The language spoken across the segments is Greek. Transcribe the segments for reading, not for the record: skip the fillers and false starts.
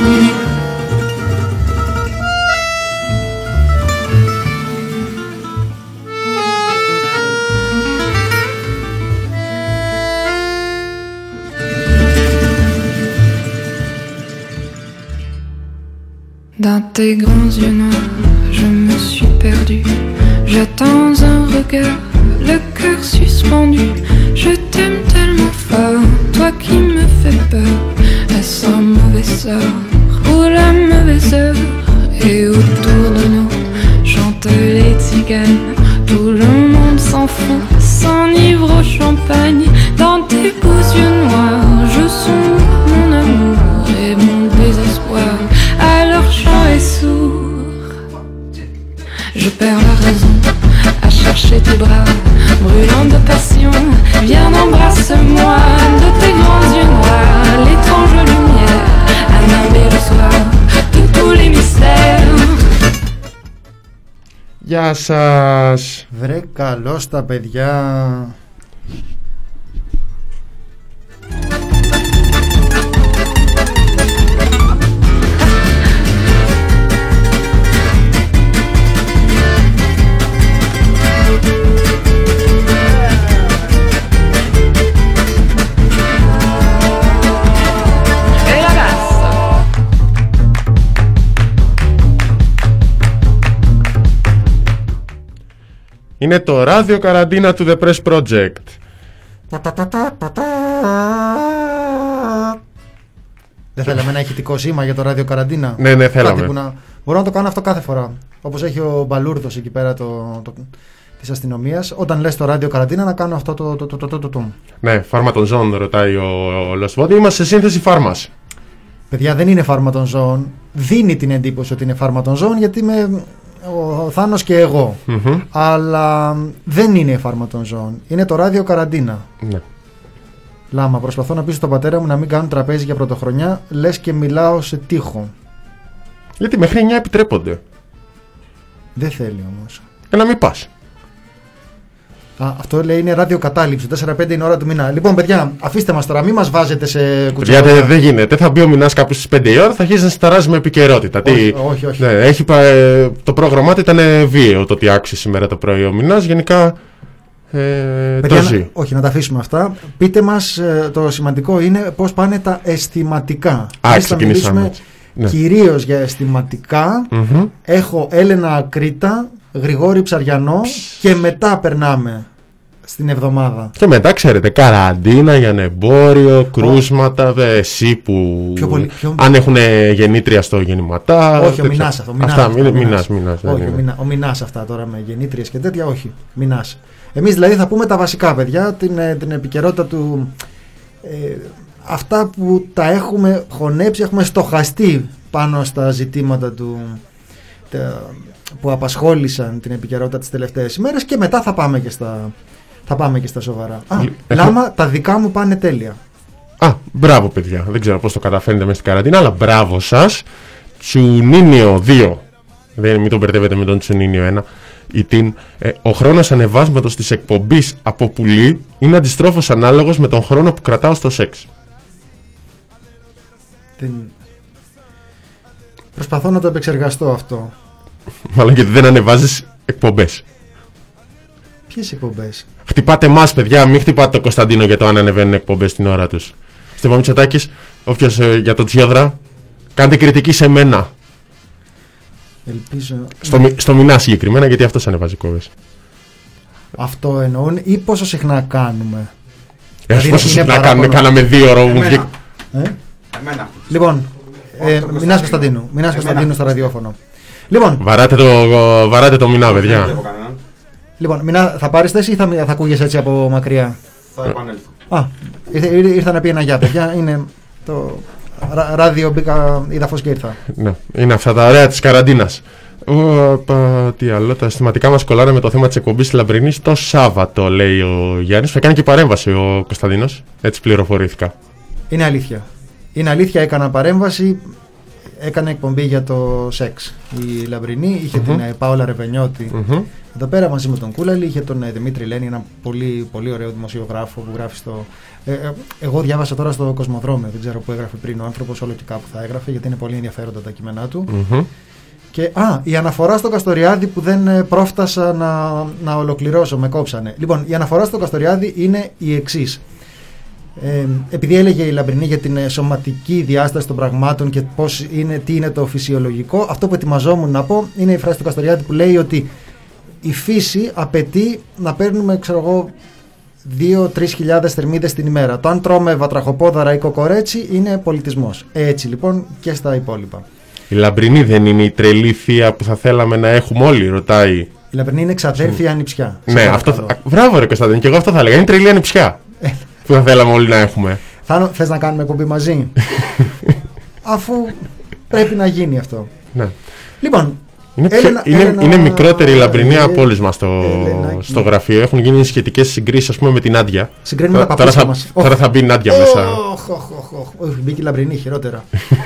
Dans tes grands yeux noirs, je me suis perdue. J'attends un regard, le cœur suspendu. Je t'aime tellement fort, toi qui me fais peur. Est-ce un mauvais sort ou la mauvaise heure? Et autour de nous chantent les tziganes. Tout le monde s'en fout, s'enivre au champagne. Dans tes beaux yeux noirs, je songe mon amour et mon désespoir. Alors chant est sourd. Je perds la raison à chercher tes bras, brûlant de passion. Viens, embrasse-moi de tes grands yeux noirs. L'étrange lumière a nimbé le soir de tous les mystères. Γεια σας. Βρε καλώς τα παιδιά. Είναι το ράδιο καραντίνα του The Press Project. Δεν θέλαμε ένα ηχητικό σήμα για το ράδιο καραντίνα? Ναι, θέλαμε. Μπορώ να το κάνω αυτό κάθε φορά. Όπως έχει ο Μπαλούρδος εκεί πέρα της αστυνομίας. Όταν λες το ράδιο καραντίνα να κάνω αυτό το. Ναι, φάρμα των ζώων, ρωτάει ο Λοσβόντι. Είμαστε σε σύνθεση φάρμας. Παιδιά, δεν είναι φάρμα των ζώων. Δίνει την εντύπωση ότι είναι φάρμα των ζώων, γιατί είμαι ο Θάνος και εγώ. Αλλά δεν είναι φάρμα των ζώων. Είναι το ράδιο καραντίνα. Ναι. Λάμα, προσπαθώ να πείσω τον πατέρα μου να μην κάνουν τραπέζι για πρωτοχρονιά. Λες και μιλάω σε τοίχο. Γιατί μέχρι 9 επιτρέπονται. Δεν θέλει όμως. Να μην πας. Αυτό λέει είναι ραδιοκατάληψη. 4-5 είναι ώρα του μήνα. Λοιπόν, παιδιά, αφήστε μας τώρα, μην μας βάζετε σε κουτσιά. Παιδιά, δεν γίνεται. Δεν θα μπει ο μηνάς κάπου στις 5 η ώρα, θα αρχίσει να σταράζει με επικαιρότητα. Όχι. Ναι, το πρόγραμμά του ήταν βίαιο το ότι άκουσε σήμερα το πρωί ο μηνάς. Γενικά. Παιδιά, όχι, να τα αφήσουμε αυτά. Πείτε μας, το σημαντικό είναι πώς πάνε τα αισθηματικά. Θα μιλήσουμε κυρίως για αισθηματικά. Έχω Έλενα Κρήτα, Γρηγόρη Ψαριανό και μετά περνάμε στην εβδομάδα. Και μετά ξέρετε, καραντίνα, λιανεμπόριο, κρούσματα, εσύ που αν έχουν γεννήτρια στο γεννηματά. Όχι, ο Μινάς αυτό. Ο Μινάς αυτά τώρα με γεννήτριες και τέτοια, όχι. Μινάς. Εμείς δηλαδή θα πούμε τα βασικά, παιδιά, την επικαιρότητα του. Αυτά που τα έχουμε χωνέψει, έχουμε στοχαστεί πάνω στα ζητήματα που απασχόλησαν την επικαιρότητα τις τελευταίες ημέρες και μετά θα πάμε και στα σοβαρά. Λάμα, τα δικά μου πάνε τέλεια. Μπράβο παιδιά, δεν ξέρω πώς το καταφέρνετε μέσα στην καραντίνα, αλλά μπράβο σας. Τσουνίνιο 2, μην τον μπερδεύετε με τον Τσουνίνιο 1. Ο χρόνος ανεβάσματος της εκπομπής από πουλί είναι αντιστρόφως ανάλογος με τον χρόνο που κρατάω στο σεξ. Προσπαθώ να το επεξεργαστώ αυτό. Μάλλον γιατί δεν ανεβάζεις εκπομπές. Ποιες εκπομπές? Χτυπάτε εμάς παιδιά, μην χτυπάτε τον Κωνσταντίνο για το αν ανεβαίνουν εκπομπές στην ώρα τους. Στέφανο Μητσοτάκης, όποιος για τον Τσιόδρα, κάντε κριτική σε μένα. Ελπίζω. Στο Μινά συγκεκριμένα, γιατί αυτός ανεβάζει εκπομπές. Αυτό εννοούν ή πόσο συχνά κάνουμε? Πόσο συχνά κάνουμε, κάναμε 2 ώρες. Εμένα. Λοιπόν, Μινάς Κωνσταντίνου στο ραδιόφωνο. Λοιπόν, βαράτε το Μινά, παιδιά. Λοιπόν, Μινά, θα πάρεις θέση ή θα ακούγεσαι έτσι από μακριά? Θα επανέλθω. Ήρθα να πει ένα γεια, παιδιά. Είναι το ράδιο, μπήκα, είδα φως και ήρθα. Ναι, είναι αυτά τα ωραία της καραντίνας. Τι άλλο, τα αισθηματικά μας κολλάνε με το θέμα της εκπομπής Λαμπρινής το Σάββατο, λέει ο Γιάννης. Θα κάνει και παρέμβαση ο Κωνσταντίνος, έτσι πληροφορήθηκα. Είναι αλήθεια, έκανα παρέμβαση. Έκανε εκπομπή για το σεξ η Λαμπρινή. Είχε την Πάολα Ρεβενιώτη εδώ πέρα μαζί με τον Κούλαλη, είχε τον Δημήτρη Λένη, ένα πολύ, πολύ ωραίο δημοσιογράφο που γράφει στο. Εγώ διάβασα τώρα στο Κοσμοδρόμιο, δεν ξέρω που έγραφε πριν ο άνθρωπος, όλο και κάπου θα έγραφε, γιατί είναι πολύ ενδιαφέροντα τα κείμενά του. Και η αναφορά στο Καστοριάδη που δεν πρόφτασα να ολοκληρώσω, με κόψανε. Λοιπόν, η αναφορά στο Καστοριάδη είναι η εξής. Επειδή έλεγε η Λαμπρινή για την σωματική διάσταση των πραγμάτων και τι είναι το φυσιολογικό, αυτό που ετοιμαζόμουν να πω είναι η φράση του Καστοριάδη που λέει ότι η φύση απαιτεί να παίρνουμε, 2-3 χιλιάδες θερμίδες την ημέρα. Το αν τρώμε βατραχοπόδαρα ή κοκορέτσι είναι πολιτισμός. Έτσι λοιπόν και στα υπόλοιπα. Η Λαμπρινή δεν είναι η τρελή θεία που θα θέλαμε να έχουμε όλοι, ρωτάει. Η Λαμπρινή είναι ξαδέρφια ανιψιά. Ναι, αυτό. Μπράβο, ρε Κωνσταντίνε, και εγώ αυτό θα έλεγα. Είναι τρελή ανιψιά που θα θέλαμε όλοι να έχουμε. Θες να κάνουμε εκπομπή μαζί? Αφού πρέπει να γίνει αυτό. Ναι. Λοιπόν. Είναι μικρότερη η Λαμπρινή από όλους μας στο γραφείο. Έχουν γίνει σχετικές συγκρίσεις, ας πούμε, με την Νάντια. Συγκρίνουμε τα παπούτσια μας. Τώρα θα μπει η Νάντια μέσα. Όχι, μπήκε η Λαμπρινή, χειρότερα.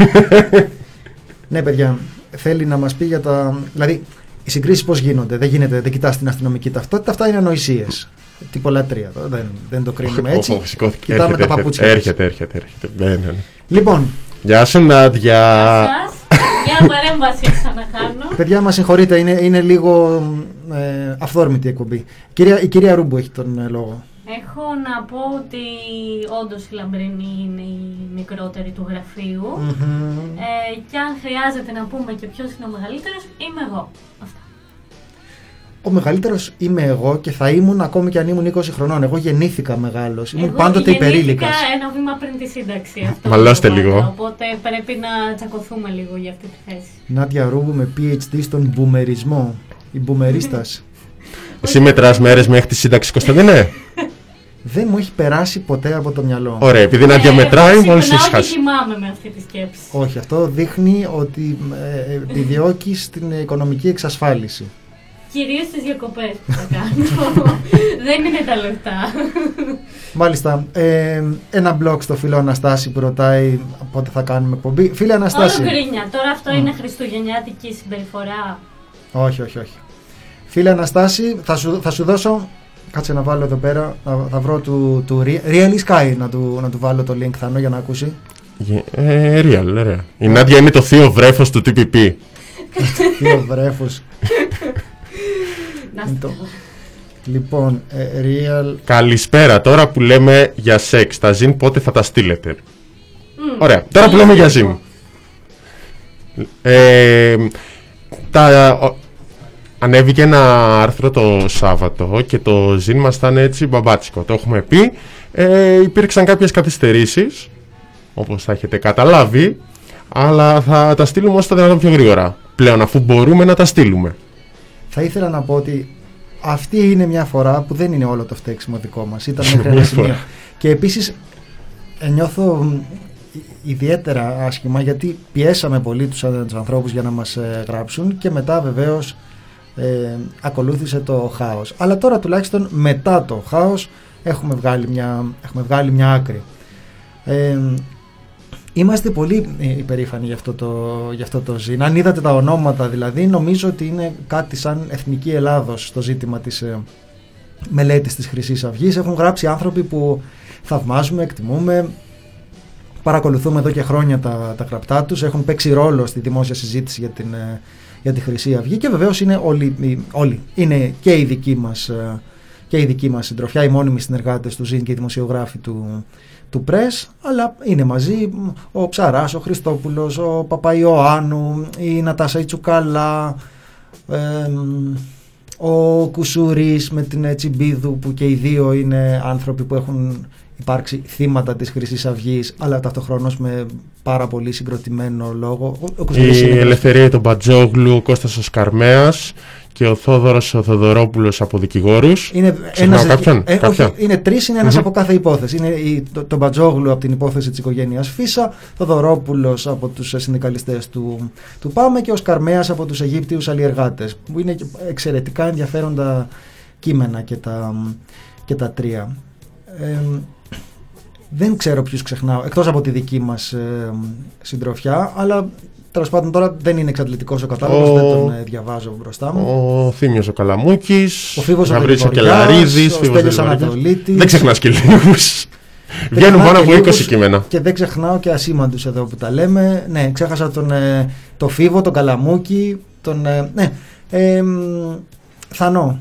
Ναι, παιδιά, θέλει να μας πει για τα. Δηλαδή, οι συγκρίσεις πώς γίνονται? Δεν κοιτάς την αστυνομική ταυτότητα, αυτά είναι ανοησίες. Τυπολατρεία. Δεν το κρίνουμε έτσι. Κοιτάμε τα παπούτσια. Έρχεται. Λοιπόν. Γεια σου, Νάντια. Μια παρέμβαση ξανακάνω. Παιδιά, μας συγχωρείτε, είναι λίγο αυθόρμητη η εκπομπή. Η κυρία Ρούμπου έχει τον λόγο. Έχω να πω ότι όντως η Λαμπρινή είναι η μικρότερη του γραφείου. Και αν χρειάζεται να πούμε και ποιος είναι ο μεγαλύτερος, είμαι εγώ. Αυτά. Ο μεγαλύτερος είμαι εγώ και θα ήμουν ακόμη και αν ήμουν 20 χρονών. Εγώ γεννήθηκα μεγάλος. Ήμουν πάντοτε υπερήλικας. Εγώ γεννήθηκα ένα βήμα πριν τη σύνταξη. Μαλώστε λίγο. Οπότε πρέπει να τσακωθούμε λίγο για αυτή τη θέση. Νάντια Ρούμπου με PhD στον μπουμερισμό. Η μπουμερίστας. Εσύ μετράς μέρες μέχρι τη σύνταξη, Κωνσταντίνε? Δεν μου έχει περάσει ποτέ από το μυαλό. Ωραία, επειδή να διαμετράει, μόλις έχεις χάσει. Κοιμάμαι με αυτή τη σκέψη. Όχι, αυτό δείχνει ότι επιδιώκεις την οικονομική εξασφάλιση. Κυρίως στις διακοπές που θα κάνω. Δεν είναι τα λεφτά. Μάλιστα. Ένα blog στο φίλο Αναστάση που ρωτάει πότε θα κάνουμε εκπομπή. Φίλε Αναστάση. Όλο γκρίνια. Τώρα αυτό είναι χριστουγεννιάτικη συμπεριφορά. Όχι. Φίλε Αναστάση, θα σου δώσω. Κάτσε να βάλω εδώ πέρα. Θα βρω του Real Sky να του βάλω το link Θανό για να ακούσει. Real. Η Νάντια είναι το θείο βρέφος του TPP. Θείο βρέφος. Λοιπόν, real. Καλησπέρα. Τώρα που λέμε για σεξ, τα ζήν πότε θα τα στείλετε? Ωραία. Τώρα που λέμε για ζήν. Ανέβηκε ένα άρθρο το Σάββατο και το ζήν μας ήταν έτσι μπαμπάτσικο. Το έχουμε πει. Υπήρξαν κάποιες καθυστερήσεις, όπως θα έχετε καταλάβει, αλλά θα τα στείλουμε όσο το δυνατόν πιο γρήγορα. Πλέον, αφού μπορούμε να τα στείλουμε. Θα ήθελα να πω ότι αυτή είναι μια φορά που δεν είναι όλο το φταίξιμο δικό μας. Ήταν μέχρι ένα σημείο. Και επίσης νιώθω ιδιαίτερα άσχημα γιατί πιέσαμε πολύ τους ανθρώπους για να μας γράψουν και μετά βεβαίως ακολούθησε το χάος. Αλλά τώρα τουλάχιστον μετά το χάος έχουμε βγάλει μια άκρη. Είμαστε πολύ υπερήφανοι για αυτό το ζήν. Αν είδατε τα ονόματα δηλαδή, νομίζω ότι είναι κάτι σαν Εθνική Ελλάδος στο ζήτημα της μελέτης της Χρυσής Αυγής. Έχουν γράψει άνθρωποι που θαυμάζουμε, εκτιμούμε, παρακολουθούμε εδώ και χρόνια τα γραπτά τους, έχουν παίξει ρόλο στη δημόσια συζήτηση για τη Χρυσή Αυγή και βεβαίως είναι όλοι. Είναι και η δική μας συντροφιά, οι μόνιμοι συνεργάτες του ζήν και οι δημοσιογράφοι του Press, αλλά είναι μαζί ο Ψαράς, ο Χριστόπουλος, ο Παπαϊωάννου, η Νατάσα η Τσουκάλα, ο Κουσούρης με την Τσιμπίδου, που και οι δύο είναι άνθρωποι που έχουν υπάρξει θύματα της Χρυσής Αυγής, αλλά ταυτοχρόνως με πάρα πολύ συγκροτημένο λόγο. Η Ελευθερία τον Μπατζόγλου, ο Κώστας ο Σκαρμέας και ο Θόδωρος ο Θοδωρόπουλος από δικηγόρους. Είναι τρεις, είναι ένας από κάθε υπόθεση. Είναι τον Μπατζόγλου από την υπόθεση της οικογένειας Φίσα, Θοδωρόπουλος από τους συνδικαλιστές του ΠΑΜΕ και ο Σκαρμέας από τους Αιγύπτιους αλλιεργάτες, που είναι εξαιρετικά ενδιαφέροντα κείμενα και τα τρία. Δεν ξέρω ποιους ξεχνάω, εκτός από τη δική μας συντροφιά, αλλά Τέλος πάντων, τώρα δεν είναι εξαντλητικός ο κατάλογος, δεν τον διαβάζω μπροστά μου. Ο Θήμιος ο Καλαμούκης, ο Φίβος ο Κελαρίδης, ο Στέλιος Ανατολίτης. Δεν ξεχνάς και λίγους. Βγαίνουν πάνω από 20 κείμενα. Και δεν ξεχνάω και ασήμαντους εδώ που τα λέμε. Ναι, ξέχασα τον Φίβο, τον Καλαμούκη, Θανό.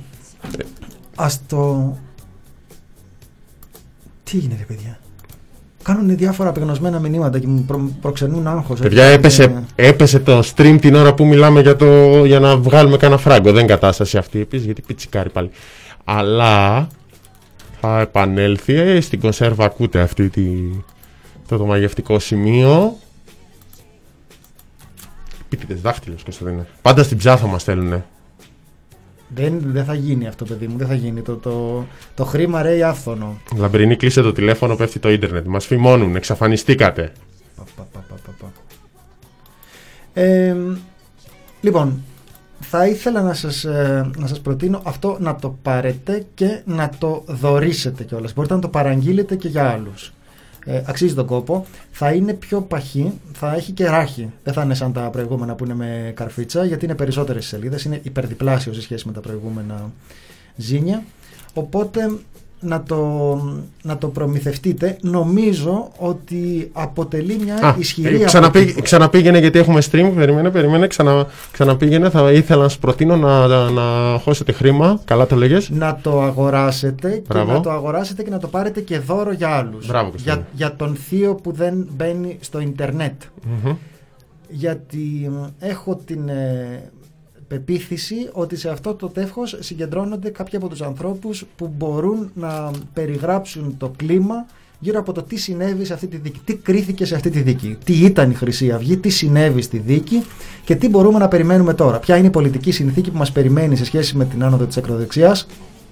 Τι έγινε, ρε παιδιά? Κάνουν διάφορα απεγνωσμένα μηνύματα και μου προξενούν άγχος. Παιδιά, έπεσε το stream την ώρα που μιλάμε για να βγάλουμε κάνα φράγκο. Δεν κατάσταση αυτή επίσης, γιατί πιτσικάρει πάλι. Αλλά θα επανέλθει στην κονσέρβα. Ακούτε αυτή το μαγευτικό σημείο. Επίτηδες δάχτυλος, Κωνσταντίνε. Πάντα στην ψάθα μας θέλουνε. Δεν θα γίνει αυτό, παιδί μου, δεν θα γίνει. Το χρήμα ρέει άφθονο. Λαμπρινή, κλείσε το τηλέφωνο, πέφτει το ίντερνετ. Μας φημώνουν, εξαφανιστήκατε. Λοιπόν, θα ήθελα να σας προτείνω αυτό να το πάρετε και να το δωρήσετε κιόλας. Μπορείτε να το παραγγείλετε και για άλλους. Αξίζει τον κόπο. Θα είναι πιο παχύ, θα έχει και ράχη. Δεν θα είναι σαν τα προηγούμενα που είναι με καρφίτσα, γιατί είναι περισσότερες σελίδες, είναι υπερδιπλάσιο σε σχέση με τα προηγούμενα ζήνια. Οπότε να το προμηθευτείτε. Νομίζω ότι αποτελεί μια ισχυρή Ξαναπήγαινε, γιατί έχουμε stream. Περίμενε. Ξαναπήγαινε. Θα ήθελα να σας προτείνω να χώσετε χρήμα. Καλά το λέγες. Να το αγοράσετε. Μπράβο. Και να το αγοράσετε και να το πάρετε και δώρο για άλλους. Μπράβο, για τον θείο που δεν μπαίνει στο ίντερνετ. Mm-hmm. Γιατί έχω την πεποίθηση ότι σε αυτό το τεύχος συγκεντρώνονται κάποιοι από τους ανθρώπους που μπορούν να περιγράψουν το κλίμα γύρω από το τι συνέβη σε αυτή τη δίκη, τι κρίθηκε σε αυτή τη δίκη, τι ήταν η Χρυσή Αυγή, τι συνέβη στη δίκη και τι μπορούμε να περιμένουμε τώρα. Ποια είναι η πολιτική συνθήκη που μας περιμένει σε σχέση με την άνοδο της ακροδεξιάς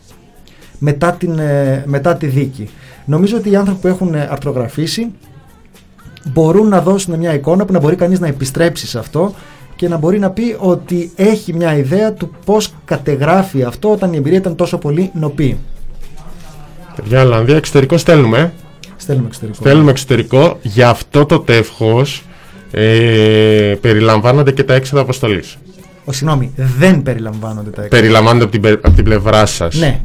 μετά τη δίκη. Νομίζω ότι οι άνθρωποι που έχουν αρθρογραφήσει μπορούν να δώσουν μια εικόνα που να μπορεί κανείς να επιστρέψει σε αυτό και να μπορεί να πει ότι έχει μια ιδέα του πώς κατεγράφει αυτό όταν η εμπειρία ήταν τόσο πολύ νοπή. Παιδιά, Ολλανδία, εξωτερικό στέλνουμε. Στέλνουμε εξωτερικό. Για αυτό το τεύχος περιλαμβάνονται και τα έξοδα αποστολής. Συγγνώμη, δεν περιλαμβάνονται τα έξοδα. Περιλαμβάνονται από την πλευρά σας. Ναι.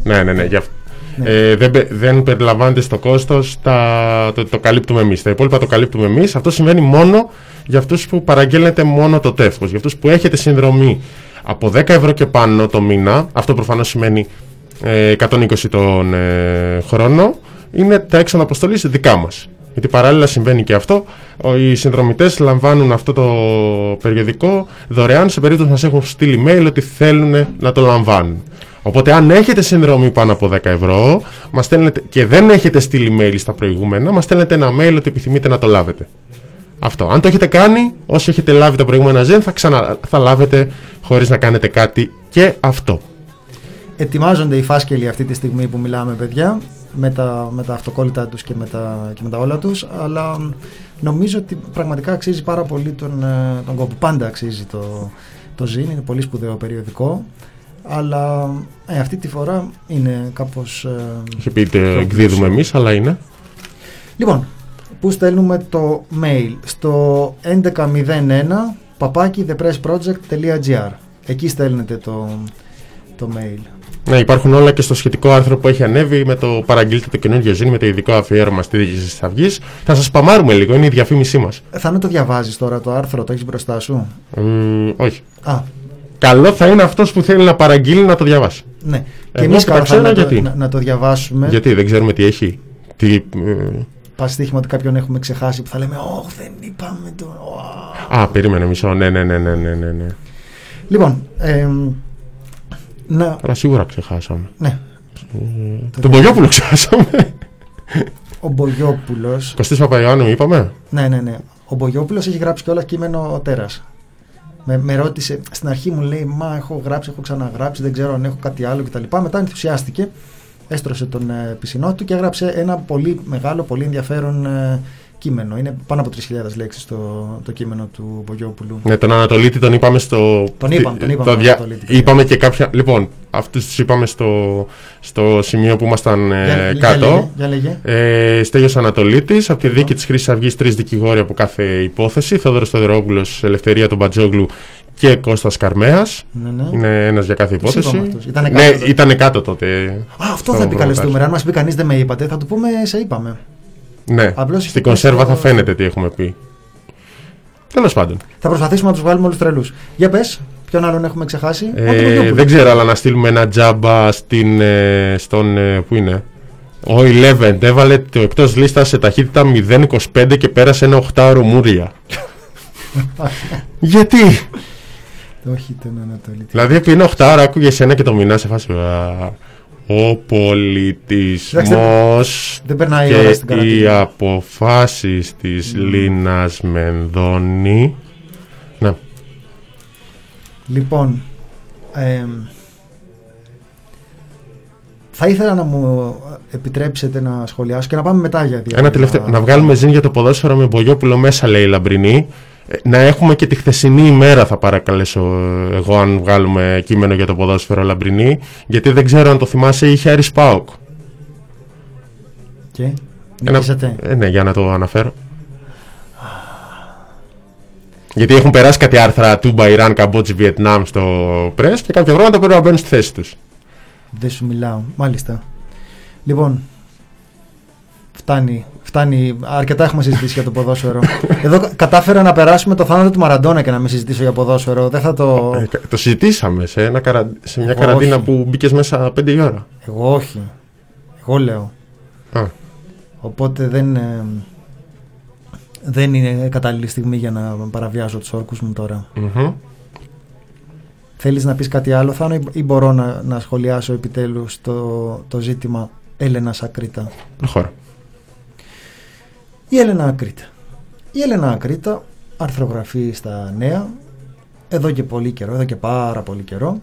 Δεν περιλαμβάνεται στο κόστος, το καλύπτουμε εμείς. Τα υπόλοιπα το καλύπτουμε εμείς. Αυτό σημαίνει μόνο για αυτούς που παραγγέλνετε μόνο το τεύχος. Για αυτούς που έχετε συνδρομή από 10 ευρώ και πάνω το μήνα, αυτό προφανώς σημαίνει 120 τον χρόνο, είναι τα έξοδα αποστολής δικά μας. Γιατί παράλληλα συμβαίνει και αυτό. Οι συνδρομητές λαμβάνουν αυτό το περιοδικό δωρεάν σε περίπτωση που μας έχουν στείλει mail ότι θέλουν να το λαμβάνουν. Οπότε αν έχετε συνδρομή πάνω από 10 ευρώ μας στέλνετε, και δεν έχετε στείλει mail στα προηγούμενα, μας στέλνετε ένα mail ότι επιθυμείτε να το λάβετε. Αυτό. Αν το έχετε κάνει, όσοι έχετε λάβει τα προηγούμενα ζεν, θα λάβετε χωρίς να κάνετε κάτι και αυτό. Ετοιμάζονται οι φάσκελοι αυτή τη στιγμή που μιλάμε, παιδιά, με τα αυτοκόλλητά τους και με τα όλα τους, αλλά νομίζω ότι πραγματικά αξίζει πάρα πολύ τον κόπο. Πάντα αξίζει το ζήν, είναι πολύ σπουδαίο περιοδικό, αλλά αυτή τη φορά είναι κάπως... Είχε πει εκδίδουμε εμείς, αλλά είναι. Λοιπόν, που στέλνουμε το mail στο 1101 @thepressproject.gr. Εκεί στέλνετε το mail. Ναι, υπάρχουν όλα και στο σχετικό άρθρο που έχει ανέβει με το παραγγείλτε το καινούργιο ζήν με το ειδικό αφιέρωμα στη διοίκηση της Αυγής. Θα σας σπαμάρουμε λίγο, είναι η διαφήμισή μας. Θα το διαβάζεις τώρα το άρθρο, το έχεις μπροστά σου? Όχι. Καλό θα είναι αυτός που θέλει να παραγγείλει να το διαβάσει. Ναι. Και εμείς να το διαβάσουμε. Γιατί δεν ξέρουμε τι έχει. Πας στοίχημα ότι κάποιον έχουμε ξεχάσει που θα λέμε δεν είπαμε το... Περίμενε μισό, ναι. Λοιπόν, αλλά σίγουρα ξεχάσαμε. Ναι. Τον Μπογιόπουλο ξεχάσαμε. Ο Μπογιόπουλος. Κωστής Παπαϊωάννου είπαμε. Ναι. Ο Μπογιόπουλος έχει γράψει κιόλας κείμενο τέρας. Με ρώτησε, στην αρχή μου λέει, έχω ξαναγράψει, δεν ξέρω αν έχω κάτι άλλο κτλ. Μετά ενθουσιάστηκε, έστρωσε τον πισινό του και έγραψε ένα πολύ μεγάλο, πολύ ενδιαφέρον κείμενο. Είναι πάνω από 3.000 λέξεις το κείμενο του Μπογιόπουλου. Ναι, τον Ανατολίτη τον είπαμε στο... Τον είπαμε. Είπαμε και κάποια... Λοιπόν, αυτούς τους είπαμε στο σημείο που ήμασταν κάτω. Για λέγε. Στέλιος Ανατολίτης, από τη δίκη της Χρυσής Αυγής, 3 δικηγόροι από κάθε υπόθεση. Θόδωρος Στοδωρόπουλος, Ελευθερία τον Μπατζόγλου και Κώστας Καρμέας. Ναι. Είναι ένας για κάθε υπόθεση. Ήτανε κάτω τότε. Αυτό θα επικαλεστούμε. Αν μας πει κανείς δεν με είπατε, θα του πούμε σε είπαμε. Ναι, απλώς στην κονσέρβα θα φαίνεται τι έχουμε πει. Τέλος πάντων. Θα προσπαθήσουμε να τους βγάλουμε όλους τρελούς. Για πες, ποιον άλλον έχουμε ξεχάσει? Δεν ξέρω, αλλά να στείλουμε ένα τζάμπα στον. Πού είναι? Ο Eleven έβαλε το εκτός λίστα σε ταχύτητα 0.25 και πέρασε ένα 8ωρο Μούρια. Γιατί? Όχι τον Ανατολίτη. Δηλαδή επειδή είναι 8ωρα άκουγες ένα και το μηνά σε φάση. Ο πολιτισμός και οι αποφάσεις της Λίνας Μενδώνη. Να. Λοιπόν, θα ήθελα να μου επιτρέψετε να σχολιάσω και να πάμε μετά για διάρκεια. Ένα τελευταίο. Να βγάλουμε ζήν για το ποδόσφαιρο με Μπογιόπουλο μέσα, λέει η Λαμπρινή. Να έχουμε και τη χθεσινή ημέρα, θα παρακαλέσω εγώ, αν βγάλουμε κείμενο για το ποδόσφαιρο, Λαμπρινή, γιατί δεν ξέρω αν το θυμάσαι, είχε Άρης ΠΑΟΚ. Και νικήσατε. Ναι, για να το αναφέρω. Γιατί έχουν περάσει κάτι άρθρα Τούμπα, Ιράν, Καμπότζη, Βιετνάμ στο πρες και κάποια πράγματα πρέπει να μπαίνουν στη θέση τους. Δεν σου μιλάω, μάλιστα. Λοιπόν, φτάνει, αρκετά έχουμε συζητήσει για το ποδόσφαιρο. Εδώ κατάφερα να περάσουμε το θάνατο του Μαραντόνα και να μην συζητήσω για ποδόσφαιρο. Δεν θα το... Το συζητήσαμε σε μια καραντίνα που μπήκες μέσα 5 η ώρα. Εγώ όχι. Εγώ λέω. Οπότε δεν είναι κατάλληλη στιγμή για να παραβιάζω τους όρκους μου τώρα. Θέλεις να πεις κάτι άλλο, Θάνο, ή μπορώ να σχολιάσω επιτέλους το ζήτημα Έλενας Ακρίτα? Προχώρα. Η Έλενα Ακρίτα αρθρογραφεί στα Νέα εδώ και πολύ καιρό, εδώ και πάρα πολύ καιρό,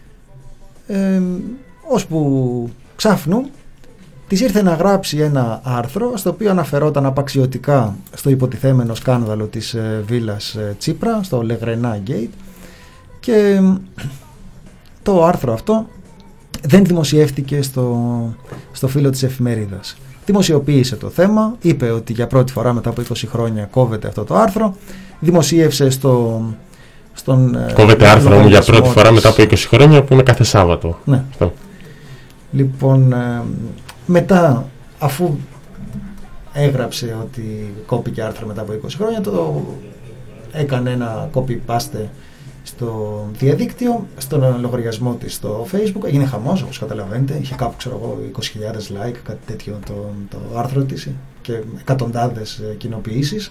ώσπου ξάφνου της ήρθε να γράψει ένα άρθρο στο οποίο αναφερόταν απαξιωτικά στο υποτιθέμενο σκάνδαλο της βίλας Τσίπρα, στο Λεγρενά Γκέιτ, και το άρθρο αυτό δεν δημοσιεύτηκε στο φύλλο της εφημερίδας. Δημοσιοποίησε το θέμα, είπε ότι για πρώτη φορά μετά από 20 χρόνια κόβεται αυτό το άρθρο, δημοσίευσε στον... Κόβεται άρθρο μου για πρώτη φορά μετά από 20 χρόνια, που είναι κάθε Σάββατο. Ναι. Αυτό. Λοιπόν, μετά, αφού έγραψε ότι κόπηκε άρθρο μετά από 20 χρόνια, το έκανε ένα copy-paste στο διαδίκτυο, στον λογαριασμό της στο Facebook. Έγινε χαμός, όπως καταλαβαίνετε. Είχε κάπου, ξέρω εγώ, 20.000 like, κάτι τέτοιο το άρθρο της και εκατοντάδες κοινοποιήσεις.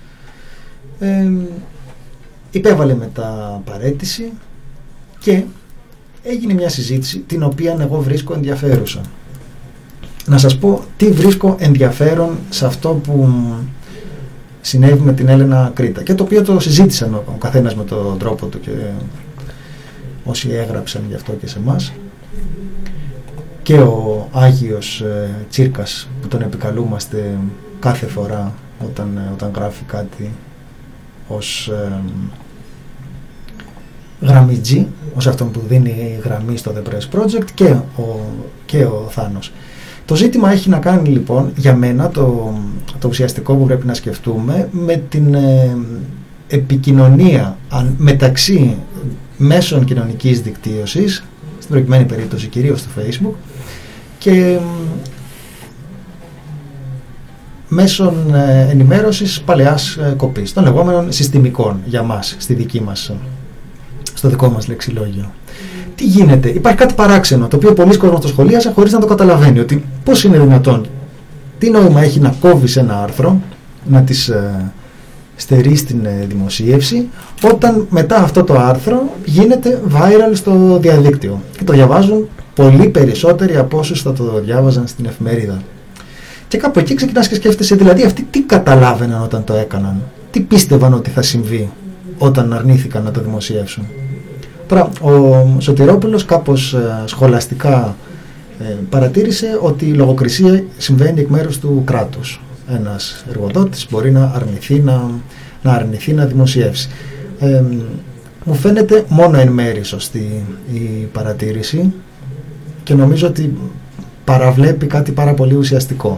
Υπέβαλε μετά παραίτηση και έγινε μια συζήτηση την οποία εγώ βρίσκω ενδιαφέρουσα. Να σας πω τι βρίσκω ενδιαφέρον σε αυτό που συνέβη με την Έλενα Ακρίτα και το οποίο το συζήτησαν ο καθένας με τον τρόπο του και όσοι έγραψαν γι' αυτό και σε εμάς, και ο Άγιος Τσίρκας που τον επικαλούμαστε κάθε φορά όταν γράφει κάτι ως γραμμιτζή, ως αυτόν που δίνει γραμμή στο The Press Project, και ο Θάνος. Το ζήτημα έχει να κάνει λοιπόν για μένα το ουσιαστικό που πρέπει να σκεφτούμε με την επικοινωνία μεταξύ μέσων κοινωνικής δικτύωσης, στην προκειμένη περίπτωση κυρίως στο Facebook, και μέσων ενημέρωσης παλαιάς κοπής, των λεγόμενων συστημικών για μας, στο δικό μας λεξιλόγιο. Τι γίνεται? Υπάρχει κάτι παράξενο, το οποίο πολλοί κόσμος το σχολίασε χωρίς να το καταλαβαίνει, ότι πώς είναι δυνατόν, τι νόημα έχει να κόβεις ένα άρθρο, να τις στερείς την δημοσίευση, όταν μετά αυτό το άρθρο γίνεται viral στο διαδίκτυο και το διαβάζουν πολύ περισσότεροι από όσους θα το διάβαζαν στην εφημερίδα. Και κάπου εκεί ξεκινάς και σκέφτεσαι, δηλαδή αυτοί τι καταλάβαιναν όταν το έκαναν, τι πίστευαν ότι θα συμβεί όταν αρνήθηκαν να το δημοσιεύσουν. Τώρα, ο Σωτηρόπουλος κάπως σχολαστικά παρατήρησε ότι η λογοκρισία συμβαίνει εκ μέρους του κράτους. ένας εργοδότης μπορεί να αρνηθεί να δημοσιεύσει. Μου φαίνεται μόνο εν μέρη σωστή η παρατήρηση και νομίζω ότι παραβλέπει κάτι πάρα πολύ ουσιαστικό.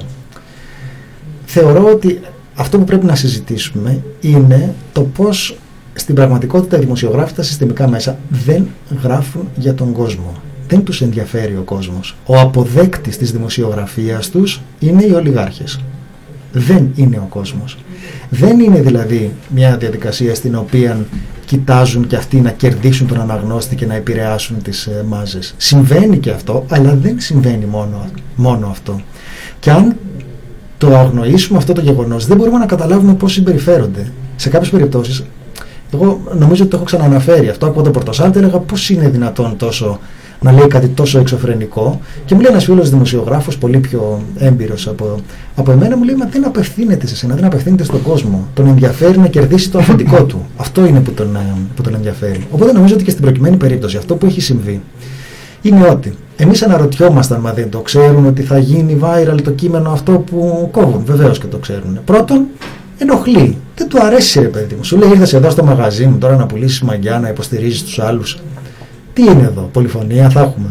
Θεωρώ ότι αυτό που πρέπει να συζητήσουμε είναι το πώς στην πραγματικότητα οι δημοσιογράφοι στα συστημικά μέσα δεν γράφουν για τον κόσμο. Δεν τους ενδιαφέρει ο κόσμος. Ο αποδέκτης της δημοσιογραφίας τους είναι οι ολιγάρχες. Δεν είναι ο κόσμος. Δεν είναι δηλαδή μια διαδικασία στην οποία κοιτάζουν και αυτοί να κερδίσουν τον αναγνώστη και να επηρεάσουν τις μάζες. Συμβαίνει και αυτό, αλλά δεν συμβαίνει μόνο αυτό. Και αν το αγνοήσουμε αυτό το γεγονός, δεν μπορούμε να καταλάβουμε πώς συμπεριφέρονται. Σε κάποιες περιπτώσεις, εγώ νομίζω ότι το έχω ξαναναφέρει αυτό από τον Πορτοσάλτη, έλεγα πώς είναι δυνατόν να λέει κάτι τόσο εξωφρενικό, και μου λέει ένας φίλος δημοσιογράφος πολύ πιο έμπειρος από εμένα, μου λέει, μα δεν απευθύνεται σε εσένα, δεν απευθύνεται στον κόσμο, τον ενδιαφέρει να κερδίσει το αφεντικό του, αυτό είναι που τον ενδιαφέρει. Οπότε νομίζω ότι και στην προκειμένη περίπτωση αυτό που έχει συμβεί είναι ότι εμείς αναρωτιόμασταν, μα δεν το ξέρουν ότι θα γίνει viral το κείμενο αυτό που κόβουν? Βεβαίως και το ξέρουν. Πρώτον, ενοχλεί, δεν του αρέσει, ρε παιδί μου, σου λέει, ήρθες εδώ στο μαγαζί μου τώρα να πουλήσεις μαγιά, να υποστηρίζεις τους άλλους? Τι είναι εδώ, πολυφωνία θα έχουμε?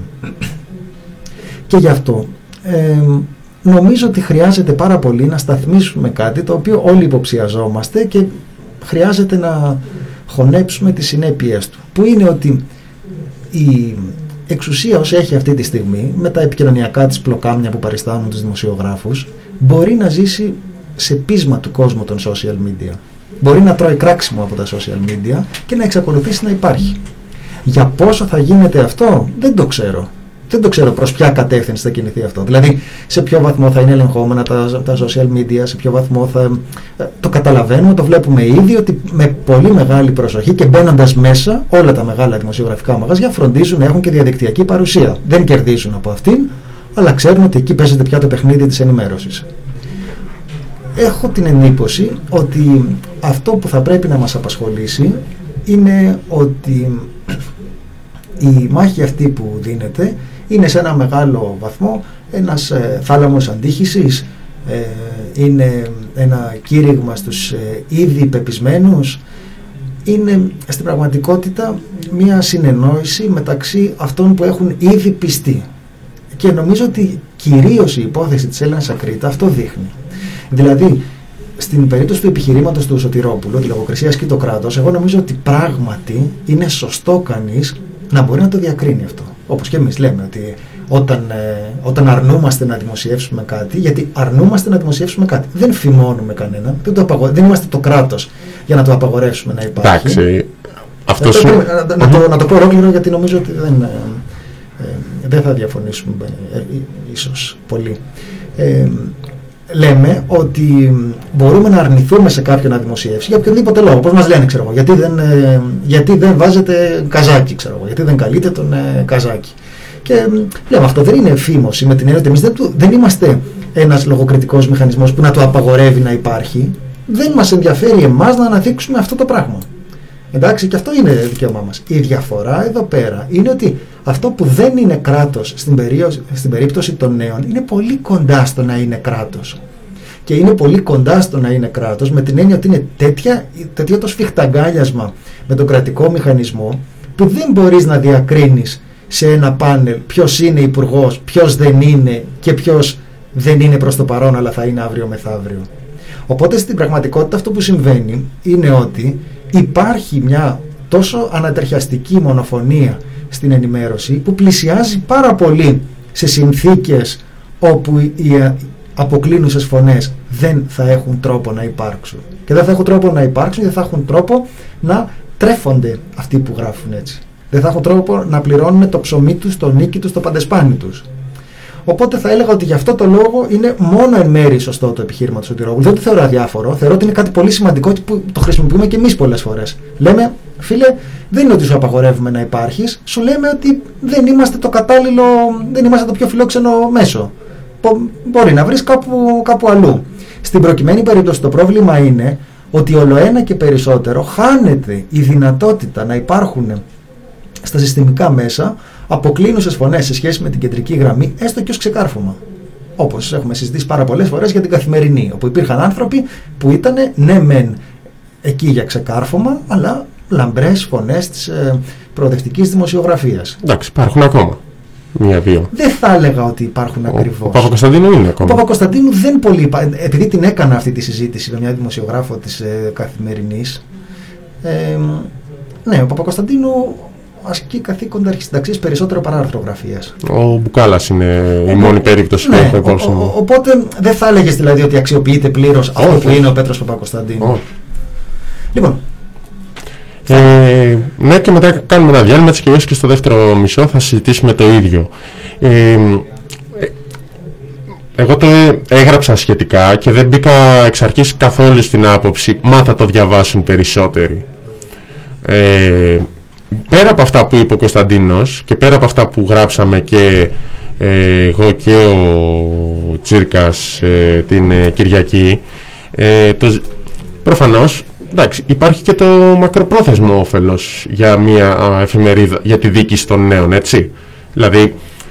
Και γι' αυτό νομίζω ότι χρειάζεται πάρα πολύ να σταθμίσουμε κάτι το οποίο όλοι υποψιαζόμαστε και χρειάζεται να χωνέψουμε τις συνέπειες του, που είναι ότι η εξουσία όσο έχει αυτή τη στιγμή, με τα επικοινωνιακά της πλοκάμια που παριστάνουν τους δημοσιογράφους, μπορεί να ζήσει σε πείσμα του κόσμου των social media. Μπορεί να τρώει κράξιμο από τα social media και να εξακολουθήσει να υπάρχει. Για πόσο θα γίνεται αυτό, δεν το ξέρω. Δεν το ξέρω προς ποια κατεύθυνση θα κινηθεί αυτό. Δηλαδή, σε ποιο βαθμό θα είναι ελεγχόμενα τα social media, σε ποιο βαθμό θα. Το καταλαβαίνουμε, το βλέπουμε ήδη ότι με πολύ μεγάλη προσοχή και μπαίνοντας μέσα, όλα τα μεγάλα δημοσιογραφικά μαγαζιά φροντίζουν να έχουν και διαδικτυακή παρουσία. Δεν κερδίζουν από αυτήν, αλλά ξέρουν ότι εκεί παίζεται πια το παιχνίδι της ενημέρωσης. Έχω την εντύπωση ότι αυτό που θα πρέπει να μας απασχολήσει είναι ότι η μάχη αυτή που δίνεται είναι σε ένα μεγάλο βαθμό ένας θάλαμος αντίχησης, είναι ένα κήρυγμα στους ήδη πεπισμένους, είναι στην πραγματικότητα μια συνεννόηση μεταξύ αυτών που έχουν ήδη πιστεί. Και νομίζω ότι κυρίως η υπόθεση της Έλενας Ακρίτα αυτό δείχνει. Δηλαδή, στην περίπτωση του επιχειρήματος του Σωτηρόπουλου, τη λογοκρισία ασκεί το κράτος, εγώ νομίζω ότι πράγματι είναι σωστό κανείς να μπορεί να το διακρίνει αυτό. Όπως και εμείς λέμε ότι όταν αρνούμαστε να δημοσιεύσουμε κάτι, γιατί αρνούμαστε να δημοσιεύσουμε κάτι, δεν φημώνουμε κανένα, δεν είμαστε το κράτος για να το απαγορεύσουμε να υπάρχει. Εντάξει, να το πω ολόκληρο, γιατί νομίζω ότι δεν θα διαφωνήσουμε ίσως πολύ. Λέμε ότι μπορούμε να αρνηθούμε σε κάποιον να δημοσιεύσει για οποιοδήποτε λόγο. Πώς μας λένε, ξέρω εγώ, γιατί δεν βάζετε καζάκι, ξέρω εγώ, γιατί δεν καλείτε τον καζάκι. Και λέμε, αυτό δεν είναι φήμωση, με την έννοια ότι εμείς δεν είμαστε ένας λογοκριτικός μηχανισμός που να το απαγορεύει να υπάρχει. Δεν μας ενδιαφέρει εμάς να αναδείξουμε αυτό το πράγμα. Εντάξει, και αυτό είναι δικαίωμά μας. Η διαφορά εδώ πέρα είναι ότι αυτό που δεν είναι κράτος στην περίπτωση των νέων είναι πολύ κοντά στο να είναι κράτος. Και είναι πολύ κοντά στο να είναι κράτος με την έννοια ότι είναι τέτοιο το σφιχταγκάλιασμα με τον κρατικό μηχανισμό που δεν μπορείς να διακρίνεις σε ένα πάνελ ποιος είναι υπουργός, ποιος δεν είναι και ποιος δεν είναι προς το παρόν αλλά θα είναι αύριο μεθαύριο. Οπότε στην πραγματικότητα αυτό που συμβαίνει είναι ότι υπάρχει μια τόσο ανατριχιαστική μονοφωνία στην ενημέρωση που πλησιάζει πάρα πολύ σε συνθήκες όπου οι αποκλίνουσες φωνές δεν θα έχουν τρόπο να υπάρξουν. Και δεν θα έχουν τρόπο να υπάρξουν γιατί θα έχουν τρόπο να τρέφονται αυτοί που γράφουν έτσι. Δεν θα έχουν τρόπο να πληρώνουν το ψωμί τους, το νίκη τους, το παντεσπάνι τους. Οπότε θα έλεγα ότι γι' αυτό το λόγο είναι μόνο εν μέρει σωστό το επιχείρημα του Σωτηρόπουλου. Δεν το θεωρώ αδιάφορο. Θεωρώ ότι είναι κάτι πολύ σημαντικό που το χρησιμοποιούμε και εμείς πολλές φορές. Λέμε, φίλε, δεν είναι ότι σου απαγορεύουμε να υπάρχεις, σου λέμε ότι δεν είμαστε το κατάλληλο, δεν είμαστε το πιο φιλόξενο μέσο. Μπορεί να βρεις κάπου αλλού. Στην προκειμένη περίπτωση το πρόβλημα είναι ότι ολοένα και περισσότερο χάνεται η δυνατότητα να υπάρχουν στα συστημικά μέσα αποκλίνουσες φωνές σε σχέση με την κεντρική γραμμή, έστω και ως ξεκάρφωμα. όπως έχουμε συζητήσει πάρα πολλές φορές για την Καθημερινή, όπου υπήρχαν άνθρωποι που ήταν ναι μεν εκεί για ξεκάρφωμα, αλλά λαμπρές φωνές της προοδευτικής δημοσιογραφίας. Εντάξει, υπάρχουν ακόμα. Μία-δύο. Δεν θα έλεγα ότι υπάρχουν ακριβώς. Ο Παπακοσταντίνου είναι ακόμα. Ο Παπακοσταντίνου δεν πολύ. Επειδή την έκανα αυτή τη συζήτηση με μια δημοσιογράφο της Καθημερινής. Ναι, ο Παπακοσταντίνου ασκεί καθήκοντα αρχισυνταξίας περισσότερο παρά αρθρογραφίας. Ο Μπουκάλας είναι η μόνη περίπτωση που έχω υπόψη μου. Οπότε δεν θα έλεγες δηλαδή ότι αξιοποιείται πλήρως αυτό που είναι ο Πέτρος Παπακοσταντίνου. Λοιπόν. Ναι, και μετά κάνουμε ένα διάλειμμα, έτσι και στο δεύτερο μισό θα συζητήσουμε το ίδιο. Εγώ το έγραψα σχετικά και δεν μπήκα εξ αρχής καθόλου στην άποψη «μα θα το διαβάσουν περισσότεροι». Πέρα από αυτά που είπε ο Κωνσταντίνος και πέρα από αυτά που γράψαμε και εγώ και ο Τσίρκας την Κυριακή, προφανώς εντάξει, υπάρχει και το μακροπρόθεσμο όφελος για μια εφημερίδα, για τη διοίκηση των νέων, έτσι. Δηλαδή,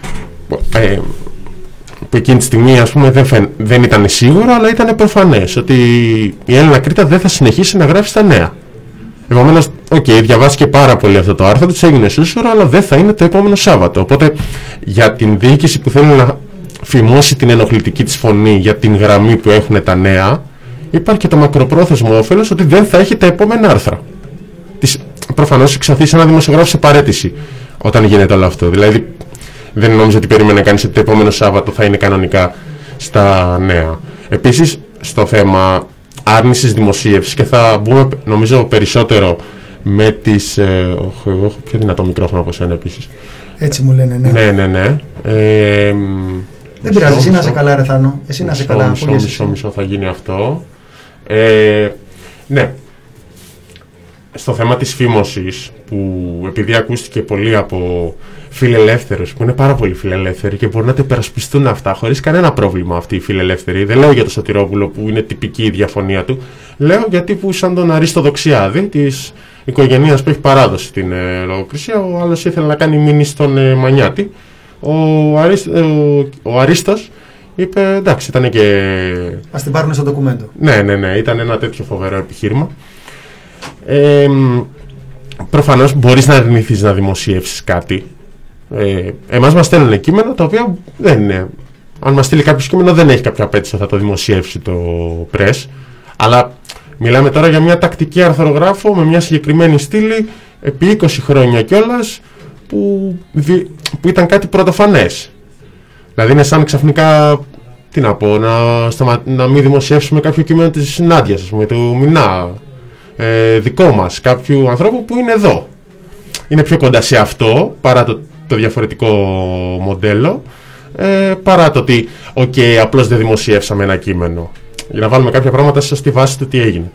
που εκείνη τη στιγμή, ας πούμε, δεν ήταν σίγουρο, αλλά ήταν προφανές ότι η Έλληνα Κρήτα δεν θα συνεχίσει να γράφει στα νέα. Επομένως, διαβάστηκε πάρα πολύ αυτό το άρθρο, της έγινε σούσουρο, αλλά δεν θα είναι το επόμενο Σάββατο. Οπότε, για την διοίκηση που θέλει να φημώσει την ενοχλητική της φωνή για την γραμμή που έχουν τα νέα, υπάρχει και το μακροπρόθεσμο όφελος ότι δεν θα έχει τα επόμενα άρθρα. Προφανώς εξωθεί σαν ένα δημοσιογράφο σε παρέτηση όταν γίνεται όλο αυτό. Δηλαδή, δεν νόμιζα ότι περίμενε κανείς ότι το επόμενο Σάββατο θα είναι κανονικά στα νέα. Επίσης, στο θέμα άρνησης δημοσίευσης, και θα μπούμε νομίζω περισσότερο με τις... εγώ έχω πιο δυνατό μικρόφωνο από σένα επίσης. Έτσι μου λένε, ναι. Ναι. Δεν πειράζει, εσύ να είσαι καλά, ρε Θάνο. Εσύ να είσαι καλά. Μισό θα γίνει αυτό. Ναι. Στο θέμα της φήμωσης, που επειδή ακούστηκε πολύ από φιλελεύθερους, που είναι πάρα πολύ φιλελεύθεροι και μπορούν να τα υπερασπιστούν αυτά χωρίς κανένα πρόβλημα αυτοί οι φιλελεύθεροι. Δεν λέω για τον Σωτηρόπουλο που είναι τυπική η διαφωνία του. Λέω για τύπους σαν τον Αρίστο Δοξιάδη, της οικογένειας που έχει παράδοση την λογοκρισία. Ο άλλος ήθελε να κάνει μήνυση στον Μανιάτη. Ο Αρίστος είπε εντάξει, ήταν και... Ας την πάρουν στο ντοκουμέντο. Ναι, ήταν ένα τέτοιο φοβερό επιχείρημα. Προφανώς μπορείς να αρνηθείς να δημοσιεύσεις κάτι. Εμάς μας στέλνουν κείμενα τα οποία δεν είναι. Αν μας στείλει κάποιο κείμενο δεν έχει κάποια απέτηση θα το δημοσιεύσει το press. Αλλά μιλάμε τώρα για μια τακτική αρθρογράφο με μια συγκεκριμένη στήλη επί 20 χρόνια κιόλας που ήταν κάτι πρωτοφανές. Δηλαδή είναι σαν ξαφνικά, τι να πω, να μην δημοσιεύσουμε κάποιο κείμενο της Νάντιας, ας πούμε, του Μινά, δικό μας, κάποιου ανθρώπου που είναι εδώ. Είναι πιο κοντά σε αυτό, παρά το διαφορετικό μοντέλο, παρά το ότι, απλώς δεν δημοσιεύσαμε ένα κείμενο. Για να βάλουμε κάποια πράγματα στη βάση του τι έγινε.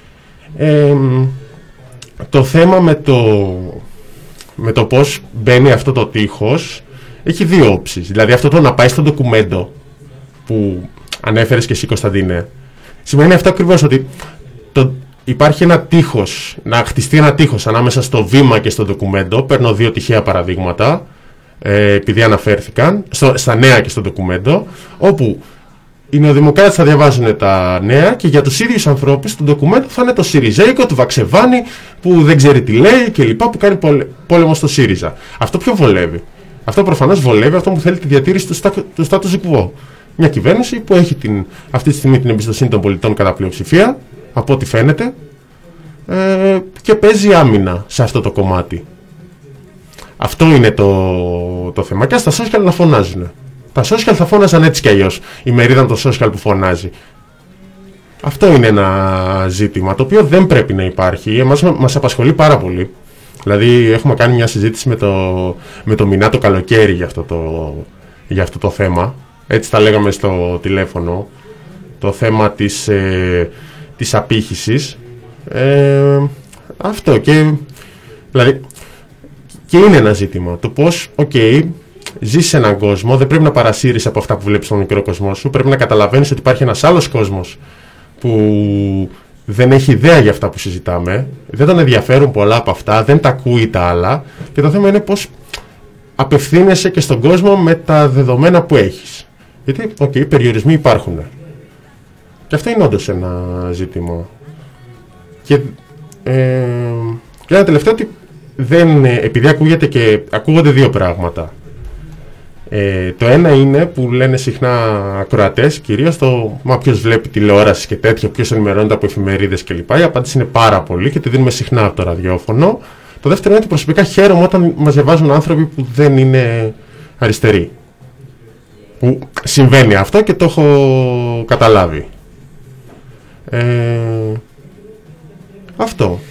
Το θέμα με το πώς μπαίνει αυτό το τείχος έχει δύο όψεις. Δηλαδή αυτό το να πάει στο ντοκουμέντο που ανέφερες και εσύ, Κωνσταντίνε, σημαίνει αυτό ακριβώς, ότι υπάρχει ένα τείχος, να χτιστεί ένα τείχος ανάμεσα στο βήμα και στο ντοκουμέντο. Παίρνω δύο τυχαία παραδείγματα, επειδή αναφέρθηκαν, στα νέα και στο ντοκουμέντο, όπου οι νεοδημοκράτες θα διαβάζουν τα νέα και για τους ίδιους ανθρώπους το ντοκουμέντο θα είναι το Σιριζέικο του Βαξεβάνη που δεν ξέρει τι λέει και λοιπά, που κάνει πόλεμο στο ΣΥΡΙΖΑ. Αυτό ποιο βολεύει? Αυτό προφανώς βολεύει αυτό που θέλει τη διατήρηση του status quo. Μια κυβέρνηση που έχει αυτή τη στιγμή την εμπιστοσύνη των πολιτών κατά πλειοψηφία, από ό,τι φαίνεται, και παίζει άμυνα σε αυτό το κομμάτι. Αυτό είναι το θέμα. Και στα social να φωνάζουν. Τα social θα φώναζαν έτσι κι αλλιώς. Η μερίδα των social που φωνάζει. Αυτό είναι ένα ζήτημα το οποίο δεν πρέπει να υπάρχει. Εμάς μας απασχολεί πάρα πολύ. Δηλαδή έχουμε κάνει μια συζήτηση με το Μινά το καλοκαίρι για αυτό το θέμα. Έτσι τα λέγαμε στο τηλέφωνο. Το θέμα της απήχησης. Αυτό και δηλαδή και είναι ένα ζήτημα. Το πώς, ζεις σε έναν κόσμο, δεν πρέπει να παρασύρεις από αυτά που βλέπεις στον μικρό κόσμο σου. Πρέπει να καταλαβαίνεις ότι υπάρχει ένας άλλος κόσμος που δεν έχει ιδέα για αυτά που συζητάμε, δεν τον ενδιαφέρουν πολλά από αυτά, δεν τα ακούει τα άλλα, και το θέμα είναι πώς απευθύνεσαι και στον κόσμο με τα δεδομένα που έχεις. Γιατί, οι περιορισμοί υπάρχουν. Και αυτό είναι όντως ένα ζήτημα. Και ένα τελευταίο, ότι επειδή ακούγονται δύο πράγματα. Το ένα είναι που λένε συχνά ακροατές, κυρίως μα ποιος βλέπει τηλεόραση και τέτοια, ποιος ενημερώνεται από εφημερίδες κλπ. Η απάντηση είναι πάρα πολύ και τη δίνουμε συχνά από το ραδιόφωνο. Το δεύτερο είναι ότι προσωπικά χαίρομαι όταν μας διαβάζουν άνθρωποι που δεν είναι αριστεροί. Που συμβαίνει αυτό και το έχω καταλάβει. Αυτό.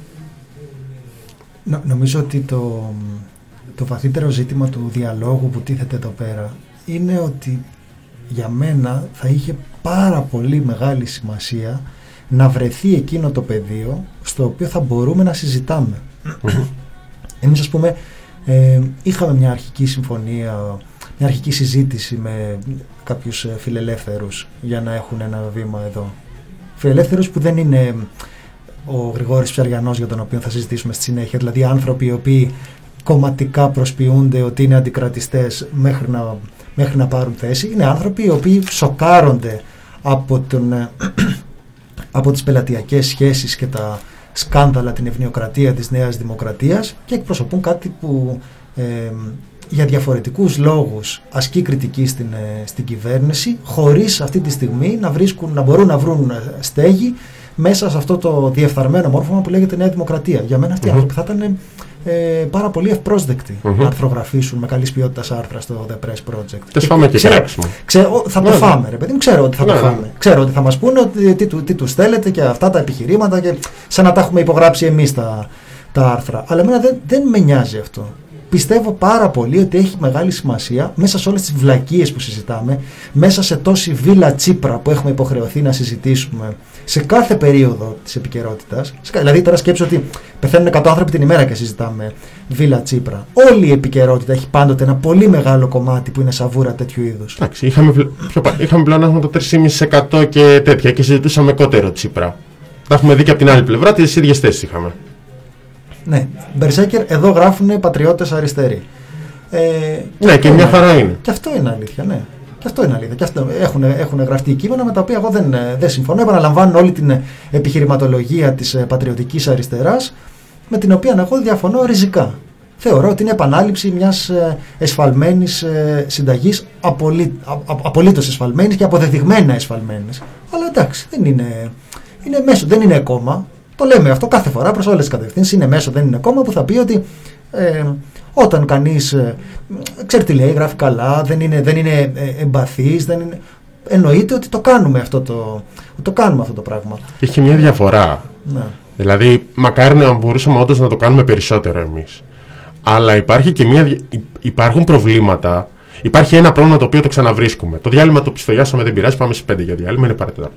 Νομίζω ότι το βαθύτερο ζήτημα του διαλόγου που τίθεται εδώ πέρα είναι ότι για μένα θα είχε πάρα πολύ μεγάλη σημασία να βρεθεί εκείνο το πεδίο στο οποίο θα μπορούμε να συζητάμε. Εμείς, ας πούμε, είχαμε μια αρχική συμφωνία, μια αρχική συζήτηση με κάποιους φιλελεύθερους για να έχουν ένα βήμα εδώ. Φιλελεύθερους που δεν είναι ο Γρηγόρης Ψαριανός, για τον οποίο θα συζητήσουμε στη συνέχεια, δηλαδή άνθρωποι οι οποίοι κομματικά προσποιούνται ότι είναι αντικρατιστές μέχρι να πάρουν θέση. Είναι άνθρωποι οι οποίοι σοκάρονται από τις πελατειακές σχέσεις και τα σκάνδαλα, την ευνοιοκρατία της Νέας Δημοκρατίας, και εκπροσωπούν κάτι που για διαφορετικούς λόγους ασκεί κριτική στην κυβέρνηση, χωρίς αυτή τη στιγμή να μπορούν να βρουν στέγη μέσα σε αυτό το διεφθαρμένο μόρφωμα που λέγεται Νέα Δημοκρατία. Για μένα αυτοί οι άνθρωποι θα ήταν πάρα πολύ ευπρόσδεκτοι να αρθρογραφήσουν με καλής ποιότητας άρθρα στο The Press Project. Και φάμε και κράξιμο. Θα το φάμε, ρε παιδί μου, ξέρω ότι θα το φάμε. Ξέρω ότι θα μας πούνε τι τους θέλετε και αυτά τα επιχειρήματα, και σαν να τα έχουμε υπογράψει εμείς τα άρθρα. Αλλά εμένα δεν με νοιάζει αυτό. Πιστεύω πάρα πολύ ότι έχει μεγάλη σημασία μέσα σε όλες τις βλακίες που συζητάμε, μέσα σε τόση βίλα Τσίπρα που έχουμε υποχρεωθεί να συζητήσουμε σε κάθε περίοδο της επικαιρότητας. Δηλαδή, τώρα σκέψω ότι πεθαίνουν 100 άνθρωποι την ημέρα και συζητάμε βίλα Τσίπρα. Όλη η επικαιρότητα έχει πάντοτε ένα πολύ μεγάλο κομμάτι που είναι σαβούρα τέτοιου είδους. Εντάξει, είχαμε πλεονάσματα το 3,5% και τέτοια, και συζητούσαμε κότερο Τσίπρα. Τα έχουμε δει και από την άλλη πλευρά, τις ίδιες θέσεις είχαμε. Ναι, Μπερσέκερ, εδώ γράφουν πατριώτες αριστεροί. Ναι, και μια χαρά είναι. Και αυτό είναι αλήθεια, ναι. Και αυτό είναι αλήθεια. Και αυτό έχουν γραφτεί κείμενα με τα οποία εγώ δεν συμφωνώ. Επαναλαμβάνουν όλη την επιχειρηματολογία της πατριωτικής αριστεράς, με την οποία εγώ διαφωνώ ριζικά. Θεωρώ ότι είναι επανάληψη μιας εσφαλμένης συνταγής, απολύτως εσφαλμένης και αποδεδειγμένα εσφαλμένης. Αλλά εντάξει, είναι μέσο, δεν είναι κόμμα. Το λέμε αυτό κάθε φορά προς όλες τις κατευθύνσεις. Είναι μέσο, δεν είναι κόμμα, που θα πει ότι όταν κανείς ξέρει τι λέει, γράφει καλά, δεν είναι εμπαθής, εννοείται ότι το κάνουμε αυτό το πράγμα. Έχει μια διαφορά. Ναι. Δηλαδή, μακάρι να μπορούσαμε όντως να το κάνουμε περισσότερο εμείς. Αλλά υπάρχουν προβλήματα. Υπάρχει ένα πρόβλημα το οποίο το ξαναβρίσκουμε. Το διάλειμμα το πιστογιάσαμε, δεν πειράζει, πάμε στις 5 για διάλειμμα, είναι παρατετάρτο.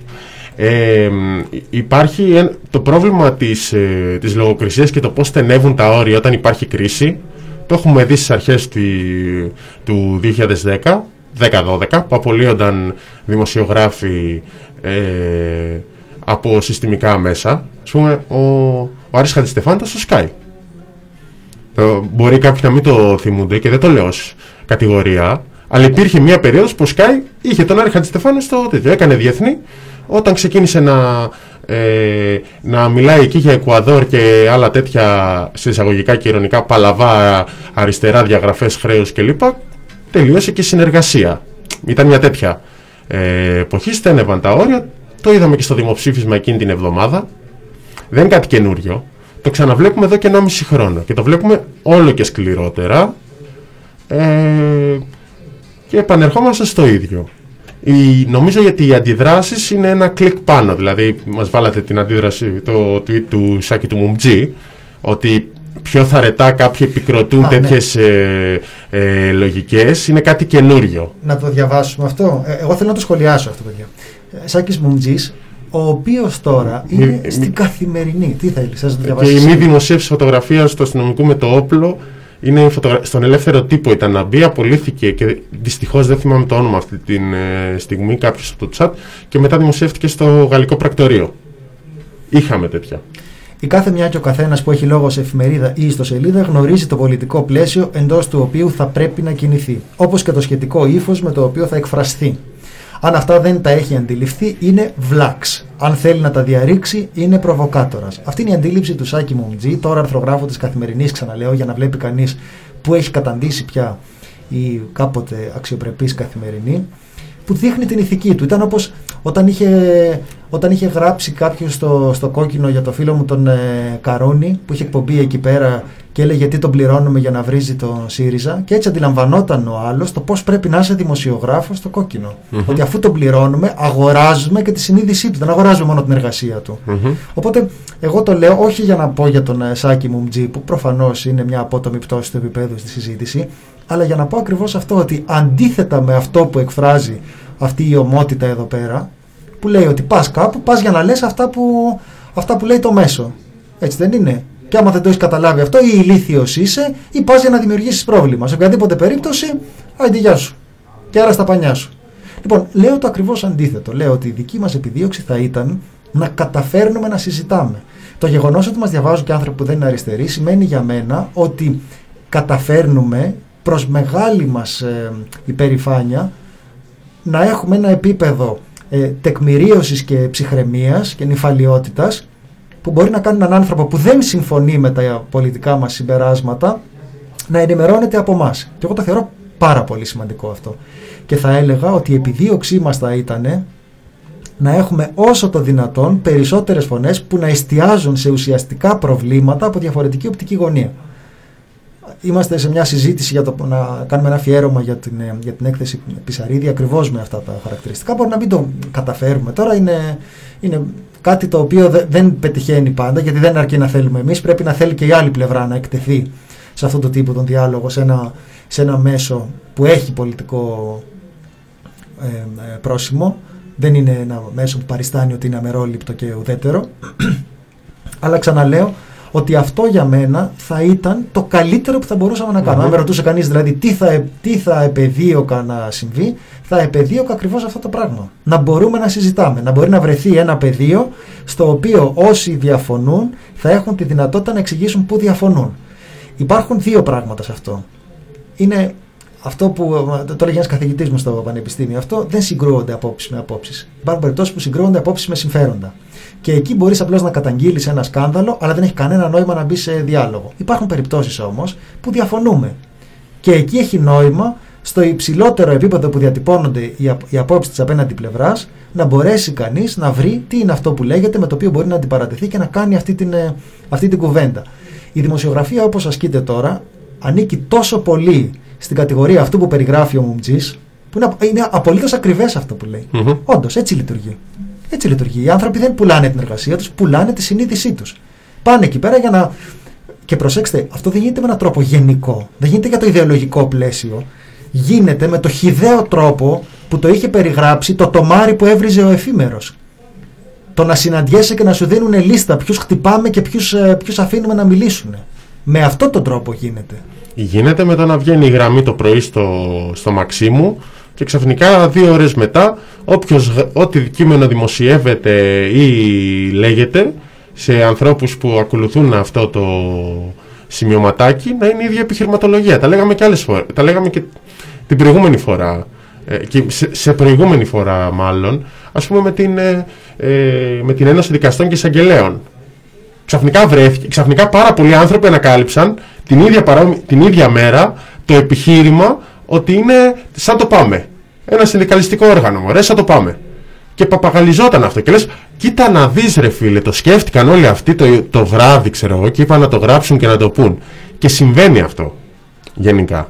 Υπάρχει το πρόβλημα της λογοκρισίας και το πώς στενεύουν τα όρια όταν υπάρχει κρίση. Το έχουμε δει στις αρχές του 2010-12, που απολύονταν δημοσιογράφοι από συστημικά μέσα. Ας πούμε, ο Άρης Χατζηστεφάνου ήταν στο Sky. Μπορεί κάποιοι να μην το θυμούνται και δεν το λέω ως κατηγορία, αλλά υπήρχε μια περίοδος που ο Sky είχε τον Άρη Χατζηστεφάνου στο τέτοιο. Έκανε διεθνή. Όταν ξεκίνησε να μιλάει εκεί για Εκουαδόρ και άλλα τέτοια, σε εισαγωγικά και ειρωνικά, παλαβά αριστερά, διαγραφές χρέους κλπ., τελείωσε και η συνεργασία. Ήταν μια τέτοια εποχή, στένευαν τα όρια. Το είδαμε και στο δημοψήφισμα εκείνη την εβδομάδα. Δεν είναι κάτι καινούριο. Το ξαναβλέπουμε εδώ και 1,5 χρόνο και το βλέπουμε όλο και σκληρότερα, και επανερχόμαστε στο ίδιο. Νομίζω γιατί οι αντιδράσεις είναι ένα κλικ πάνω. Δηλαδή, μας βάλατε την αντίδραση, το tweet του Σάκη του Μουμτζή, ότι πιο θαρετά κάποιοι επικροτούν τέτοιες λογικές, είναι κάτι καινούριο. Να το διαβάσουμε αυτό. Εγώ θέλω να το σχολιάσω αυτό, παιδιά. Σάκης Μουμτζής, ο οποίος τώρα είναι στην Καθημερινή. Τι θέλεις, να το διαβάσεις? Και η μη δημοσίευση φωτογραφίας του αστυνομικού με το όπλο. Είναι στον ελεύθερο τύπο ήταν να μπει, απολύθηκε και δυστυχώς δεν θυμάμαι το όνομα αυτή τη στιγμή, κάποιος από το chat, και μετά δημοσιεύτηκε στο Γαλλικό Πρακτορείο. Είχαμε τέτοια. Η κάθε μια και ο καθένας που έχει λόγο σε εφημερίδα ή ιστοσελίδα γνωρίζει το πολιτικό πλαίσιο εντός του οποίου θα πρέπει να κινηθεί, όπως και το σχετικό ύφος με το οποίο θα εκφραστεί. Αν αυτά δεν τα έχει αντιληφθεί, είναι βλάξ. Αν θέλει να τα διαρρήξει, είναι προβοκάτορας. Αυτή είναι η αντίληψη του Σάκη Μουμτζή, τώρα αρθρογράφου της Καθημερινής, ξαναλέω, για να βλέπει κανείς που έχει καταντήσει πια η κάποτε αξιοπρεπής Καθημερινή, που δείχνει την ηθική του. Ήταν όπως όταν είχε γράψει κάποιος στο κόκκινο για το φίλο μου τον Καρούνη, που είχε εκπομπή εκεί πέρα και έλεγε τι τον πληρώνουμε για να βρίζει τον ΣΥΡΙΖΑ, και έτσι αντιλαμβανόταν ο άλλος το πώς πρέπει να είσαι δημοσιογράφος στο κόκκινο. Ότι αφού τον πληρώνουμε, αγοράζουμε και τη συνείδησή του, δεν αγοράζουμε μόνο την εργασία του. Οπότε εγώ το λέω όχι για να πω για τον Σάκη Μουμτζή, που προφανώς είναι μια απότομη πτώση του επίπεδου στη συζήτηση, αλλά για να πω ακριβώς αυτό, ότι αντίθετα με αυτό που εκφράζει αυτή η ομότητα εδώ πέρα, που λέει ότι πας κάπου, πας για να λες αυτά που λέει το μέσο. Έτσι δεν είναι? Και άμα δεν το έχεις καταλάβει αυτό, ή ηλίθιος είσαι, ή πας για να δημιουργήσεις πρόβλημα. Σε οποιαδήποτε περίπτωση, άντε γεια σου. Και άρα στα πανιά σου. Λοιπόν, λέω το ακριβώς αντίθετο. Λέω ότι η δική μας επιδίωξη θα ήταν να καταφέρνουμε να συζητάμε. Το γεγονός ότι μας διαβάζουν και άνθρωποι που δεν είναι αριστεροί σημαίνει για μένα ότι καταφέρνουμε προς μεγάλη μας υπερηφάνεια να έχουμε ένα επίπεδο τεκμηρίωσης και ψυχραιμίας και νηφαλιότητας που μπορεί να κάνει έναν άνθρωπο που δεν συμφωνεί με τα πολιτικά μας συμπεράσματα να ενημερώνεται από εμάς. Και εγώ το θεωρώ πάρα πολύ σημαντικό αυτό. Και θα έλεγα ότι η επιδίωξή μας θα ήταν να έχουμε όσο το δυνατόν περισσότερες φωνές που να εστιάζουν σε ουσιαστικά προβλήματα από διαφορετική οπτική γωνία. Είμαστε σε μια συζήτηση για να κάνουμε ένα αφιέρωμα για την έκθεση Πισαρίδη ακριβώς με αυτά τα χαρακτηριστικά. Μπορεί να μην το καταφέρουμε. Τώρα είναι κάτι το οποίο δεν πετυχαίνει πάντα, γιατί δεν αρκεί να θέλουμε εμείς. Πρέπει να θέλει και η άλλη πλευρά να εκτεθεί σε αυτόν τον τύπο τον διάλογο, σε ένα μέσο που έχει πολιτικό πρόσημο. Δεν είναι ένα μέσο που παριστάνει ότι είναι αμερόληπτο και ουδέτερο. Αλλά ξαναλέω ότι αυτό για μένα θα ήταν το καλύτερο που θα μπορούσαμε να κάνουμε. Αν με ρωτούσε κανείς δηλαδή τι θα επεδίωκα να συμβεί, θα επεδίωκα ακριβώς αυτό το πράγμα. Να μπορούμε να συζητάμε, να μπορεί να βρεθεί ένα πεδίο στο οποίο όσοι διαφωνούν θα έχουν τη δυνατότητα να εξηγήσουν πού διαφωνούν. Υπάρχουν δύο πράγματα σε αυτό. Είναι αυτό που το έλεγε ένας καθηγητής μου στο πανεπιστήμιο. Αυτό δεν συγκρούονται απόψεις με απόψεις. Υπάρχουν περιπτώσεις που συγκρούονται απόψεις με συμφέροντα. Και εκεί μπορείς απλώς να καταγγείλεις ένα σκάνδαλο, αλλά δεν έχει κανένα νόημα να μπει σε διάλογο. Υπάρχουν περιπτώσεις όμως που διαφωνούμε. Και εκεί έχει νόημα, στο υψηλότερο επίπεδο που διατυπώνονται οι απόψεις της απέναντι πλευράς, να μπορέσει κανείς να βρει τι είναι αυτό που λέγεται, με το οποίο μπορεί να αντιπαρατεθεί και να κάνει αυτή την κουβέντα. Η δημοσιογραφία όπως ασκείται τώρα ανήκει τόσο πολύ στην κατηγορία αυτού που περιγράφει ο Μουμτζής, που είναι απολύτως ακριβές αυτό που λέει. Όντως, έτσι λειτουργεί. Έτσι λειτουργεί. Οι άνθρωποι δεν πουλάνε την εργασία τους, πουλάνε τη συνείδησή τους. Πάνε εκεί πέρα για να. Και προσέξτε, αυτό δεν γίνεται με έναν τρόπο γενικό. Δεν γίνεται για το ιδεολογικό πλαίσιο. Γίνεται με το χυδαίο τρόπο που το είχε περιγράψει το τομάρι που έβριζε ο Εφήμερος. Το να συναντιέσαι και να σου δίνουν λίστα ποιους χτυπάμε και ποιους αφήνουμε να μιλήσουν. Με αυτόν τον τρόπο γίνεται. Γίνεται με το να βγαίνει η γραμμή το πρωί στο Μαξίμου και ξαφνικά 2 ώρες μετά ό,τι κείμενο δημοσιεύεται ή λέγεται σε ανθρώπους που ακολουθούν αυτό το σημειωματάκι να είναι η ίδια επιχειρηματολογία. Τα λέγαμε και άλλες φορές. Τα λέγαμε και την προηγούμενη φορά. Και σε προηγούμενη φορά μάλλον, ας πούμε με την Ένωση Δικαστών και Εισαγγελέων. Ξαφνικά πάρα πολλοί άνθρωποι ανακάλυψαν την ίδια μέρα το επιχείρημα ότι είναι σαν το Πάμε. Ένα συνδικαλιστικό όργανο, μωρέ, σαν το Πάμε. Και παπαγαλιζόταν αυτό. Και λες, κοίτα να δεις ρε φίλε, το σκέφτηκαν όλοι αυτοί το βράδυ, ξέρω εγώ, και είπαν να το γράψουν και να το πούν. Και συμβαίνει αυτό, γενικά.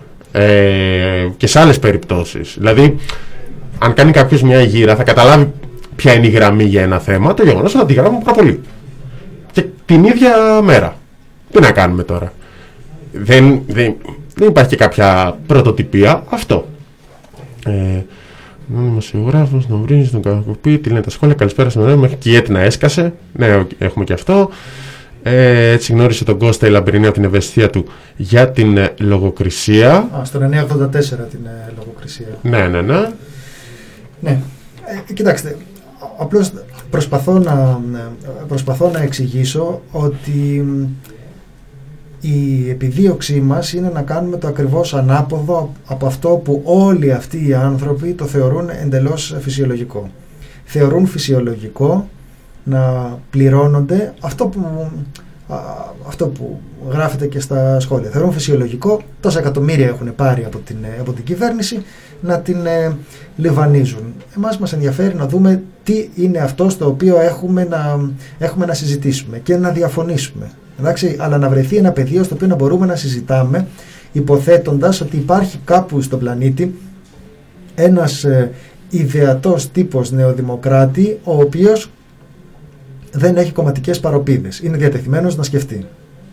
Και σε άλλες περιπτώσεις. Δηλαδή, αν κάνει κάποιος μια γύρα, θα καταλάβει ποια είναι η γραμμή για ένα θέμα, το γεγονός θα τη γράφουμε πάρα πολύ. Και την ίδια μέρα. Τι να κάνουμε τώρα. Δεν υπάρχει και κάποια πρωτοτυπία. Αυτό. Δημοσιογράφος, να βρει τον κακοποιεί, τι λένε τα σχόλια. Καλησπέρα στον Ωρέα, μέχρι και η Έτνα έσκασε. Ναι, έχουμε και αυτό. Έτσι γνώρισε τον Κώστα η Λαμπρινή από την ευαισθησία του για την λογοκρισία. Στο 984 την λογοκρισία. Ναι. Ναι. Κοιτάξτε, απλώς προσπαθώ να εξηγήσω ότι η επιδίωξή μας είναι να κάνουμε το ακριβώς ανάποδο από αυτό που όλοι αυτοί οι άνθρωποι το θεωρούν εντελώς φυσιολογικό. Θεωρούν φυσιολογικό να πληρώνονται αυτό που γράφεται και στα σχόλια. Θεωρούν φυσιολογικό, τόσα εκατομμύρια έχουν πάρει από την κυβέρνηση, να την λιβανίζουν. Εμάς μας ενδιαφέρει να δούμε τι είναι αυτό στο οποίο έχουμε να συζητήσουμε και να διαφωνήσουμε. Εντάξει, αλλά να βρεθεί ένα πεδίο στο οποίο να μπορούμε να συζητάμε, υποθέτοντας ότι υπάρχει κάπου στον πλανήτη ένας ιδεατός τύπος νεοδημοκράτη, ο οποίος δεν έχει κομματικές παροπίδες. Είναι διατεθειμένος να σκεφτεί.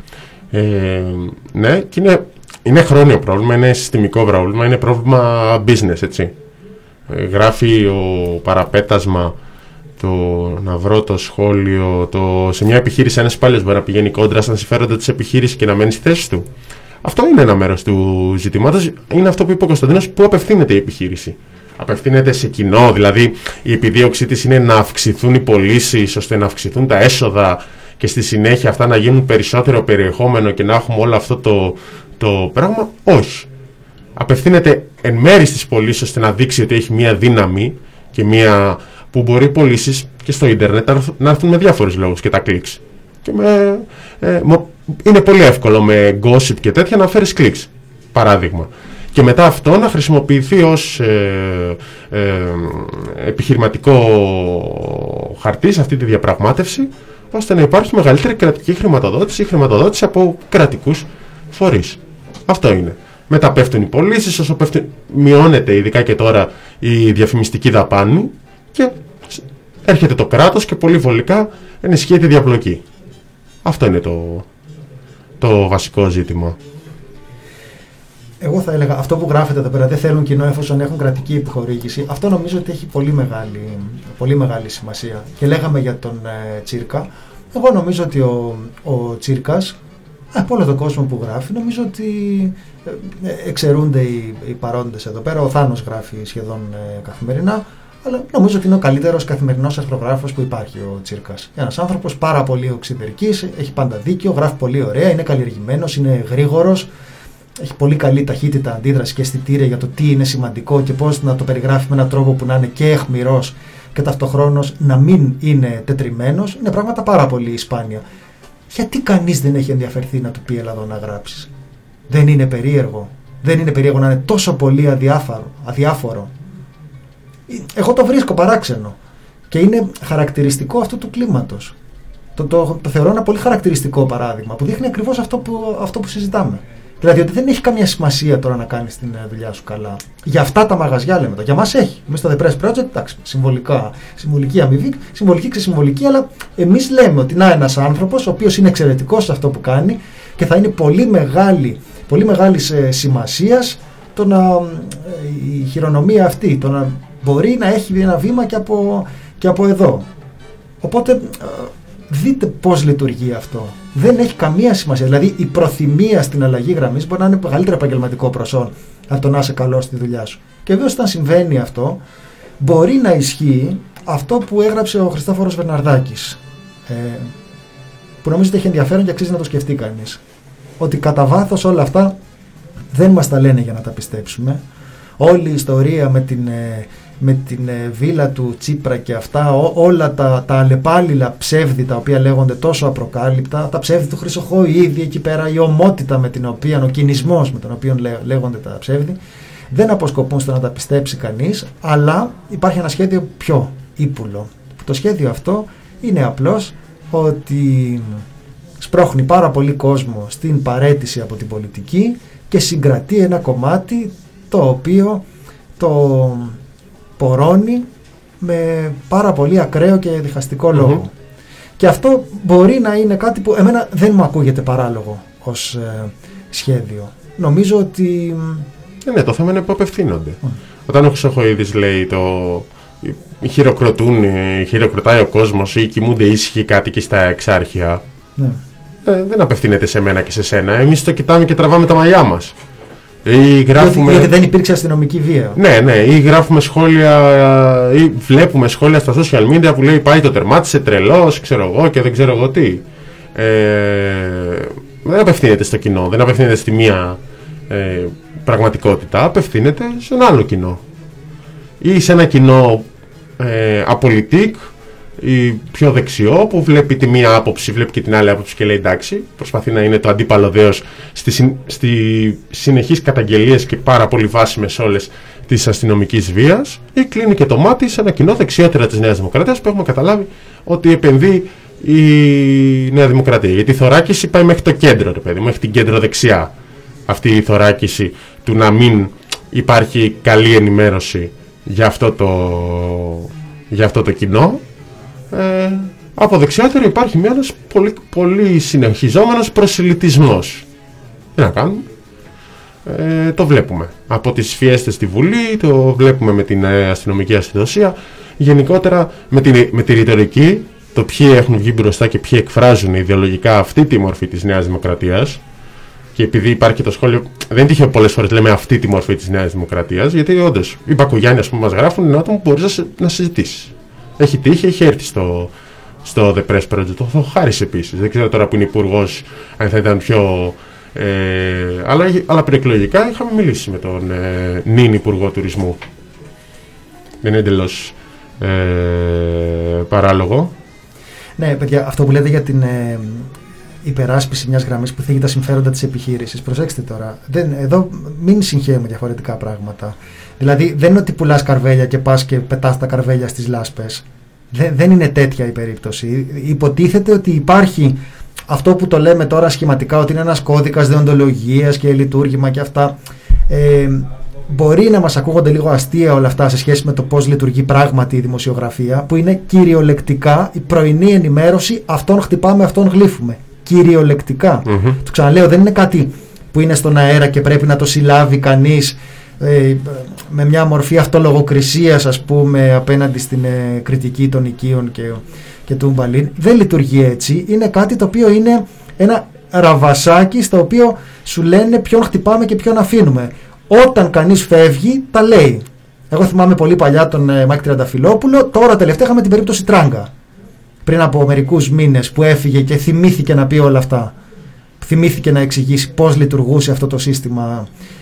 Ναι, και είναι χρόνιο πρόβλημα, είναι συστημικό πρόβλημα, είναι πρόβλημα business, έτσι. Γράφει ο παραπέτασμα, το να βρω το σχόλιο, σε μια επιχείρηση ένας υπάλληλος μπορεί να πηγαίνει κόντρα στα συμφέροντα της επιχείρησης και να μένει στη θέση του. Αυτό είναι ένα μέρος του ζητήματος. Είναι αυτό που είπε ο Κωνσταντίνος, που απευθύνεται η επιχείρηση. Απευθύνεται σε κοινό, δηλαδή η επιδίωξή της είναι να αυξηθούν οι πωλήσεις ώστε να αυξηθούν τα έσοδα και στη συνέχεια αυτά να γίνουν περισσότερο περιεχόμενο και να έχουμε όλο αυτό το πράγμα. Όχι. Απευθύνεται εν μέρει στις πωλήσεις ώστε να δείξει ότι έχει μία δύναμη και μία που μπορεί οι πωλήσεις και στο ίντερνετ να έρθουν με διάφορους λόγους και τα κλικς. Και είναι πολύ εύκολο με gossip και τέτοια να φέρεις κλικς, παράδειγμα. Και μετά αυτό να χρησιμοποιηθεί ως επιχειρηματικό χαρτί σε αυτή τη διαπραγμάτευση, ώστε να υπάρχει μεγαλύτερη κρατική χρηματοδότηση ή χρηματοδότηση από κρατικούς φορείς. Αυτό είναι. Μετά πέφτουν οι πωλήσεις, όσο μειώνεται ειδικά και τώρα η διαφημιστική δαπάνη και έρχεται το κράτος και πολύ βολικά ενισχύει τη διαπλοκή. Αυτό είναι το βασικό ζήτημα. Εγώ θα έλεγα, αυτό που γράφεται εδώ πέρα, δεν θέλουν κοινό εφόσον έχουν κρατική επιχορήγηση, αυτό νομίζω ότι έχει πολύ μεγάλη σημασία. Και λέγαμε για τον Τσίρκα. Εγώ νομίζω ότι ο Τσίρκας, από όλο τον κόσμο που γράφει, νομίζω ότι εξαιρούνται οι παρόντες εδώ πέρα. Ο Θάνος γράφει σχεδόν καθημερινά, αλλά νομίζω ότι είναι ο καλύτερος καθημερινός αστρογράφος που υπάρχει ο Τσίρκας. Ένας άνθρωπος πάρα πολύ οξυδερκής, έχει πάντα δίκιο, γράφει πολύ ωραία, είναι καλλιεργημένος, είναι γρήγορος. Έχει πολύ καλή ταχύτητα αντίδραση και αισθητήρια για το τι είναι σημαντικό και πώς να το περιγράφει με έναν τρόπο που να είναι και αιχμηρός και ταυτοχρόνως να μην είναι τετριμένος. Είναι πράγματα πάρα πολύ σπάνια. Γιατί κανείς δεν έχει ενδιαφερθεί να του πει έλα εδώ να γράψεις? Δεν είναι περίεργο? Δεν είναι περίεργο να είναι τόσο πολύ αδιάφορο? Εγώ το βρίσκω παράξενο και είναι χαρακτηριστικό αυτού του κλίματος. Το θεωρώ ένα πολύ χαρακτηριστικό παράδειγμα που δείχνει ακριβώς αυτό που συζητάμε. Δηλαδή ότι δεν έχει καμία σημασία τώρα να κάνεις την δουλειά σου καλά. Για αυτά τα μαγαζιά λέμε το. Για μας έχει. Εμείς στο The Press Project, εντάξει, συμβολική αμοιβή, συμβολική ξεσυμβολική, αλλά εμείς λέμε ότι να ένας άνθρωπος ο οποίος είναι εξαιρετικός σε αυτό που κάνει και θα είναι πολύ μεγάλη σημασίας η χειρονομία αυτή, το να μπορεί να έχει ένα βήμα και από εδώ. Οπότε δείτε πώς λειτουργεί αυτό. Δεν έχει καμία σημασία. Δηλαδή η προθυμία στην αλλαγή γραμμής μπορεί να είναι μεγαλύτερο επαγγελματικό προσόν από το να είσαι καλό στη δουλειά σου. Και βέβαια όταν συμβαίνει αυτό, μπορεί να ισχύει αυτό που έγραψε ο Χριστόφορος Βερναρδάκης, που νομίζω ότι έχει ενδιαφέρον και αξίζει να το σκεφτεί κανείς. Ότι κατά βάθος όλα αυτά δεν μας τα λένε για να τα πιστέψουμε. Όλη η ιστορία με την βίλα του Τσίπρα και αυτά, όλα τα αλλεπάλληλα ψεύδη τα οποία λέγονται τόσο απροκάλυπτα, τα ψεύδη του Χρυσοχοΐδη εκεί πέρα, η ομότητα με την οποία, ο κινησμός με τον οποίο λέγονται τα ψεύδη, δεν αποσκοπούν στο να τα πιστέψει κανείς, αλλά υπάρχει ένα σχέδιο πιο ύπουλο. Το σχέδιο αυτό είναι απλώς ότι σπρώχνει πάρα πολύ κόσμο στην παραίτηση από την πολιτική και συγκρατεί ένα κομμάτι το οποίο το πορώνει με πάρα πολύ ακραίο και διχαστικό λόγο. Και αυτό μπορεί να είναι κάτι που εμένα δεν μου ακούγεται παράλογο ως σχέδιο. Νομίζω ότι... Ναι, το θέμα είναι που απευθύνονται. Όταν ο Χρυσοχοΐδης λέει χειροκροτάει ο κόσμος ή κοιμούνται ήσυχοι κάτοικοι στα εξάρχεια, δεν απευθύνεται σε μένα και σε σένα. Εμείς το κοιτάμε και τραβάμε τα μαλλιά μας. Γιατί δεν υπήρξε αστυνομική βία. Ναι, ή γράφουμε σχόλια ή βλέπουμε σχόλια στα social media που λέει πάει το τερμάτισε, τρελός, ξέρω εγώ και δεν ξέρω εγώ τι. Δεν απευθύνεται στο κοινό, δεν απευθύνεται στη μία πραγματικότητα, απευθύνεται σε ένα άλλο κοινό. Ή σε ένα κοινό απολυτικ ή πιο δεξιό που βλέπει τη μία άποψη, βλέπει και την άλλη άποψη και λέει εντάξει, προσπαθεί να είναι το αντίπαλο δέος στη συνεχείς καταγγελίες και πάρα πολύ βάσιμες όλες της αστυνομικής βίας, ή κλείνει και το μάτι σε ένα κοινό δεξιότερα της Νέας Δημοκρατίας που έχουμε καταλάβει ότι επενδύει η Νέα Δημοκρατία. Γιατί η θωράκιση πάει μέχρι το κέντρο, ρε παιδί, μέχρι την κέντρο δεξιά. Αυτή η θωράκιση του να μην υπάρχει καλή ενημέρωση για αυτό το κοινό. Από δεξιότερα υπάρχει ένας πολύ, πολύ συνεχιζόμενος προσελητισμός. Τι να κάνουμε. Το βλέπουμε από τις φιέστες στη Βουλή, το βλέπουμε με την αστυνομική αστυνομία, γενικότερα με τη ρητορική, το ποιοι έχουν βγει μπροστά και ποιοι εκφράζουν ιδεολογικά αυτή τη μορφή της Νέας Δημοκρατίας. Και επειδή υπάρχει το σχόλιο, δεν είναι τυχαίο πολλές φορές λέμε αυτή τη μορφή της Νέας Δημοκρατίας, γιατί όντως οι Μπακογιάννοι που μας γράφουν είναι άτομα που μπορείς να συζητήσεις. Έχει τύχει, έχει έρθει στο The Press Project. Ο Χάρης επίσης. Δεν ξέρω τώρα που είναι υπουργός, αν θα ήταν πιο. Αλλά προεκλογικά είχαμε μιλήσει με τον νυν υπουργό τουρισμού. Δεν είναι εντελώς παράλογο. Ναι, παιδιά, αυτό που λέτε για την υπεράσπιση μιας γραμμής που θίγει τα συμφέροντα της επιχείρησης. Προσέξτε τώρα. Εδώ μην συγχαίουμε διαφορετικά πράγματα. Δηλαδή, δεν είναι ότι πουλάς καρβέλια και πας και πετάς τα καρβέλια στις λάσπες. Δεν είναι τέτοια η περίπτωση. Υποτίθεται ότι υπάρχει αυτό που το λέμε τώρα σχηματικά, ότι είναι ένας κώδικας δεοντολογίας και λειτουργήμα και αυτά. Μπορεί να μας ακούγονται λίγο αστεία όλα αυτά σε σχέση με το πώς λειτουργεί πράγματι η δημοσιογραφία, που είναι κυριολεκτικά η πρωινή ενημέρωση, αυτόν χτυπάμε, αυτόν γλύφουμε. Κυριολεκτικά. Το ξαναλέω, δεν είναι κάτι που είναι στον αέρα και πρέπει να το συλλάβει κανείς με μια μορφή αυτολογοκρισίας, ας πούμε, απέναντι στην κριτική των οικείων και του Μπαλίν. Δεν λειτουργεί έτσι. Είναι κάτι το οποίο είναι ένα ραβασάκι στο οποίο σου λένε ποιον χτυπάμε και ποιον αφήνουμε. Όταν κανείς φεύγει, τα λέει. Εγώ θυμάμαι πολύ παλιά τον Μάκη Τριανταφυλόπουλο. Τώρα τελευταία είχαμε την περίπτωση Τράγκα. Πριν από μερικούς μήνες που έφυγε και θυμήθηκε να πει όλα αυτά. Θυμήθηκε να εξηγήσει πώς λειτουργούσε αυτό το σύστημα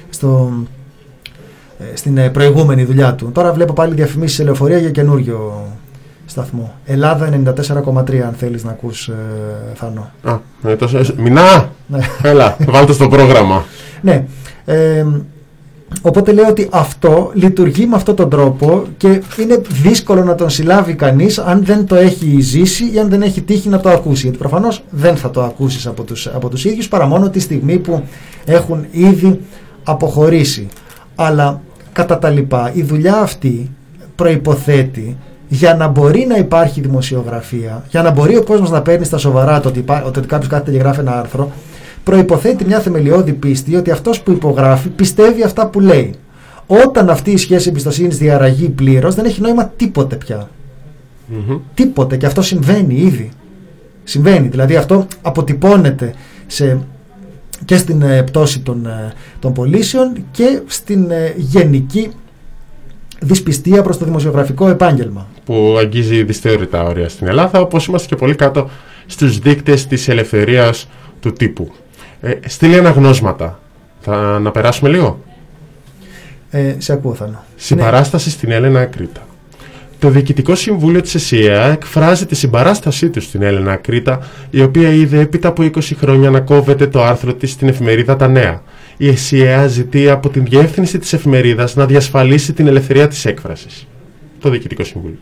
στην προηγούμενη δουλειά του. Τώρα βλέπω πάλι διαφημίσεις σε λεωφορεία για καινούριο σταθμό. Ελλάδα 94,3 αν θέλεις να ακούς, Θάνο. Μινά! Έλα, βάλτε στο πρόγραμμα. Ναι. Οπότε λέω ότι αυτό λειτουργεί με αυτόν τον τρόπο και είναι δύσκολο να τον συλλάβει κανείς αν δεν το έχει ζήσει ή αν δεν έχει τύχει να το ακούσει. Γιατί προφανώς δεν θα το ακούσεις από τους ίδιους παρά μόνο τη στιγμή που έχουν ήδη αποχωρήσει. Αλλά κατά τα λοιπά η δουλειά αυτή προϋποθέτει, για να μπορεί να υπάρχει δημοσιογραφία, για να μπορεί ο κόσμος να παίρνει στα σοβαρά το ότι κάποιος κάθεται και γράφει ένα άρθρο, προϋποθέτει μια θεμελιώδη πίστη ότι αυτός που υπογράφει πιστεύει αυτά που λέει. Όταν αυτή η σχέση εμπιστοσύνης διαραγεί πλήρως, δεν έχει νόημα τίποτε πια. Τίποτε. Και αυτό συμβαίνει ήδη. Συμβαίνει. Δηλαδή αυτό αποτυπώνεται και στην πτώση των πωλήσεων και στην γενική δυσπιστία προς το δημοσιογραφικό επάγγελμα. Που αγγίζει δυσθεώρητα όρια στην Ελλάδα, όπως είμαστε και πολύ κάτω στους δείκτες της ελευθερίας του τύπου. Στείλει αναγνώσματα. Να περάσουμε λίγο. Σε ακούω, Θάνο. Συμπαράσταση στην Έλενα Ακρίτα. Το Διοικητικό Συμβούλιο της ΕΣΥΑ εκφράζει τη συμπαράστασή του στην Έλενα Ακρίτα, η οποία είδε έπειτα από 20 χρόνια να κόβεται το άρθρο της στην εφημερίδα Τα Νέα. Η ΕΣΥΑ ζητεί από την διεύθυνση της εφημερίδας να διασφαλίσει την ελευθερία της έκφρασης. Το Διοικητικό Συμβούλιο.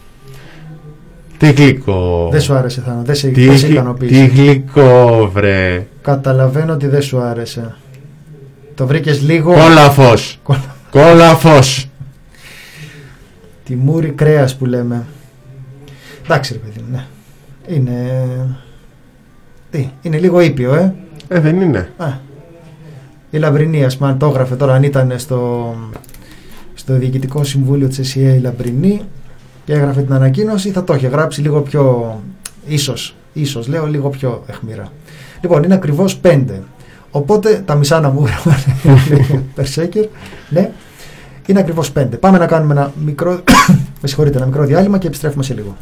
Τι γλυκό. Δεν σου άρεσε, Θάνο. Δεν σε ικανοποίησε. Τι γλυκό, βρε. Καταλαβαίνω ότι δεν σου άρεσε. Το βρήκες λίγο. Κόλαφος. Κόλαφος. Τιμούρι κρέας που λέμε. Εντάξει, ρε παιδί μου, ναι. Είναι λίγο ήπιο, δεν είναι. Η Λαμπρινή, ας πούμε, αν το έγραφε τώρα, αν ήταν στο Διοικητικό Συμβούλιο της ΕΣΥΑ η Λαμπρινή και έγραφε την ανακοίνωση, θα το είχε γράψει λίγο πιο ίσως λέω λίγο πιο αιχμηρά. Λοιπόν, είναι ακριβώς 5. Οπότε τα μισά να μου γράφουν Berserker. Ναι, είναι ακριβώς 5. Πάμε να κάνουμε ένα μικρό, ένα μικρό διάλειμμα και επιστρέφουμε σε λίγο.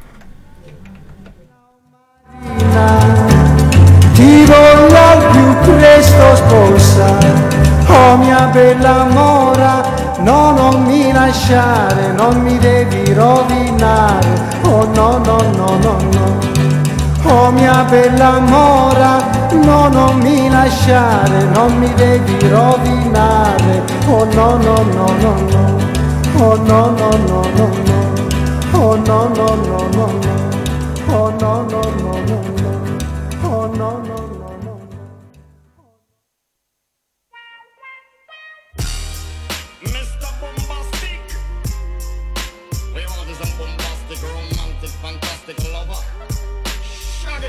Ti voglio al più presto sposare, oh mia bella mora, no non mi lasciare, non mi devi rovinare, oh no no no no no, oh mia bella mora, no non mi lasciare, non mi devi rovinare, oh no no no no no, oh no no no no no, oh no no no no no, oh no no no no no. Oh no no no no. Mr. Bombastic, we want is a bombastic, romantic, fantastic lover. Shaggy,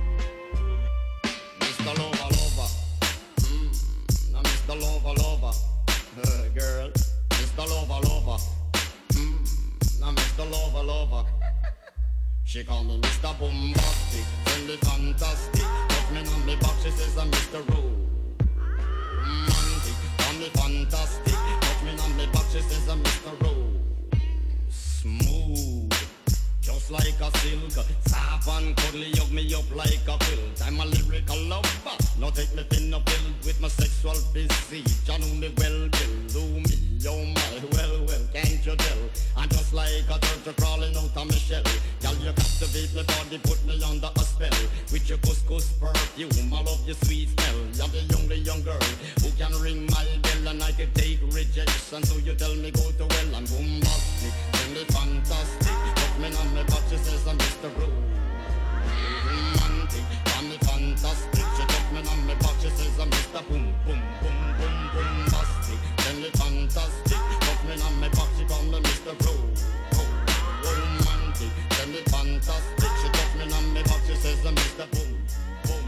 Mr. Lover, lover. Now Mr. Lover, lover. Girl, Mr. Lover, lover. Now Mr. Lover, lover. She call me Mr. Bombastic, tell me fantastic. Put me on me box, she says I'm Mr. Romantic. Call me fantastic, put me on me box, she says I'm Mr. Smooth, just like a silk. Soft and cuddly, hug me up like a quilt. I'm a lyrical lover, now take me thin up filled with my sexual physique. You know me well, Bill, do me, oh my, well, can't you tell? I'm just like a turtle crawling out of my shell. Girl, you captivate my body, put me under a spell. With your couscous perfume, I love your sweet smell. You're the only young girl who can ring my bell, and I can take rejection. So you tell me go to well, I'm bombastic, tell me fantastic. Put me on my butt, she says I'm Mr. Romantic. Call me fantastic, she put me on my butt, she says I'm Mr. Boom, boom, boom, boom, bombastic. Tell me fantastic, put me on my butt, she call me Mr. Romantic. Tell me fantastic, she put me on my butt, she says I'm Mr. Boom, boom.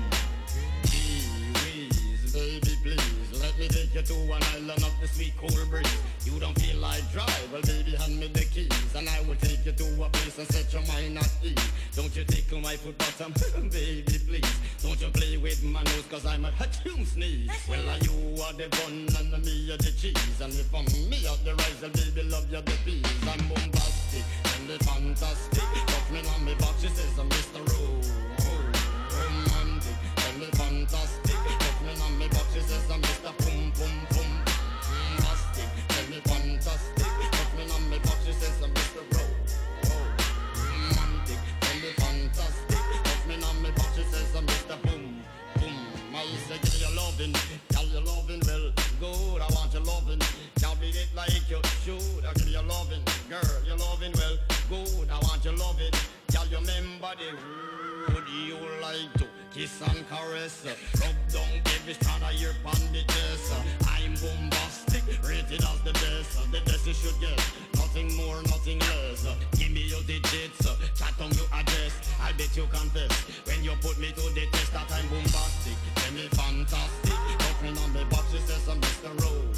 Baby, please, let me take you to an island of the sweet cool breeze. You don't feel like drive, well baby, hand me the keys, and I will take you to a place and set your mind at ease. Don't you tickle my foot bottom, baby, please. Don't you play with my nose, cause I'm a hatchoon sneeze. Well, you are the bun and me are the cheese, and if I'm me are the rice, well baby, love you the peas. I'm bombastic, and the fantastic. Put me on me box, she says I'm Mr. Romantic, and the fantastic. Put me on me box, she says I'm Mr. Boom, boom, boom. Fantastic, and the fantastic. Put me on me box, she says I'm Mr. Romantic, and the fantastic. Put me on me box, she says I'm Mr. Boom, boom. I say give you loving, tell you loving well, good. I want you loving, can't beat it like you should. I give you loving, girl, you loving well, good. I want you loving, tell you remember the would you like to kiss and caress, rub down every strand of your bandages. I'm bombastic, rated as the best you should get. Nothing more, nothing less. Give me your digits, chat on your address. I bet you confess when you put me to the test that I'm bombastic. Tell me fantastic, open on the box, she says I'm Mr.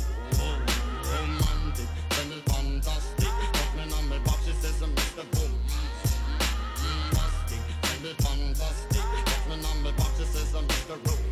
Romantic. Tell me fantastic, open on the box, she says I'm Mr. Bombastic. Tell me fantastic, open on the box, she says I'm Mr.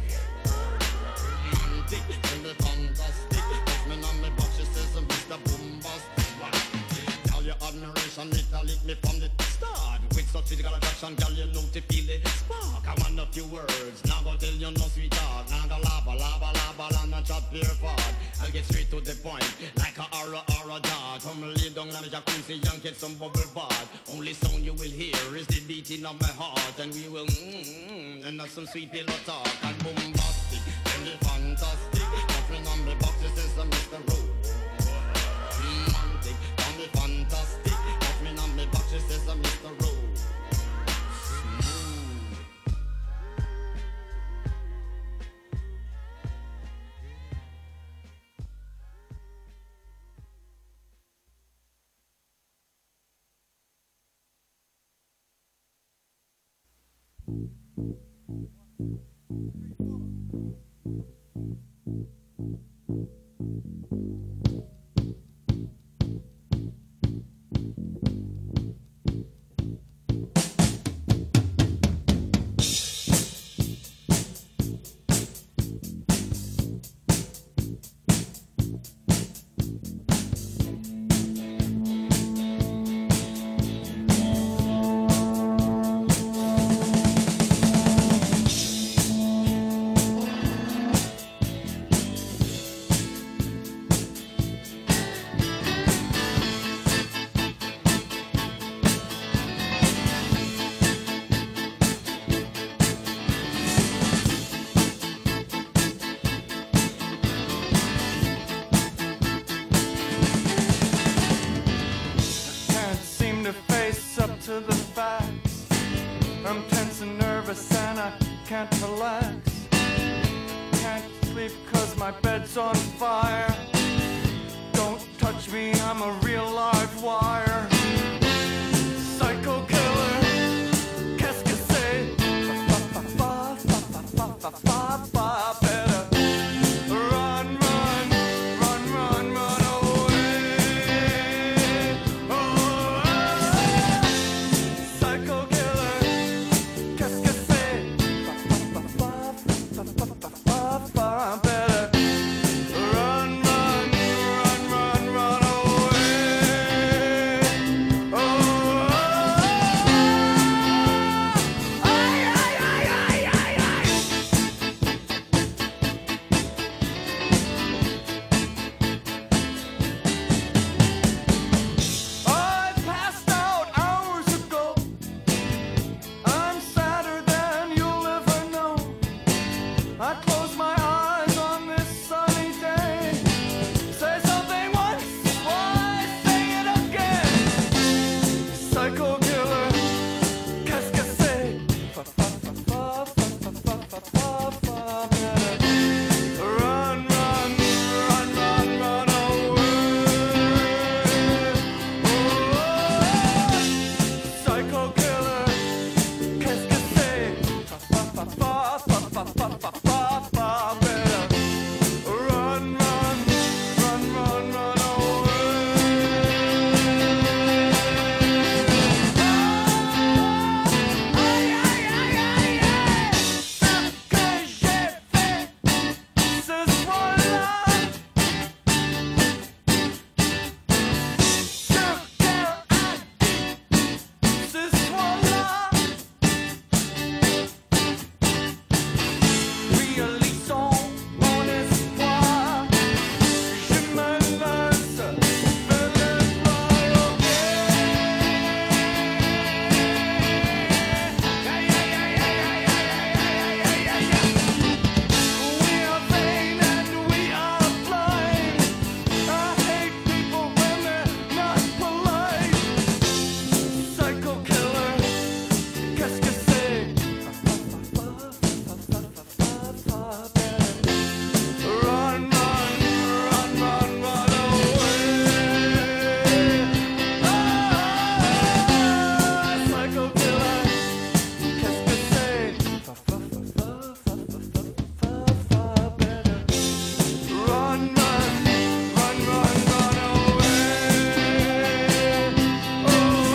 Romantic. Tell me fantastic, open on the box, she says I'm Mr. Bombastic. Tell your admiration, it lick me from the start. With such physical attraction, girl, you know to feel the spark. I want a few words, now go tell you no sweetheart. Now go lava, and not chat pure fart. I'll get straight to the point, like a aura dart. Come lay down on the jacuzzi and get some bubble bath. Only sound you will hear is the beating of my heart. And we will and have some sweet pillow talk. And bombastic, and the fantastic. Nothing on the box, it says I'm Mr. Romantic, and the fantastic. Nothing on the box, it says I'm Mr. Smooth. tense and nervous and I can't relax. Can't sleep 'cause my bed's on fire. Don't touch me, I'm a real live wire. Psycho killer, qu'est-ce que c'est? Better run, run, run, run, run away. Oh, psycho killer, qu'est-ce que c'est? Better run, run, run, run, run away. Oh, ay, ay, ay, ay, ay, ay. I passed out hours ago. I'm sadder than you'll ever know. I close my eyes on this sunny day. Say something once, why say it again? Psycho killer, qu'est-ce que c'est? Run, run, run, run, run away. Oh, psycho killer, qu'est-ce que c'est? Better run, run, run, run, run away. Aïe, aïe, aïe, aïe, aïe. Ce que j'ai fait ce soir-là, ce qu'elle a dit ce soir-là. Réalisons mon espoir, je me lance vers le royaume. Aïe, aïe, aïe, aïe, aïe, aïe, aïe, aïe, aïe. We are vain and we are blind. I hate people when they're not polite. Psycho killer, qu'est-ce que c'est? Run, run, run, run, run away. Ah, psycho killer, qu'est-ce que c'est? Better run, run, run, run, run away. Oh,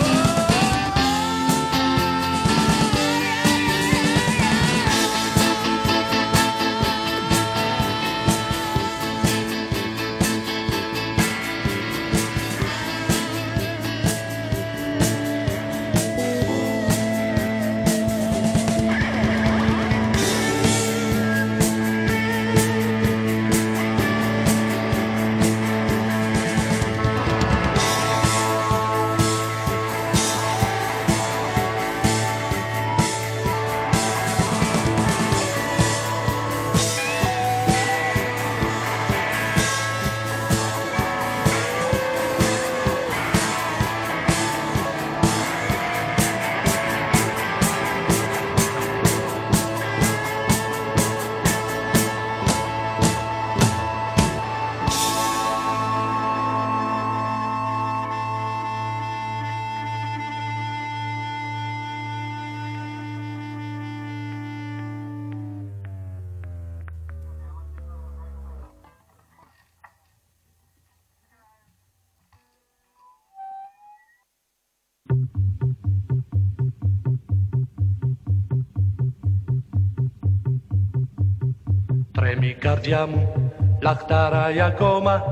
Τρέμει η καρδιά μου, λαχταράει ακόμα.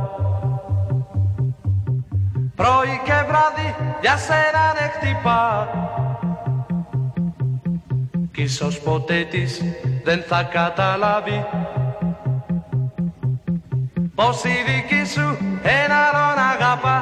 Πρωί και βράδυ για σένα ναι χτυπά. Κι ίσως ποτέ της δεν θα καταλάβει πως η δική σου ένα άλλον αγαπά.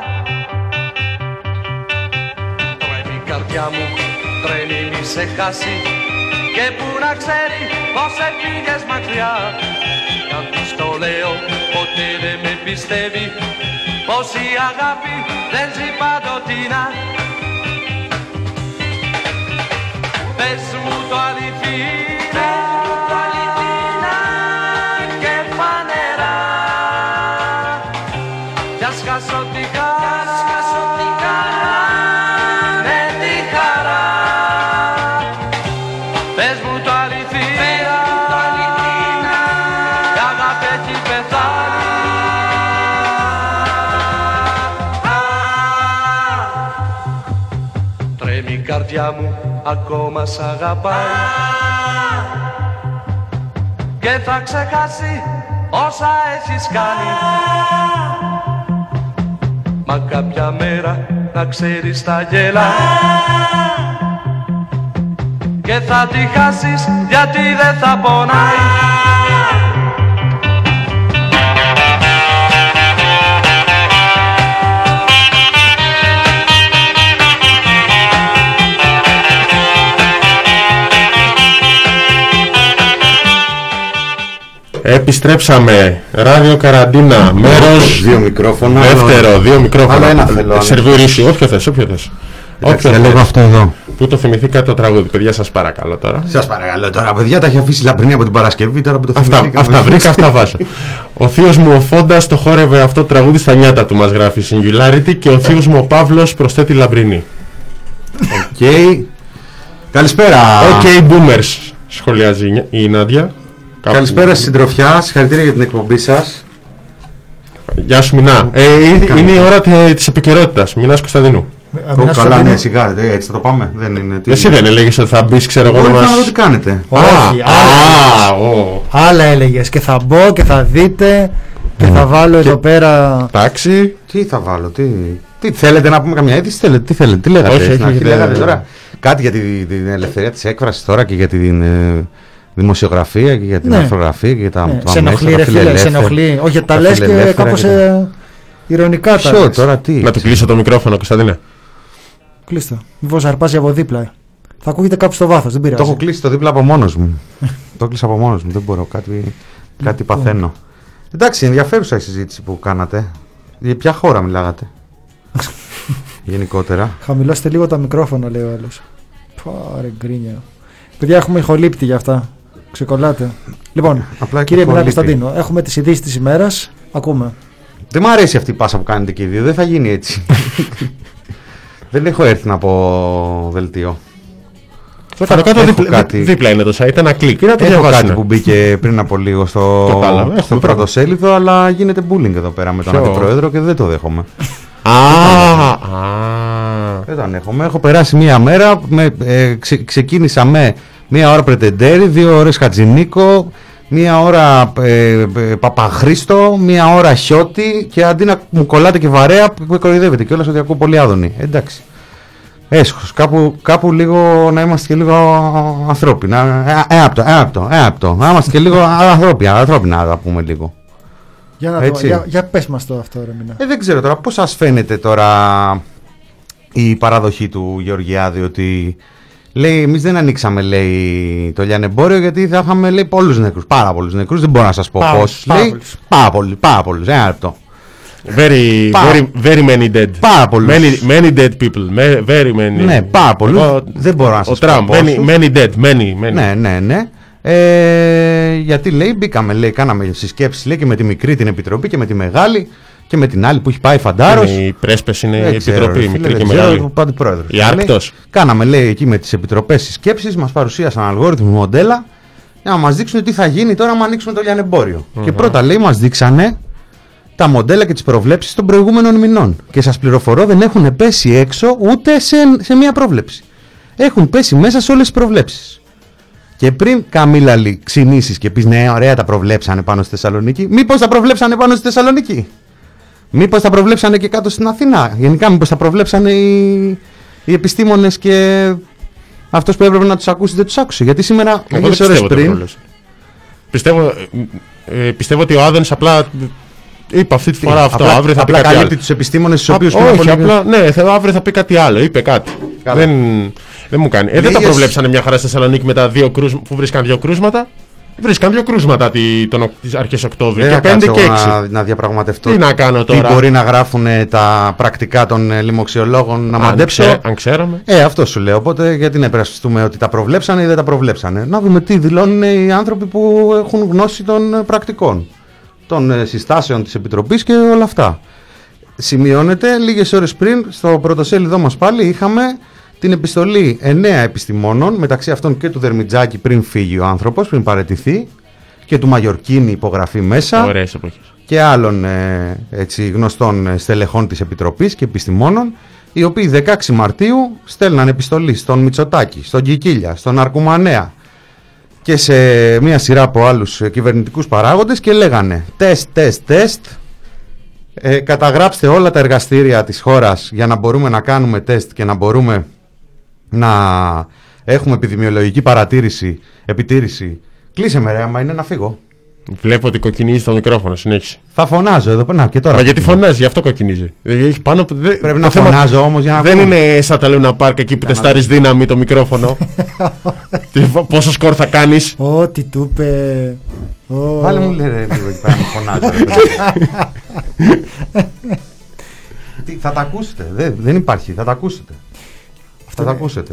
Τρέμει η καρδιά μου, τρέμει μη σε χάσει και που να ξέρει πως έφυγες μακριά. Κι αν της το λέω ποτέ δεν με πιστεύει πως η αγάπη δεν ζει παντοτινά. Πες μου το αληθινά και φανερά κι ας χάσω τη χαρά με τη χαρά. Πες μου το αληθινά η αγάπη έχει πεθάνει. Τρέμει η καρδιά μου, ακόμα σ' αγαπάει και θα ξεχάσει όσα έχεις κάνει. Μα κάποια μέρα να ξέρεις θα γελάει και θα τη χάσεις γιατί δεν θα πονάει. Επιστρέψαμε. Ράδιο Καραντίνα. Μέρος. Δύο μικρόφωνα. Δεύτερο, δύο μικρόφωνα. Άλλο ένα θέλω. Σερβιρίσι, όποιο θες, όποιο θες. Εντάξει, θα λέγω αυτό εδώ. Πού το θυμηθήκατε το τραγούδι, παιδιά, σας παρακαλώ τώρα. Σας παρακαλώ τώρα, παιδιά, τα έχει αφήσει Λαμπρινή από την Παρασκευή. Τώρα που το θυμηθήκαμε. Αυτά βρήκα, αυτά βάζω. Ο θείος μου ο Φόντας το χόρευε αυτό το τραγούδι στα νιάτα του, μας γράφει Singularity, και ο θείος μου ο Παύλος προσθέτει Λαμπρινή. Οκ. Καλησπέρα. Ok, boomers, σχολιάζει η Νάντια. Καλησπέρα στη συντροφιά, συγχαρητήρια για την εκπομπή σας. Γεια σου Μινά. Είναι η ώρα της επικαιρότητας. Μινάς Κωνσταντινού. Καλά, ναι, σιγά, έτσι θα το πάμε. Δεν είναι, εσύ δεν έλεγες ότι θα μπεις, ξέρω εγώ, να μας... να δω τι κάνετε. Όχι, άλλα έλεγες. Και θα μπω και θα δείτε και θα βάλω εδώ πέρα... Εντάξει. Τι θα βάλω, τι θέλετε να πούμε καμιά είδηση, τι θέλετε, τι λέγατε. Όχι, λέγατε τώρα κάτι για την ελευθερία της έκφρασης τώρα και για την... δημοσιογραφία και για την αρθρογραφία και για τα μέσα. Σε ενοχλεί ρε φίλε, σε ενοχλεί. Όχι, τα λες και κάπως ηρωνικά τα λες. Τώρα τι. Να του κλείσω το μικρόφωνο, Κωνσταντίνε. Κλείστο. Μήπως αρπάζει από δίπλα. Θα ακούγεται κάπου στο βάθος, δεν πειράζει. Το έχω κλείσει το δίπλα από μόνος μου. Το κλείσα από μόνος μου, δεν μπορώ, κάτι παθαίνω. Εντάξει, ενδιαφέρουσα η συζήτηση που κάνατε. Για ποια χώρα μιλάγατε? Γενικότερα. Χαμηλώστε λίγο τα μικρόφωνα, λέει ο άλλος. Πάρε γκρίνια. Παιδιά, έχουμε ηχολήπτη για αυτά. Ξεκολλάτε. Λοιπόν, κύριε Μινά Κωνσταντίνο, έχουμε τις ειδήσεις της ημέρας. Ακούμε. Δεν μου αρέσει αυτή η πάσα που κάνετε και οι δύο. Δεν θα γίνει έτσι. Δεν έχω έρθει να πω δελτίο. Δίπλα είναι το site, ένα κλικ. Έχω κάτι που μπήκε πριν από λίγο στο πρωτοσέλιδο, αλλά γίνεται bullying εδώ πέρα με τον αντιπρόεδρο και δεν το δέχομαι. Δεν το ανέχομαι. Έχω περάσει μία μέρα. Ξεκίνησα με μία ώρα Πρετεντέρη, 2 ώρες Χατζηνίκο, μία ώρα Παπαχρήστο, μία ώρα Χιώτη, και αντί να μου κολλάτε και βαρέα, με κοροϊδεύετε κιόλας ότι ακούω πολύ άδωνη. Εντάξει. Έσχος. Κάπου λίγο να είμαστε και λίγο ανθρώπινα. Έαπτο. Να είμαστε και λίγο ανθρώπινα να πούμε λίγο. Για πες μας το αυτό, ρε Μινά. Δεν ξέρω τώρα πώς σας φαίνεται τώρα η παραδοχή του Γεωργιάδη, ότι λέει εμείς δεν ανοίξαμε, λέει, το λιανεμπόριο γιατί θα είχαμε, λέει, πολλούς νεκρούς, πάρα πολλούς νεκρούς, δεν μπορώ να σας πω πώς, λέει, πάρα πολλούς, ένα λεπτό. Very many dead. Πάρα πολλούς. Many dead people. Very many. Ναι, πάρα πολλούς. Δεν μπορώ να σας πω πώς. Many dead. Many. Ναι. Γιατί, λέει, μπήκαμε, λέει, κάναμε συσκέψεις, λέει, και με τη μικρή την επιτροπή και με τη μεγάλη και με την άλλη που έχει πάει Φαντάρος. Οι πρέσπες είναι η επιτροπή, η μικρή και μεγάλη. Η Άρκτος. Κάναμε, λέει, εκεί με τις επιτροπές συσκέψεις, μας παρουσίασαν αλγόριθμους, μοντέλα, για να μας δείξουν τι θα γίνει τώρα αν ανοίξουμε το λιανεμπόριο. Και πρώτα, λέει, μας δείξανε τα μοντέλα και τις προβλέψεις των προηγούμενων μηνών. Και σας πληροφορώ, δεν έχουν πέσει έξω ούτε σε μία πρόβλεψη. Έχουν πέσει μέσα σε όλες τις προβλέψεις. Και πριν καμίλαλη ξυνήσεις και πεις ναι, ωραία, τα προβλέψανε πάνω στη Θεσσαλονίκη, μήπως τα προβλέψανε πάνω στη Θεσσαλονίκη? Μήπως τα προβλέψανε και κάτω στην Αθήνα? Γενικά, μήπως τα προβλέψανε οι επιστήμονες και αυτός που έπρεπε να τους ακούσει δεν τους άκουσε? Γιατί σήμερα, λίγες ώρες πριν. Πιστεύω ότι ο Άδωνης απλά είπε αυτή τη φορά αυτό. Αύριο θα πει κάτι άλλο. Καλύπτει τους επιστήμονες στους οποίους όχι, απλά αύριο θα πει κάτι άλλο. Είπε κάτι. Δεν μου κάνει. Δεν τα προβλέψανε μια χαρά στη Θεσσαλονίκη με τα που βρίσκαν 2 κρούσματα. Βρίσκαν 2 κρούσματα τις αρχές Οκτώβρη. Και 5 και 6. Να διαπραγματευτώ. Τι να κάνω τώρα. Τι μπορεί να γράφουν τα πρακτικά των λοιμοξιολόγων, να μαντέψω. Αν ξέραμε. Αυτό σου λέω. Οπότε γιατί να υπερασπιστούμε ότι τα προβλέψανε ή δεν τα προβλέψανε. Να δούμε τι δηλώνουν οι άνθρωποι που έχουν γνώση των πρακτικών, των συστάσεων της Επιτροπής και όλα αυτά. Σημειώνεται λίγες ώρες πριν στο πρωτοσέλιδό μας πάλι είχαμε την επιστολή 9 επιστημόνων, μεταξύ αυτών και του Δερμιτζάκη πριν φύγει ο άνθρωπος, πριν παραιτηθεί, και του Μαγιορκίνη υπογραφή μέσα. Ωραίες εποχές. Και άλλων έτσι, γνωστών στελεχών της Επιτροπής και επιστημόνων, οι οποίοι 16 Μαρτίου στέλναν επιστολή στον Μητσοτάκη, στον Κικίλια, στον Αρκουμανέα και σε μια σειρά από άλλους κυβερνητικούς παράγοντες και λέγανε τεστ, καταγράψτε όλα τα εργαστήρια της χώρας για να μπορούμε να κάνουμε τεστ και να μπορούμε να έχουμε επιδημιολογική επιτήρηση. Κλείσε με ρε, άμα είναι να φύγω. Βλέπω ότι κοκκινίζει το μικρόφωνο, συνέχισε. Θα φωνάζω εδώ πέρα και τώρα. Μα γιατί φωνάζει, γι' αυτό κοκκινίζει. Πρέπει να φωνάζω όμως για να δεν είναι σαν τα Λούνα Πάρκ εκεί που τεστάρεις δύναμη το μικρόφωνο. Πόσο σκορ θα κάνεις. Ό,τι του είπε. Βάλε μου λέει λίγο εκεί πέρα να φωνάζω. Θα τα ακούσετε, δεν υπάρχει, θα τα ακούσετε. Θα τα ακούσετε.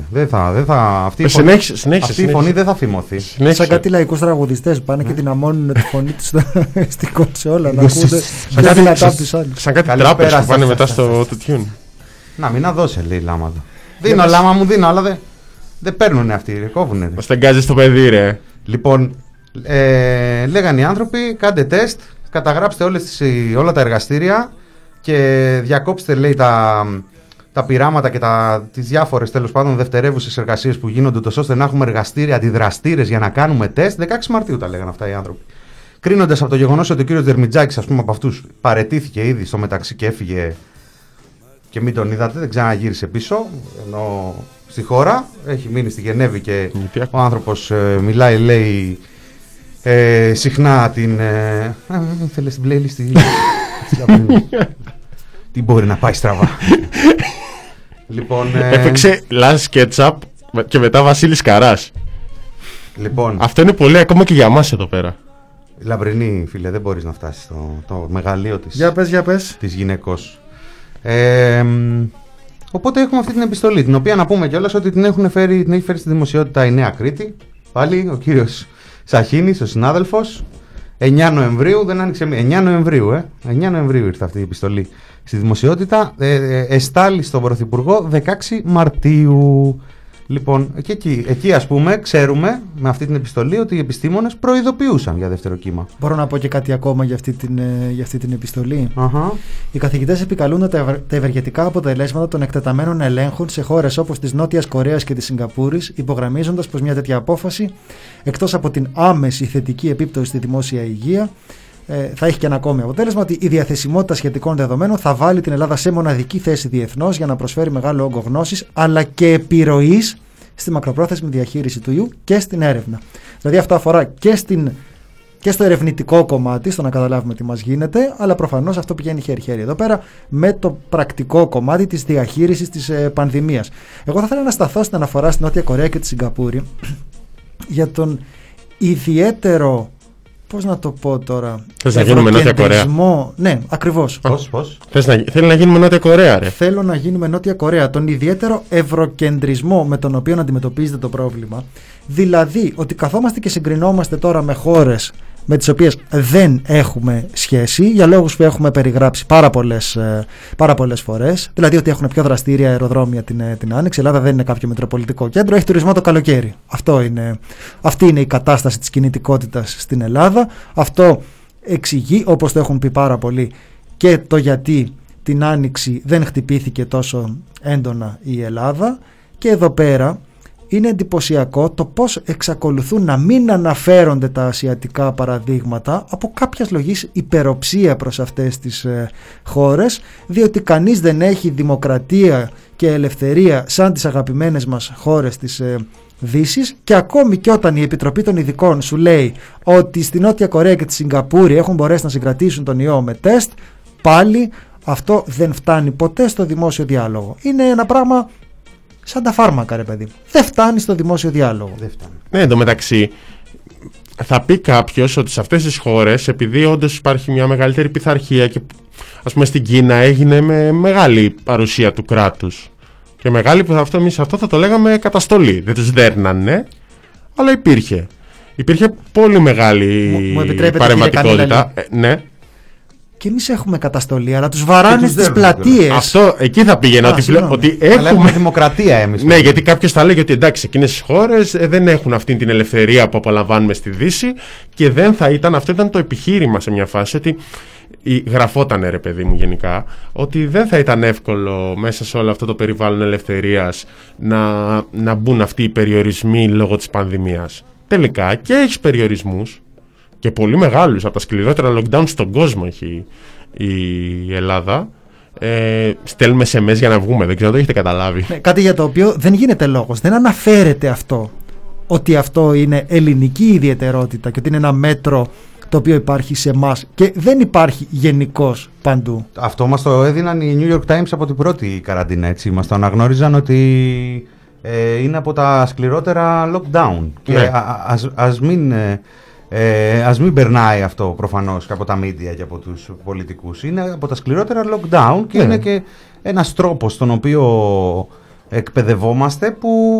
Αυτή η φωνή δεν θα φημωθεί. Σαν κάτι λαϊκούς τραγουδιστές που πάνε και δυναμώνουν τη φωνή τους στην κονσόλα να ακούγονται πιο δυνατά από τους άλλους. Σαν κάτι τράπεζες που πάνε μετά στο tune. Να μην αδώσε λέει Λάμα. Δίνω Λάμα μου, δίνω, αλλά δεν παίρνουνε αυτοί, κόβουνε. Μας ταγκάζεις το παιδί ρε. Λοιπόν, λέγανε οι άνθρωποι, κάντε τεστ, καταγράψτε όλα τα εργαστήρια και διακόψτε λέει τα πειράματα και τις διάφορες τέλος πάντων δευτερεύουσες εργασίες που γίνονται τόσο ώστε να έχουμε εργαστήρια αντιδραστήρες για να κάνουμε τεστ. 16 Μαρτίου τα λέγανε αυτά οι άνθρωποι. Κρίνοντας από το γεγονός ότι ο κύριος Δερμιτζάκης, ας πούμε, από αυτούς παραιτήθηκε ήδη στο μεταξύ και έφυγε και μην τον είδατε, δεν ξαναγύρισε πίσω, ενώ στη χώρα έχει μείνει στη Γενέβη και ο άνθρωπος μιλάει, λέει συχνά την. Θέλεις την playlist. Τι μπορεί να πάει στραβά. Λοιπόν, έπαιξε Λάνς Κέτσαπ και μετά Βασίλης Καράς. Λοιπόν, αυτό είναι πολύ ακόμα και για μας εδώ πέρα. Λαμπρινή φίλε, δεν μπορείς να φτάσεις το μεγαλείο της. Για πες. Της γυναικός. Οπότε έχουμε αυτή την επιστολή, την οποία να πούμε κιόλας ότι την έχει φέρει στη δημοσιότητα η Νέα Κρήτη. Πάλι ο κύριος Σαχίνης, ο συνάδελφος. 9 Νοεμβρίου, δεν άνοιξε 9 Νοεμβρίου, 9 Νοεμβρίου ήρθε αυτή η επιστολή στη δημοσιότητα, εστάλει στον Πρωθυπουργό 16 Μαρτίου. Λοιπόν, και εκεί ας πούμε ξέρουμε με αυτή την επιστολή ότι οι επιστήμονες προειδοποιούσαν για δεύτερο κύμα. Μπορώ να πω και κάτι ακόμα για αυτή την επιστολή. Οι καθηγητές επικαλούν τα ευεργετικά αποτελέσματα των εκτεταμένων ελέγχων σε χώρες όπως της Νότιας Κορέας και της Σιγκαπούρης, υπογραμμίζοντας πως μια τέτοια απόφαση, εκτός από την άμεση θετική επίπτωση στη δημόσια υγεία, θα έχει και ένα ακόμη αποτέλεσμα, ότι η διαθεσιμότητα σχετικών δεδομένων θα βάλει την Ελλάδα σε μοναδική θέση διεθνώς για να προσφέρει μεγάλο όγκο γνώσης αλλά και επιρροής στη μακροπρόθεσμη διαχείριση του ιού και στην έρευνα. Δηλαδή αυτό αφορά και στο ερευνητικό κομμάτι, στο να καταλάβουμε τι μας γίνεται, αλλά προφανώς αυτό πηγαίνει χέρι-χέρι εδώ πέρα με το πρακτικό κομμάτι της διαχείρισης της πανδημίας. Εγώ θα ήθελα να σταθώ στην αναφορά στην Νότια Κορέα και τη Σιγκαπούρη για τον ιδιαίτερο. Πώς να το πω τώρα. Θες να γίνουμε Νότια Κορέα. Ναι, ακριβώς. Πώς. Θέλει να γίνουμε Νότια Κορέα, ρε. Θέλω να γίνουμε Νότια Κορέα. Τον ιδιαίτερο ευρωκεντρισμό με τον οποίο αντιμετωπίζεται το πρόβλημα. Δηλαδή ότι καθόμαστε και συγκρινόμαστε τώρα με χώρες με τις οποίες δεν έχουμε σχέση, για λόγους που έχουμε περιγράψει πάρα πολλές φορές. Δηλαδή ότι έχουν πιο δραστήρια αεροδρόμια την Άνοιξη. Η Ελλάδα δεν είναι κάποιο μετροπολιτικό κέντρο, έχει τουρισμό το καλοκαίρι. Αυτή είναι η κατάσταση της κινητικότητας στην Ελλάδα. Αυτό εξηγεί, όπως το έχουν πει πάρα πολλοί, και το γιατί την Άνοιξη δεν χτυπήθηκε τόσο έντονα η Ελλάδα. Και εδώ πέρα είναι εντυπωσιακό το πώς εξακολουθούν να μην αναφέρονται τα ασιατικά παραδείγματα από κάποιας λογής υπεροψία προς αυτές τις χώρες, διότι κανείς δεν έχει δημοκρατία και ελευθερία σαν τις αγαπημένες μας χώρες της Δύσης, και ακόμη και όταν η Επιτροπή των Ειδικών σου λέει ότι στη Νότια Κορέα και τη Σιγκαπούρη έχουν μπορέσει να συγκρατήσουν τον ιό με τεστ, πάλι αυτό δεν φτάνει ποτέ στο δημόσιο διάλογο. Είναι ένα πράγμα σαν τα φάρμακα, ρε παιδί. Δεν φτάνει στο δημόσιο διάλογο. Ναι, εντωμεταξύ, θα πει κάποιος ότι σε αυτές τις χώρες, επειδή όντως υπάρχει μια μεγαλύτερη πειθαρχία και ας πούμε στην Κίνα έγινε με μεγάλη παρουσία του κράτους και μεγάλη, εμείς αυτό θα το λέγαμε καταστολή, δεν τους δέρνανε, αλλά υπήρχε πολύ μεγάλη παρεμβατικότητα. Ναι. Και εμείς έχουμε καταστολή, αλλά τους βαράνε στις πλατείες. Αυτό, εκεί θα πήγαινα. Ότι έχουμε δημοκρατία εμείς. Ναι, γιατί κάποιος θα λέγει ότι εντάξει, εκείνες τις χώρες δεν έχουν αυτή την ελευθερία που απολαμβάνουμε στη Δύση και δεν θα ήταν. Αυτό ήταν το επιχείρημα σε μια φάση. Ότι γραφότανε, ρε παιδί μου, γενικά, ότι δεν θα ήταν εύκολο μέσα σε όλο αυτό το περιβάλλον ελευθερίας να μπουν αυτοί οι περιορισμοί λόγω της πανδημίας. Τελικά και έχεις περιορισμούς. Και πολύ μεγάλους, από τα σκληρότερα lockdown στον κόσμο έχει η Ελλάδα. Στέλνουμε SMS για να βγούμε, δεν ξέρω αν το έχετε καταλάβει. Κάτι για το οποίο δεν γίνεται λόγος, δεν αναφέρεται αυτό, ότι αυτό είναι ελληνική ιδιαιτερότητα και ότι είναι ένα μέτρο το οποίο υπάρχει σε εμάς και δεν υπάρχει γενικώς παντού. Αυτό μας το έδιναν οι New York Times από την πρώτη καραντίνα, έτσι. Μας το αναγνώριζαν ότι είναι από τα σκληρότερα lockdown. Ναι. Και ας μην περνάει αυτό προφανώς από τα media και από τους πολιτικούς. Είναι από τα σκληρότερα lockdown και είναι και ένας τρόπος στον οποίο εκπαιδευόμαστε που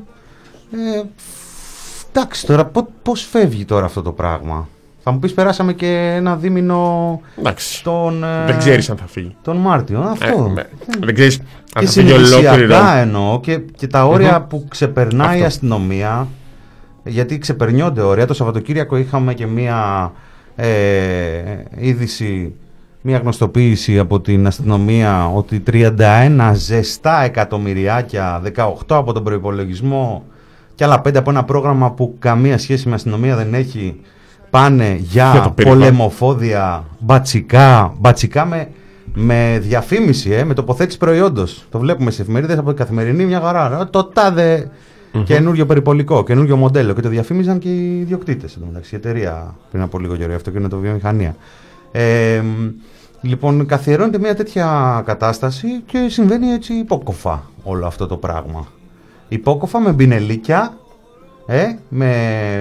εντάξει τώρα πώς φεύγει τώρα αυτό το πράγμα. Θα μου πεις περάσαμε και ένα δίμηνο δεν ξέρεις αν θα φύγει τον Μάρτιο. Αυτό. Δεν ξέρεις αν θα φύγει ολόκληρο. Εννοώ και τα όρια που ξεπερνάει η αστυνομία. Γιατί ξεπερνιόνται όρια. Το Σαββατοκύριακο είχαμε και μία είδηση, μία γνωστοποίηση από την αστυνομία ότι 31 ζεστά εκατομμυριάκια, 18 από τον προϋπολογισμό και άλλα 5 από ένα πρόγραμμα που καμία σχέση με αστυνομία δεν έχει, πάνε για πολεμοφόδια, μπατσικά με διαφήμιση, με τοποθέτηση προϊόντος. Το βλέπουμε σε εφημερίδες από την Καθημερινή, μια χαρά. Το τάδε καινούριο περιπολικό, καινούριο μοντέλο. Και το διαφήμιζαν και οι ιδιοκτήτες. Η εταιρεία πριν από λίγο καιρό, αυτό και είναι το βιομηχανία. Λοιπόν, καθιερώνεται μια τέτοια κατάσταση και συμβαίνει έτσι υπόκοφα όλο αυτό το πράγμα. Υπόκοφα με μπινελίκια, με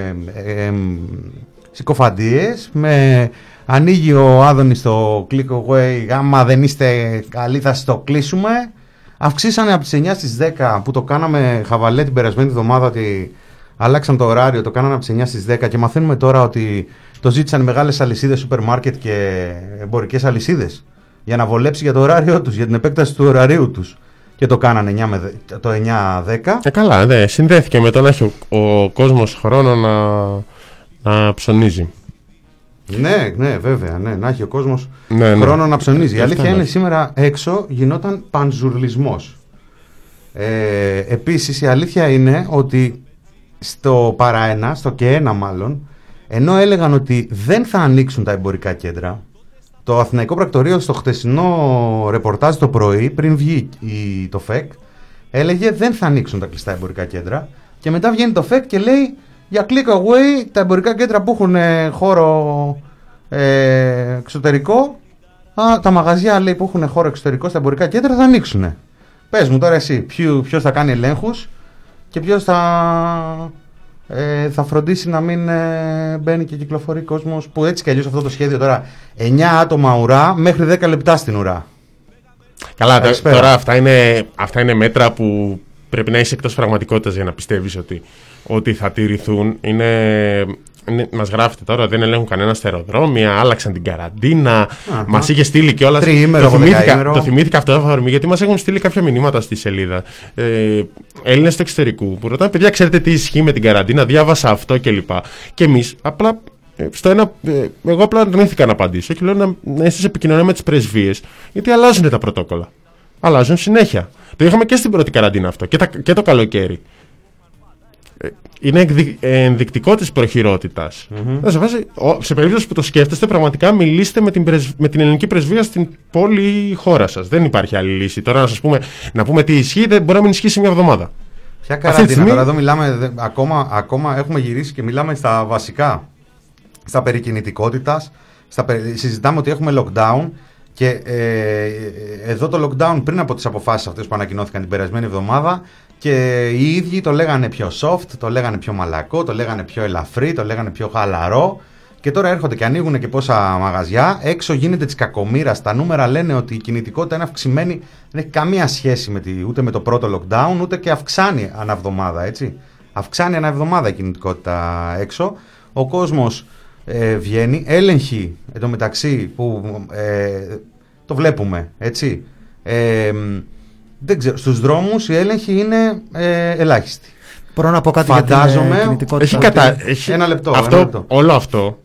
συκοφαντίες, με ανοίγει ο Άδωνης στο click away, άμα δεν είστε καλοί θα σας το κλείσουμε. Αυξήσανε από τις 9 στις 10 που το κάναμε χαβαλέ την περασμένη εβδομάδα, ότι αλλάξαν το ωράριο, το κάνανε από τις 9 στις 10 και μαθαίνουμε τώρα ότι το ζήτησαν μεγάλες αλυσίδες σούπερ μάρκετ και εμπορικές αλυσίδες για να βολέψει για το ωράριο τους, για την επέκταση του ωραρίου τους. Και το κάνανε το 9-10. Καλά, συνδέθηκε με το να έχει ο κόσμος χρόνο να ψωνίζει. Ναι, βέβαια, να έχει ο κόσμος χρόνο να ψωνίζει. Η αλήθεια είναι σήμερα έξω γινόταν πανζουρλισμός. Επίσης η αλήθεια είναι ότι στο παραένα, στο ΚΕΕΝΑ μάλλον, ενώ έλεγαν ότι δεν θα ανοίξουν τα εμπορικά κέντρα, το Αθηναϊκό Πρακτορείο στο χτεσινό ρεπορτάζ το πρωί, πριν βγει το ΦΕΚ, έλεγε δεν θα ανοίξουν τα κλειστά εμπορικά κέντρα και μετά βγαίνει το ΦΕΚ και λέει για click away τα εμπορικά κέντρα που έχουν χώρο εξωτερικό, τα μαγαζιά λέει που έχουν χώρο εξωτερικό στα εμπορικά κέντρα θα ανοίξουν. Πες μου τώρα εσύ ποιος θα κάνει ελέγχους και ποιος θα φροντίσει να μην μπαίνει και κυκλοφορεί κόσμος, που έτσι κι αλλιώς αυτό το σχέδιο τώρα 9 άτομα ουρά μέχρι 10 λεπτά στην ουρά. Καλά, τώρα αυτά είναι μέτρα που πρέπει να είσαι εκτός πραγματικότητας για να πιστεύεις ότι θα τηρηθούν. Μας γράφετε τώρα ότι δεν ελέγχουν κανένα στα αεροδρόμια, άλλαξαν την καραντίνα, μας είχε στείλει κιόλας. Το θυμήθηκα αυτό το αφορμή, γιατί μας έχουν στείλει κάποια μηνύματα στη σελίδα. Έλληνες του εξωτερικού που ρωτάνε, παιδιά, ξέρετε τι ισχύει με την καραντίνα, διάβασα αυτό κλπ. Και εμείς απλά. Εγώ απλά αρνήθηκα να απαντήσω και λέω να είστε σε επικοινωνία με τις πρεσβείες, γιατί αλλάζουν τα πρωτόκολλα. Αλλάζουν συνέχεια. Το είχαμε και στην πρώτη καραντίνα αυτό και το καλοκαίρι. Είναι ενδεικτικό της προχειρότητας. Σε περίπτωση που το σκέφτεστε, πραγματικά μιλήστε με την ελληνική πρεσβεία στην πόλη χώρα σας. Δεν υπάρχει άλλη λύση. Τώρα να πούμε τι ισχύει, δεν μπορεί να μην ισχύει σε μια εβδομάδα. Ποια καραντίνα τώρα, εδώ μιλάμε, ακόμα έχουμε γυρίσει και μιλάμε στα βασικά. Στα περί κινητικότητας, συζητάμε ότι έχουμε lockdown και εδώ το lockdown πριν από τις αποφάσεις αυτές που ανακοινώθηκαν την περασμένη εβδομάδα Και οι ίδιοι το λέγανε πιο soft, το λέγανε πιο μαλακό, το λέγανε πιο ελαφρύ, το λέγανε πιο χαλαρό. Και τώρα έρχονται και ανοίγουν και πόσα μαγαζιά. Έξω γίνεται της κακομοίρας. Τα νούμερα λένε ότι η κινητικότητα είναι αυξημένη. Δεν έχει καμία σχέση ούτε με το πρώτο lockdown, ούτε και αυξάνει ανά εβδομάδα, έτσι. Αυξάνει ανά εβδομάδα η κινητικότητα έξω. Ο κόσμος βγαίνει. Έλεγχοι εντωμεταξύ που το βλέπουμε, έτσι. Δεν ξέρω, στους δρόμους οι έλεγχοι είναι ελάχιστοι. Μπορώ να πω κάτι για την κινητικότητα. Ένα λεπτό. Όλο αυτό.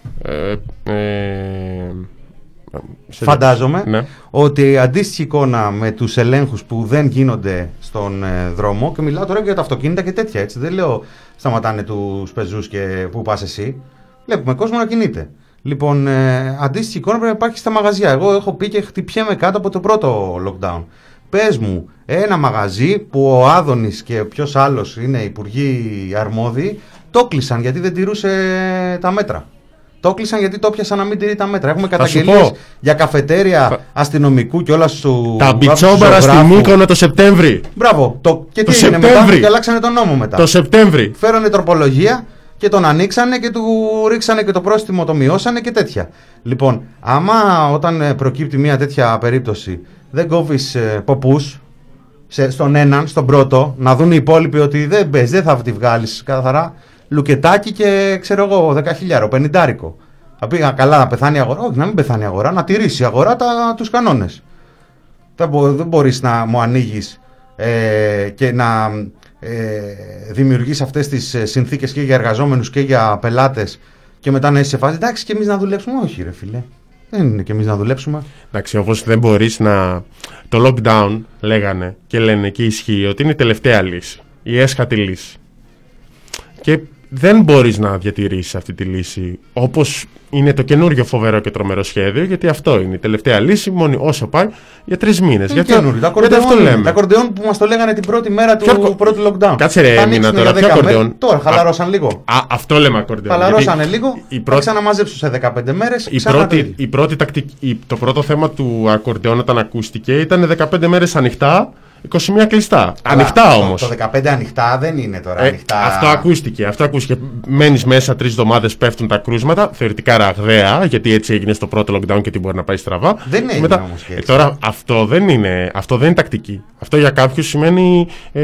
Φαντάζομαι ναι. ότι αντίστοιχη εικόνα με τους ελέγχους που δεν γίνονται στον δρόμο, και μιλάω τώρα για τα αυτοκίνητα και τέτοια, έτσι. Δεν λέω σταματάνε τους πεζούς και που πας εσύ. Βλέπουμε κόσμο να κινείται. Λοιπόν, αντίστοιχη εικόνα πρέπει να υπάρχει στα μαγαζιά. Εγώ έχω πει και χτυπιέμαι κάτω από το πρώτο lockdown. Πες μου ένα μαγαζί που ο Άδωνης και ποιος άλλος είναι υπουργοί αρμόδιοι το κλείσαν γιατί δεν τηρούσε τα μέτρα. Το κλείσαν γιατί το πιάσαν να μην τηρεί τα μέτρα. Έχουμε καταγγελίες για καφετέρια αστυνομικού και όλα σου. Τα μπιτσόμπαρα στη Μύκονο το Σεπτέμβρη. Μπράβο. Και τι έγινε μετά, και αλλάξανε τον νόμο μετά. Το Σεπτέμβρη. Φέρανε τροπολογία και τον ανοίξανε και του ρίξανε και το πρόστιμο το μειώσανε και τέτοια. Λοιπόν, άμα όταν προκύπτει μια τέτοια περίπτωση δεν κόβεις ποπούς στον έναν, στον πρώτο, να δουν οι υπόλοιποι ότι δεν θα τη βγάλεις καθαρά, λουκετάκι και ξέρω εγώ 10.000, 50. Θα πήγα καλά να πεθάνει η αγορά. Όχι, να μην πεθάνει η αγορά, να τηρήσει η αγορά τους κανόνες. Δεν μπορείς να μου ανοίγεις και να δημιουργείς αυτές τις συνθήκες και για εργαζόμενους και για πελάτες και μετά να είσαι σε φάση. Εντάξει, και εμείς να δουλέψουμε. Όχι, ρε φίλε. Δεν είναι και εμείς να δουλέψουμε. Εντάξει, όπως δεν μπορείς να. Το lockdown λέγανε και λένε και ισχύει ότι είναι η τελευταία λύση. Η έσχατη λύση. Και δεν μπορείς να διατηρήσεις αυτή τη λύση όπως είναι το καινούριο φοβερό και τρομερό σχέδιο, γιατί αυτό είναι η τελευταία λύση, μόνο όσο πάει για 3 μήνες. Γιατί αυτό λέμε. Τα ακορντεόν που μας το λέγανε την πρώτη μέρα του πρώτου lockdown. Κάτσε ρε μήνα τώρα, ποιο ακορντεόν. Τώρα χαλαρώσαν λίγο. Αυτό λέμε ακορντεόν. Χαλαρώσανε λίγο, θα ξαναμαζέψουν σε 15 μέρες. Το πρώτο θέμα του ακορντεόν όταν ακούστηκε ήταν 15 μέρες ανοιχτά. 21 κλειστά. Ανοιχτά όμως. Το 15 ανοιχτά δεν είναι τώρα. Ανοιχτά. Αυτό ακούστηκε. Μένεις μέσα 3 εβδομάδες, πέφτουν τα κρούσματα. Θεωρητικά ραγδαία, γιατί έτσι έγινε στο πρώτο lockdown και τι μπορεί να πάει στραβά. Δεν έγινε όμως και έτσι. Τώρα αυτό δεν είναι τακτική. Αυτό για κάποιους σημαίνει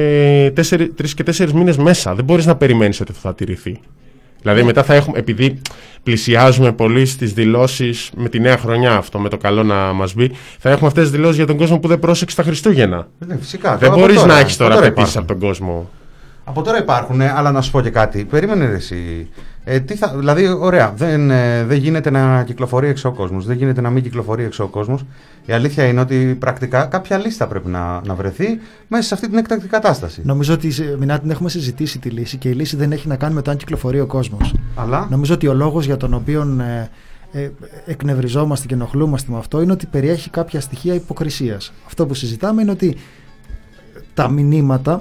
3 και 4 μήνες μέσα. Δεν μπορείς να περιμένεις ότι θα τηρηθεί. Δηλαδή μετά θα έχουμε, επειδή πλησιάζουμε πολύ στις δηλώσεις με τη νέα χρονιά, αυτό με το καλό να μας μπει, θα έχουμε αυτές τις δηλώσεις για τον κόσμο που δεν πρόσεξε τα Χριστούγεννα. Φυσικά. Δεν μπορείς να έχεις τώρα απαιτήσεις από τον κόσμο. Από τώρα υπάρχουν, αλλά να σου πω και κάτι. Περίμενε ρε εσύ. Δηλαδή, ωραία, δεν γίνεται να κυκλοφορεί έξω ο κόσμος. Δεν γίνεται να μην κυκλοφορεί έξω ο κόσμος. Η αλήθεια είναι ότι πρακτικά κάποια λύση θα πρέπει να βρεθεί μέσα σε αυτή την έκτακτη κατάσταση. Νομίζω ότι την έχουμε συζητήσει τη λύση και η λύση δεν έχει να κάνει με το αν κυκλοφορεί ο κόσμος. Αλλά νομίζω ότι ο λόγος για τον οποίο εκνευριζόμαστε και ενοχλούμαστε με αυτό είναι ότι περιέχει κάποια στοιχεία υποκρισίας. Αυτό που συζητάμε είναι ότι τα μηνύματα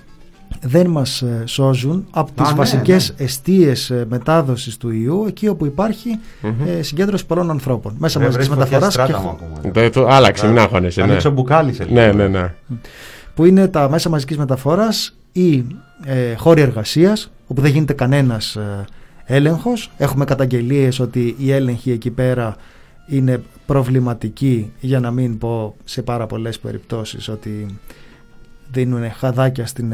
δεν μας σώζουν από τις βασικές εστίες μετάδοσης του ιού, εκεί όπου υπάρχει συγκέντρωση πολλών ανθρώπων. Μέσα μαζικής μεταφοράς άλλαξε, μην άγχωνεσαι. Ανοίξω μπουκάλι. Ναι. Που είναι τα μέσα μαζικής μεταφοράς ή χώροι εργασίας, όπου δεν γίνεται κανένας έλεγχος. Έχουμε καταγγελίες ότι οι έλεγχοι εκεί πέρα είναι προβληματικοί, για να μην πω σε πάρα πολλές περιπτώσεις ότι δίνουν χαδάκια στην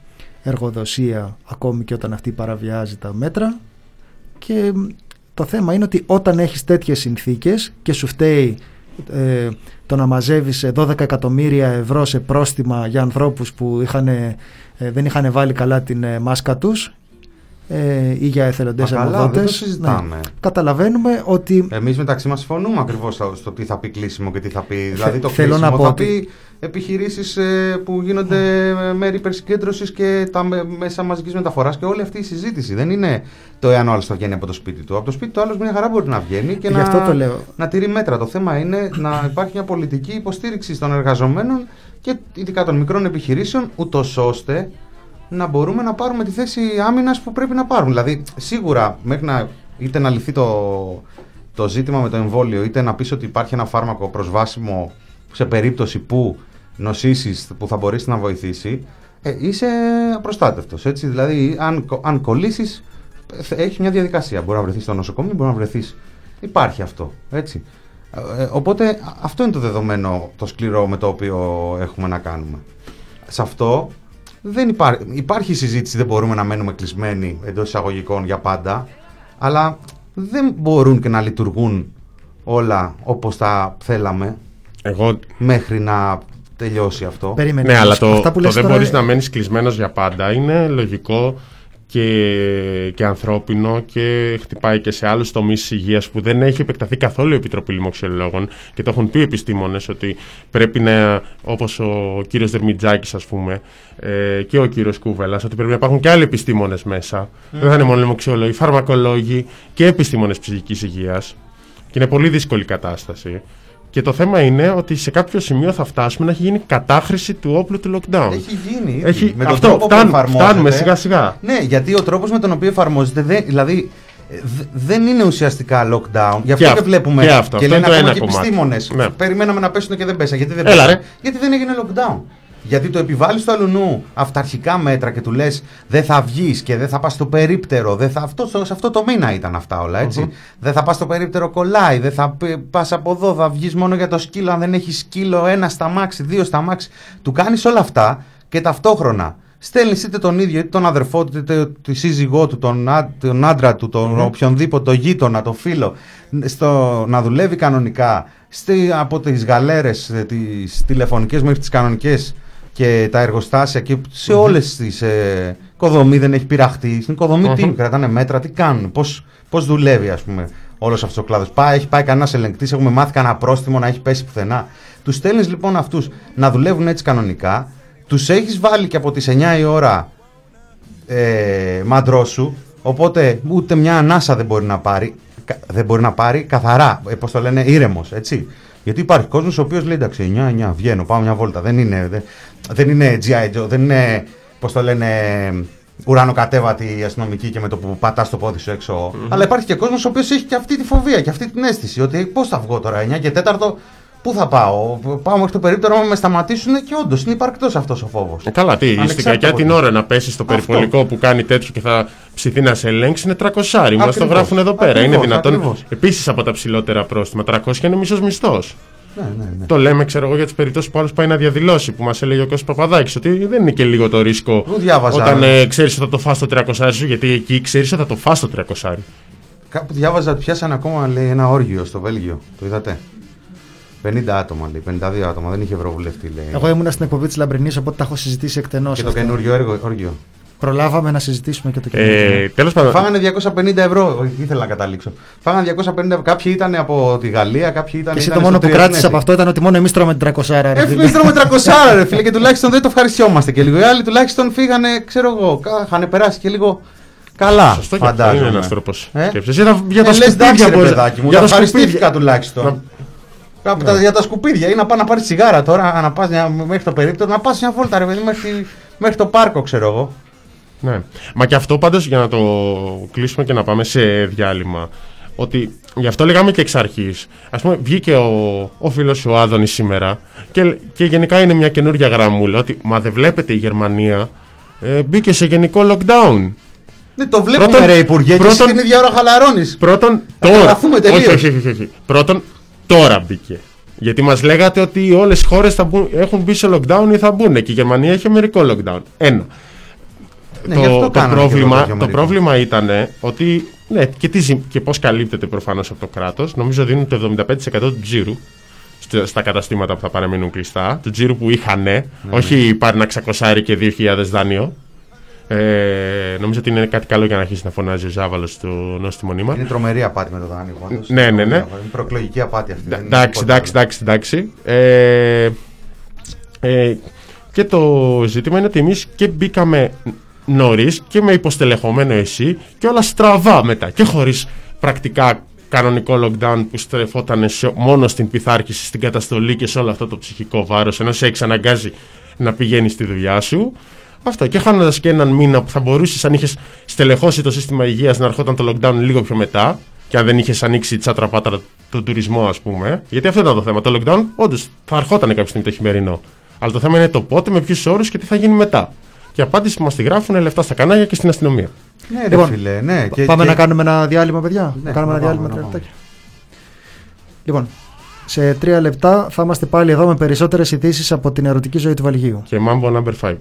εργοδοσία ακόμη και όταν αυτή παραβιάζει τα μέτρα. Και το θέμα είναι ότι όταν έχεις τέτοιες συνθήκες και σου φταίει το να μαζεύεις 12 εκατομμύρια ευρώ σε πρόστιμα για ανθρώπους που δεν είχαν βάλει καλά την μάσκα τους ή για εθελοντές εργοδότες. Καταλαβαίνουμε ότι εμείς μεταξύ μας συμφωνούμε ακριβώς στο τι θα πει κλείσιμο και τι θα πει. Δηλαδή το κλείσιμο θα πει επιχειρήσεις που γίνονται μέρη υπερσυγκέντρωσης και τα μέσα μαζικής μεταφοράς και όλη αυτή η συζήτηση. Δεν είναι το εάν ο άλλος θα βγαίνει από το σπίτι του. Από το σπίτι του άλλος μια χαρά μπορεί να βγαίνει και να τηρεί μέτρα. Το θέμα είναι να υπάρχει μια πολιτική υποστήριξη των εργαζομένων και ειδικά των μικρών επιχειρήσεων, ούτως ώστε να μπορούμε να πάρουμε τη θέση άμυνας που πρέπει να πάρουν. Δηλαδή, σίγουρα μέχρι είτε να λυθεί το ζήτημα με το εμβόλιο, είτε να πεις ότι υπάρχει ένα φάρμακο προσβάσιμο σε περίπτωση που νοσήσεις, που θα μπορέσει να βοηθήσει, είσαι απροστάτευτος. Έτσι, δηλαδή, αν κολλήσεις, έχει μια διαδικασία. Μπορεί να βρεθείς στο νοσοκομείο, μπορεί να βρεθείς. Υπάρχει αυτό. Έτσι. Οπότε αυτό είναι το δεδομένο, το σκληρό με το οποίο έχουμε να κάνουμε. Σε αυτό δεν υπάρχει συζήτηση, δεν μπορούμε να μένουμε κλεισμένοι εντός εισαγωγικών για πάντα, αλλά δεν μπορούν και να λειτουργούν όλα όπως τα θέλαμε μέχρι να τελειώσει αυτό. Περίμενε, ναι, αλλά το δεν μπορείς να μένεις κλεισμένος για πάντα είναι λογικό και ανθρώπινο και χτυπάει και σε άλλους τομείς της υγείας που δεν έχει επεκταθεί καθόλου η Επιτροπή Λοιμοξιολόγων και το έχουν πει επιστήμονες ότι πρέπει να, όπως ο κύριος Δερμιτζάκης ας πούμε και ο κύριος Κούβελας, ότι πρέπει να υπάρχουν και άλλοι επιστήμονες μέσα. Δεν θα είναι μόνο λοιμοξιολόγοι, φαρμακολόγοι και επιστήμονες ψυχικής υγείας και είναι πολύ δύσκολη κατάσταση. Και το θέμα είναι ότι σε κάποιο σημείο θα φτάσουμε να έχει γίνει κατάχρηση του όπλου του lockdown. Έχει γίνει. Με τον τρόπο που εφαρμόζεται. Φτάνουμε σιγά σιγά. Ναι, γιατί ο τρόπος με τον οποίο εφαρμόζεται, δηλαδή δεν είναι ουσιαστικά lockdown. Γι' αυτό και βλέπουμε και λένε ακόμα και επιστήμονες. Ναι. Περιμέναμε να πέσουν και δεν πέσαν. Γιατί δεν πέσαν? Γιατί δεν έγινε lockdown. Γιατί το επιβάλλεις στο αλουνού αυταρχικά μέτρα και του λες δεν θα βγεις και δεν θα πας στο περίπτερο. Σε αυτό το μήνα ήταν αυτά όλα, έτσι. Δεν θα πας στο περίπτερο, κολλάει. Δεν θα πας από εδώ, θα βγεις μόνο για το σκύλο. Αν δεν έχεις σκύλο, 1 στα μάξι, 2 στα μάξι. Του κάνεις όλα αυτά και ταυτόχρονα στέλνεις είτε τον ίδιο, είτε τον αδερφό του, είτε τη σύζυγό του, τον άντρα του, τον οποιονδήποτε, τον γείτονα, τον φίλο, να δουλεύει κανονικά από τις γαλέρες, τις τηλεφωνικές μέχρι τις κανονικές και τα εργοστάσια και σε όλες τις οικοδομή δεν έχει πειραχτεί. Στην οικοδομή τι κρατάνε μέτρα, τι κάνουν, πώς δουλεύει ας πούμε όλος αυτός ο κλάδος. Έχει πάει κανένας ελεγκτής, έχουμε μάθει κανένα πρόστιμο να έχει πέσει πουθενά. Τους στέλνεις λοιπόν αυτούς να δουλεύουν έτσι κανονικά, τους έχεις βάλει και από τις 9 η ώρα μάντρό σου, οπότε ούτε μια ανάσα δεν μπορεί να πάρει καθαρά, πώς το λένε, ήρεμος, έτσι. Γιατί υπάρχει κόσμος ο οποίος λέει εντάξει 9-9 βγαίνω, πάω μια βόλτα, δεν είναι G.I. Joe, δεν είναι, πώς το λένε, ουρανοκατέβατη αστυνομική και με το που πατάς το πόδι σου έξω. Αλλά υπάρχει και κόσμος ο οποίος έχει και αυτή τη φοβία και αυτή την αίσθηση ότι πώς θα βγω τώρα 9 και 4, πού θα πάω μέχρι το περίπτερο, άμα με σταματήσουν, και όντως είναι υπαρκτός αυτός ο φόβος. Καλά, στην κακιά την ώρα να πέσει στο περιπολικό που κάνει τέτοιο και θα ψηθεί να σε ελέγξει είναι 300. Μας το γράφουν εδώ πέρα. Είναι δυνατόν. Επίσης από τα ψηλότερα πρόστιμα, 300 είναι μισός μισθός. Ναι. Το λέμε, ξέρω εγώ, για τις περιπτώσεις που άλλος πάει να διαδηλώσει, που μας έλεγε ο Κώστας Παπαδάκης, ότι δεν είναι και λίγο το ρίσκο όταν ξέρεις ότι θα το φας το 300 σου, γιατί εκεί ξέρεις ότι θα το φας το 300. Κάπου διάβαζα ότι πιάσανε ακόμα, λέει, ένα όργιο στο Βέλγιο. Το είδατε? 50 άτομα, λέει, 52 άτομα, δεν είχε ευρωβουλευτή, λέει. Εγώ ήμουνα στην εκπομπή της Λαμπρινής, οπότε τα έχω συζητήσει εκτενώς. Και το καινούριο όργιο. Προλάβαμε να συζητήσουμε και το καινούριο. Τέλος πάντων. Φάγανε 250 ευρώ, ήθελα να καταλήξω. Φάγανε 250 ευρώ. Κάποιοι ήταν από τη Γαλλία, κάποιοι ήταν. Και εσύ το μόνο που κράτησε από αυτό ήταν ότι μόνο εμείς τρώμε 300. Εμείς τρώμε 300, ρε φίλε, και τουλάχιστον δεν το ευχαριστιόμαστε και λίγο. Οι άλλοι τουλάχιστον φύγανε, ξέρω εγώ, είχαν περάσει και λίγο. Καλά, φαντάζομαι. Είναι ένας τρόπος σκέψης. Για τα σκουπίδια, παιδάκι μου, τα ευχαριστήθηκα τουλάχιστον. Για τα σκουπίδια ή να πάω να πάρει τσιγάρα τώρα, να πας μέχρι το περίπτερο, να πας μια βόλτα, ρε παιδί, μέχρι το πάρκο, ξέρω εγώ. Ναι. Μα και αυτό πάντως, για να το κλείσουμε και να πάμε σε διάλειμμα, ότι γι' αυτό λέγαμε και εξ αρχής. Ας πούμε, βγήκε ο φίλος ο Άδωνης σήμερα και γενικά είναι μια καινούργια γραμμούλα ότι μα δεν βλέπετε η Γερμανία μπήκε σε γενικό lockdown. Ναι, το βλέπουμε, ρε Υπουργέ, και εσύ την ίδια ώρα χαλαρώνεις. Πρώτον, τώρα. Όχι. Πρώτον, τώρα μπήκε. Γιατί μας λέγατε ότι όλες οι χώρες έχουν μπει σε lockdown ή θα μπουν και η Γερμανία έχει μερικό lockdown. Ένα. Ναι, το πρόβλημα ήταν ότι ναι, και πώς καλύπτεται προφανώς από το κράτος. Νομίζω δίνουν το 75% του τζίρου στα καταστήματα που θα παραμείνουν κλειστά. Του τζίρου που είχαν, όχι πάρει ένα 600 και 2.000 δάνειο. Νομίζω ότι είναι κάτι καλό για να αρχίσει να φωνάζει ο Ζάβαλος στο νόστιμο νήμα. Είναι τρομερή απάτη με το δάνειο. Ναι. Είναι προεκλογική απάτη αυτή. Εντάξει. Και το ζήτημα είναι ότι εμείς και μπήκαμε νωρίς και με υποστελεχωμένο εσύ και όλα στραβά μετά και χωρίς πρακτικά κανονικό lockdown που στρεφόταν μόνο στην πειθάρχηση, στην καταστολή και σε όλο αυτό το ψυχικό βάρος, ενώ σε εξαναγκάζει να πηγαίνεις στη δουλειά σου. Αυτό, και χάνοντας και έναν μήνα που θα μπορούσες, αν είχες στελεχώσει το σύστημα υγείας, να ερχόταν το lockdown λίγο πιο μετά και αν δεν είχες ανοίξει τσάτρα πάτρα τον τουρισμό, ας πούμε. Γιατί αυτό ήταν το θέμα. Το lockdown όντως θα ερχόταν κάποια στιγμή το χειμερινό. Αλλά το θέμα είναι το πότε, με ποιους όρους και τι θα γίνει μετά. Και η απάντηση που μας τη γράφουν είναι λεφτά στα κανάλια και στην αστυνομία. Ναι, ρε φίλε, ναι. Πάμε να κάνουμε ένα διάλειμμα, παιδιά. Να κάνουμε ένα διάλειμμα 3 λεπτάκια. Λοιπόν, σε 3 λεπτά θα είμαστε πάλι εδώ με περισσότερες ειδήσεις από την ερωτική ζωή του Βαλγίου. Και Mambo number 5.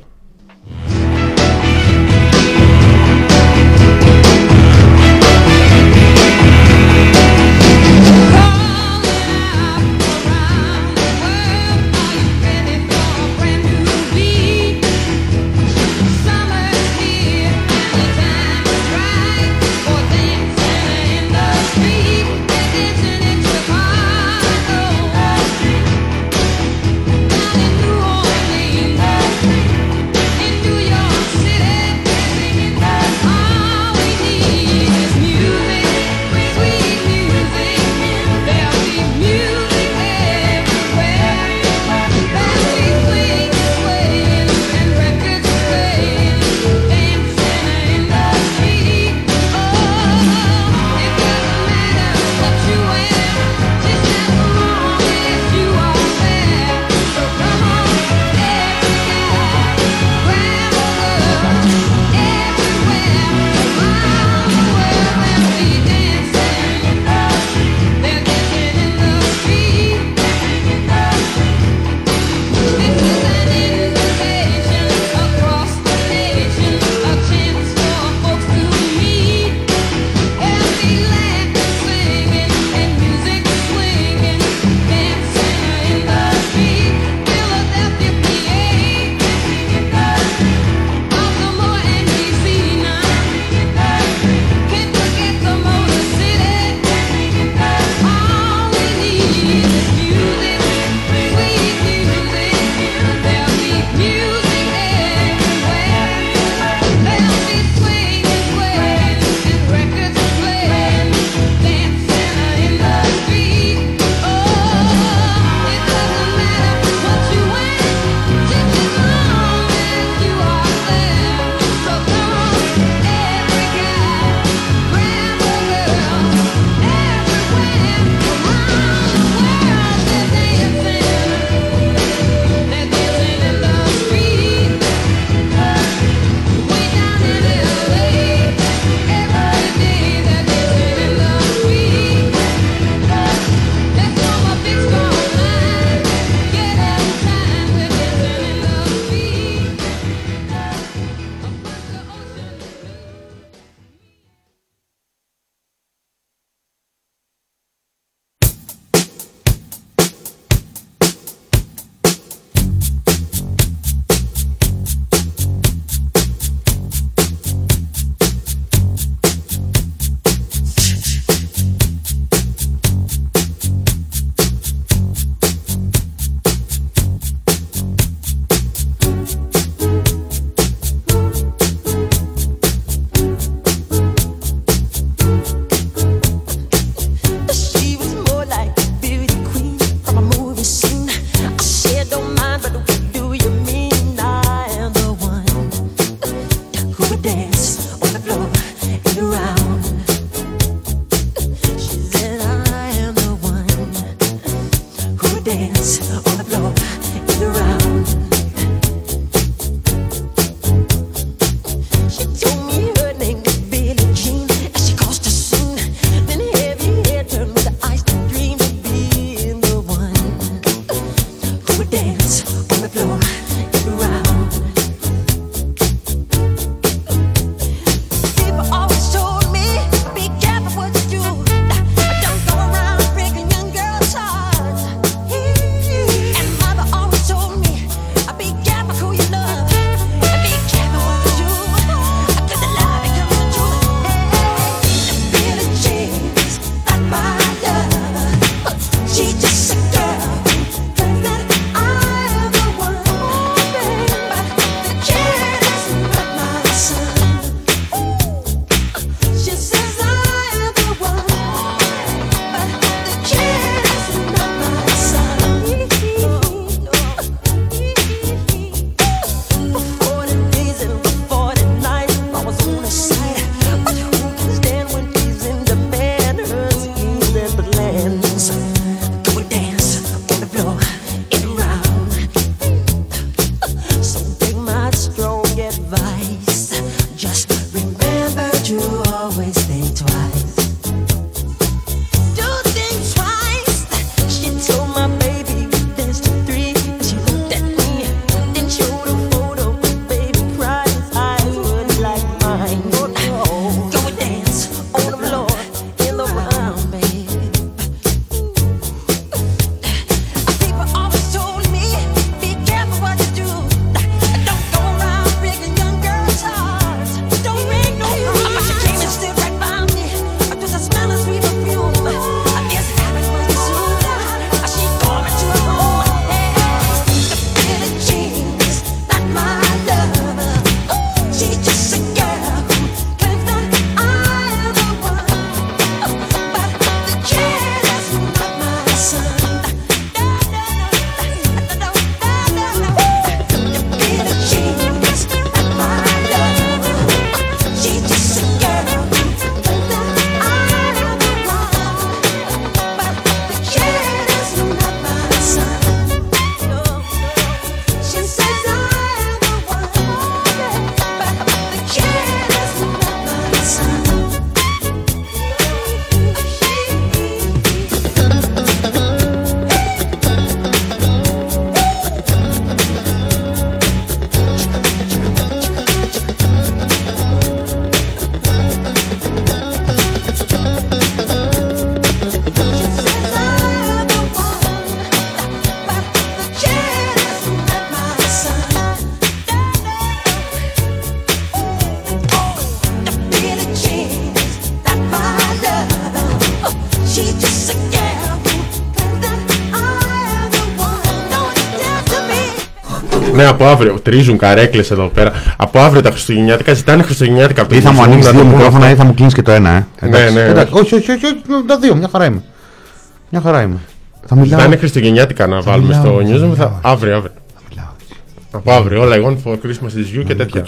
Ναι, από αύριο. Τρίζουν καρέκλες εδώ πέρα. Από αύριο τα Χριστουγεννιάτικα ζητάνε Χριστουγεννιάτικα. Ή θα μου ανοίξει δύο μικρόφωνα ή θα μου κλείσει και το ένα, Ναι. Όχι, τα δύο, μια χαρά είμαι. Θα είναι Χριστουγεννιάτικα να βάλουμε στο news. Αύριο. Από αύριο, όλα εγώ for Christmas is you και τέτοια.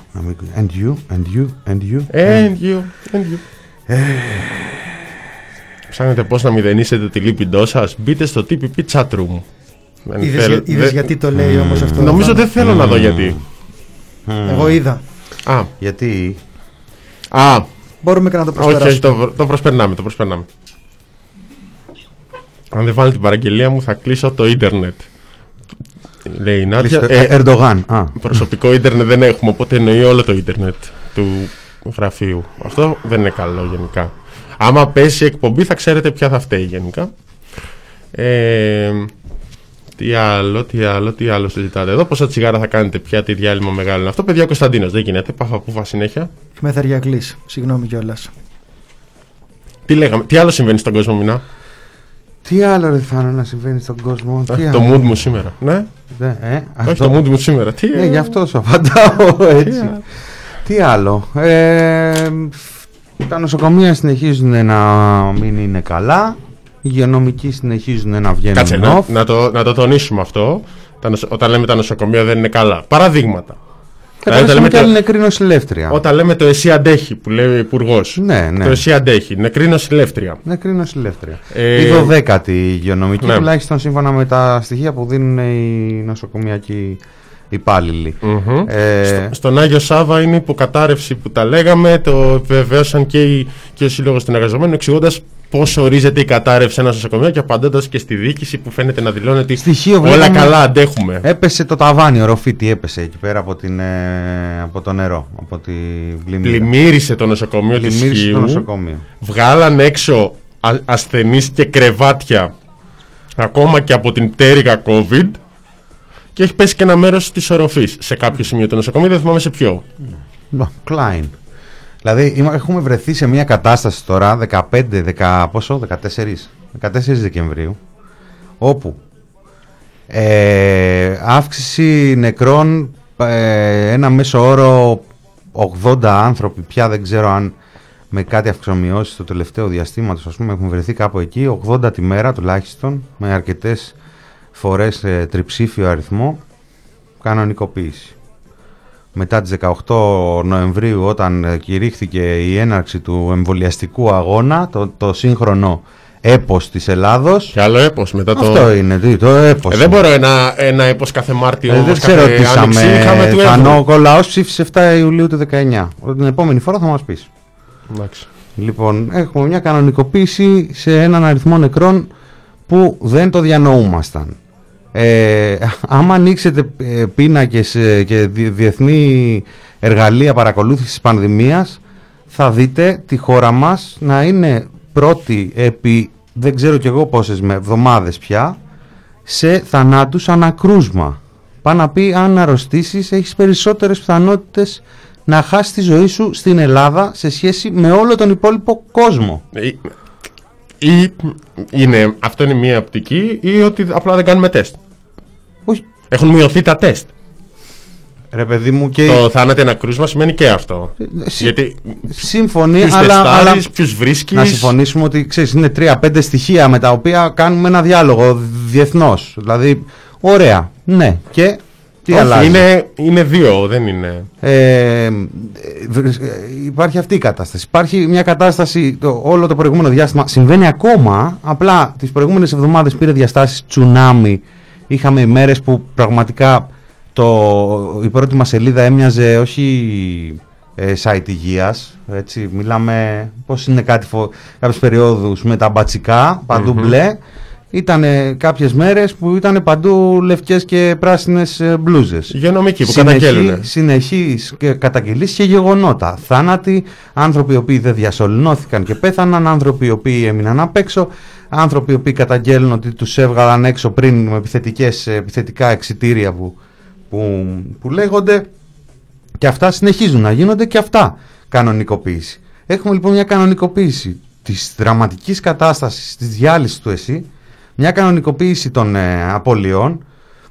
And you. Ψάχνετε πώς να μηδενίσετε τη λύπηντό σας? Μπείτε στο TPP chatroom. Είδες γιατί το λέει όμως αυτό? Νομίζω δεν θέλω να δω γιατί. Εγώ είδα. Γιατί? Μπορούμε και να το προσπεράσουμε. Όχι, το προσπερνάμε. Αν δεν βάλει την παραγγελία μου θα κλείσω το ίντερνετ. Λέει η Νάντια. Ερντογάν. Προσωπικό ίντερνετ δεν έχουμε, οπότε εννοεί όλο το ίντερνετ του γραφείου. Αυτό δεν είναι καλό γενικά. Άμα πέσει η εκπομπή θα ξέρετε ποια θα φταίει γενικά. Τι άλλο συζητάτε εδώ? Πόσα τσιγάρα θα κάνετε πια, τι διάλειμμα μεγάλο είναι αυτό? Παιδιά, ο Κωνσταντίνος δεν γίνεται, παφαπούφα συνέχεια. Μεθαριακλής, συγγνώμη κιόλας. Τι άλλο συμβαίνει στον κόσμο, Μινά? Τι άλλο ρε Θάνο να συμβαίνει στον κόσμο? Το mood μου σήμερα. Ναι. Όχι το mood μου σήμερα. Ναι, γι' αυτό σου απαντάω έτσι. Τι άλλο? Τα νοσοκομεία συνεχίζουν να μην είναι καλά. Οι υγειονομικοί συνεχίζουν να βγαίνουν. Κάτσε, να το τονίσουμε αυτό. Όταν λέμε τα νοσοκομεία δεν είναι καλά. Παραδείγματα. Κατάλαβε και άλλη νεκρή νοσηλεύτρια. Όταν λέμε το εσύ αντέχει που λέει ο Υπουργός. Ναι. Το εσύ αντέχει. Νεκρή νοσηλεύτρια. Η 12η υγειονομική, τουλάχιστον σύμφωνα με τα στοιχεία που δίνουν οι νοσοκομιακοί υπάλληλοι. Στον Άγιο Σάβα είναι υποκατάρρευση που τα λέγαμε. Το επιβεβαίωσαν και ο Σύλλογος των Εργαζομένων, εξηγώντας πώς ορίζεται η κατάρρευση ένα νοσοκομείο και απαντώντας και στη διοίκηση που φαίνεται να δηλώνει ότι όλα καλά αντέχουμε. Έπεσε το ταβάνι, ο ροφίτη έπεσε εκεί πέρα από το νερό, από τη πλημμύρα. Πλημμύρισε το νοσοκομείο της Χίου. Βγάλαν έξω ασθενείς και κρεβάτια ακόμα και από την πτέρυγα COVID και έχει πέσει και ένα μέρος της οροφής σε κάποιο σημείο του νοσοκομείου, δεν θυμάμαι σε ποιο. Klein. Δηλαδή έχουμε βρεθεί σε μια κατάσταση τώρα 14 Δεκεμβρίου όπου αύξηση νεκρών ένα μέσο όρο 80 άνθρωποι, πια δεν ξέρω αν με κάτι αυξομοιώσεις το τελευταίο διαστήματος, ας πούμε, έχουμε βρεθεί κάπου εκεί 80 τη μέρα τουλάχιστον, με αρκετές φορές τριψήφιο αριθμό, κανονικοποίηση. Μετά τις 18 Νοεμβρίου, όταν κηρύχθηκε η έναρξη του εμβολιαστικού αγώνα, το σύγχρονο έπος της Ελλάδος. Και άλλο έπος μετά το... Αυτό είναι, το έπος. Δεν μπορώ ένα έπος κάθε Μάρτιο. Δεν ξέρω τι είχαμε. Ο λαός ψήφισε 7 Ιουλίου του 19. Την επόμενη φορά θα μας πεις. Εντάξει. Λοιπόν, έχουμε μια κανονικοποίηση σε έναν αριθμό νεκρών που δεν το διανοούμασταν. Άμα ανοίξετε πίνακες και διεθνή εργαλεία παρακολούθησης της πανδημίας, θα δείτε τη χώρα μας να είναι πρώτη επί δεν ξέρω κι εγώ πόσες εβδομάδες πια σε θανάτους ανακρούσμα. Πάει να πει, αν αρρωστήσεις έχεις περισσότερες πιθανότητες να χάσεις τη ζωή σου στην Ελλάδα σε σχέση με όλο τον υπόλοιπο κόσμο. Ή αυτό είναι μία οπτική, ή ότι απλά δεν κάνουμε τεστ. Όχι. Έχουν μειωθεί τα τεστ. Ρε παιδί μου, και... Το θάνατο ένα κρούσμα σημαίνει και αυτό. Γιατί σύμφωνοι, αλλά ποιους βρίσκεις. Να συμφωνήσουμε ότι ξέρεις, είναι 3-5 στοιχεία με τα οποία κάνουμε ένα διάλογο διεθνώς. Δηλαδή, ωραία, ναι, και τι αλλάζει. Είναι δύο, δεν είναι. Υπάρχει αυτή η κατάσταση. Υπάρχει μια κατάσταση, όλο το προηγούμενο διάστημα συμβαίνει ακόμα. Απλά τις προηγούμενες εβδομάδες πήρε διαστάσεις τσουνάμι. Είχαμε ημέρες που πραγματικά η πρώτη μας σελίδα έμοιαζε όχι site υγείας, έτσι, μιλάμε πώς είναι κάποιες περιόδους με τα μπατσικά, παντού μπλε. Ήτανε κάποιες μέρες που ήταν παντού λευκές και πράσινες μπλούζες. Υγειονομικοί που καταγγέλνουν. Συνεχείς καταγγελίες και γεγονότα. Θάνατοι, άνθρωποι οι οποίοι δεν διασωληνώθηκαν και πέθαναν, άνθρωποι οι οποίοι έμειναν απ' έξω, άνθρωποι οι οποίοι καταγγέλνουν ότι τους έβγαλαν έξω πριν με επιθετικά εξιτήρια που λέγονται, και αυτά συνεχίζουν να γίνονται και αυτά κανονικοποίηση. Έχουμε λοιπόν μια κανονικοποίηση της δραματικής κατάστασης, της διάλυσης του ΕΣΥ, μια κανονικοποίηση των απολειών,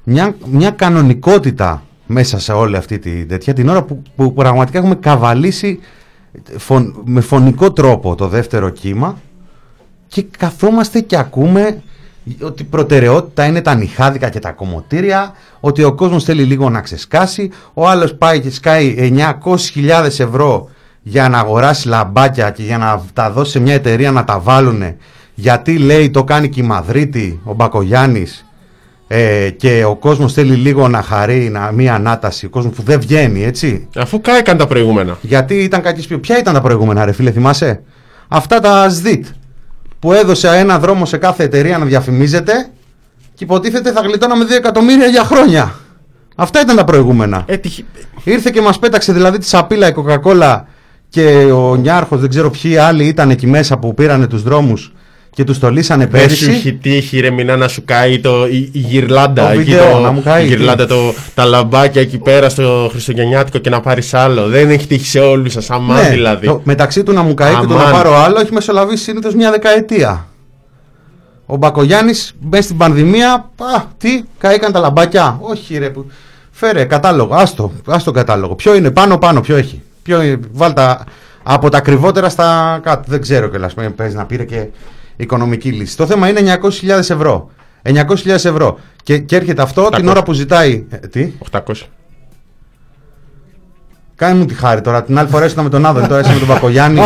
μια κανονικότητα μέσα σε όλη αυτή τη τέτοια, την ώρα που πραγματικά έχουμε καβαλήσει με φωνικό τρόπο το δεύτερο κύμα και καθόμαστε και ακούμε ότι προτεραιότητα είναι τα νυχάδικα και τα κομμωτήρια, ότι ο κόσμος θέλει λίγο να ξεσκάσει, ο άλλος πάει και σκάει 900.000 ευρώ για να αγοράσει λαμπάκια και για να τα δώσει σε μια εταιρεία να τα βάλουνε, γιατί λέει το κάνει και η Μαδρίτη, ο Μπακογιάννης, και ο κόσμος θέλει λίγο να χαρεί μια ανάταση, ο κόσμος που δεν βγαίνει, έτσι. Αφού κάηκαν τα προηγούμενα. Γιατί ήταν κακή. Ποια ήταν τα προηγούμενα, ρε φίλε, θυμάσαι? Αυτά τα ΣΔΙΤ που έδωσε ένα δρόμο σε κάθε εταιρεία να διαφημίζεται και υποτίθεται θα γλιτώναμε 2 εκατομμύρια για χρόνια. Αυτά ήταν τα προηγούμενα. Ήρθε και μας πέταξε δηλαδή τη σαπίλα η Coca-Cola και ο Νιάρχος, δεν ξέρω ποιοι άλλοι ήταν εκεί μέσα που πήρανε τους δρόμους και τους το λύσανε πέρυσι. Δεν σου έχει τύχει, ρε Μινά, να σου κάει η γυρλάντα, η γυρλάντα, τα λαμπάκια εκεί πέρα στο Χριστουγεννιάτικο και να πάρεις άλλο? Δεν έχει τύχει σε όλους σας, αμά ναι, δηλαδή. Μεταξύ του να μου καεί και του να πάρω άλλο έχει μεσολαβήσει συνήθως μια δεκαετία. Ο Μπακογιάννης μέσα στην πανδημία, τι, καήκαν τα λαμπάκια? Όχι ρε, φέρε κατάλογο, άστο κατάλογο. Ποιο είναι πάνω, ποιο έχει? Βάλτα από τα ακριβότερα στα κάτω. Δεν ξέρω κιόλας, παίζει να πήρε και οικονομική λύση. Το θέμα είναι 900.000 ευρώ. 900.000 ευρώ. Και έρχεται αυτό 800. Την ώρα που ζητάει. Τι? 800. Κάνε μου τη χάρη τώρα. Την άλλη φορά ήσουν με τον Άδωνη, τώρα είσαι με τον Μπακογιάννη.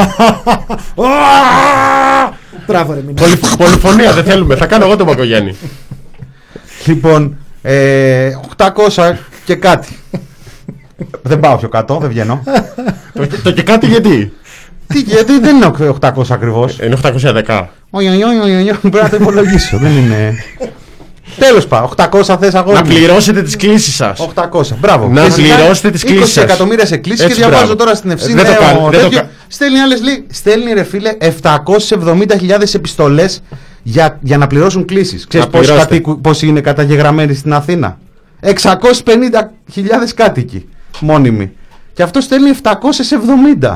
Μπράβο, ρε, πολυφωνία δεν θέλουμε. Θα κάνω εγώ τον Μπακογιάννη. Λοιπόν, 800 και κάτι. Δεν πάω πιο κάτω, δεν βγαίνω. Το και κάτι γιατί? Γιατί δεν είναι 800 ακριβώς. Είναι 810. Πρέπει να το υπολογίσω. Δεν είναι. Τέλος πάντων, 800 θες αγόρι. Να πληρώσετε τις κλήσεις σας. 800, μπράβο. Να πληρώσετε τις κλήσεις σας. 20 εκατομμύρια σε κλήσεις και διαβάζω τώρα στην Ευσύνη. Στέλνει άλλες λέει. Στέλνει ρε φίλε 770.000 επιστολές για να πληρώσουν κλήσεις. Ξέρεις πόσοι είναι καταγεγραμμένοι στην Αθήνα? 650.000 κάτοικοι μόνιμοι. Και αυτό στέλνει 770.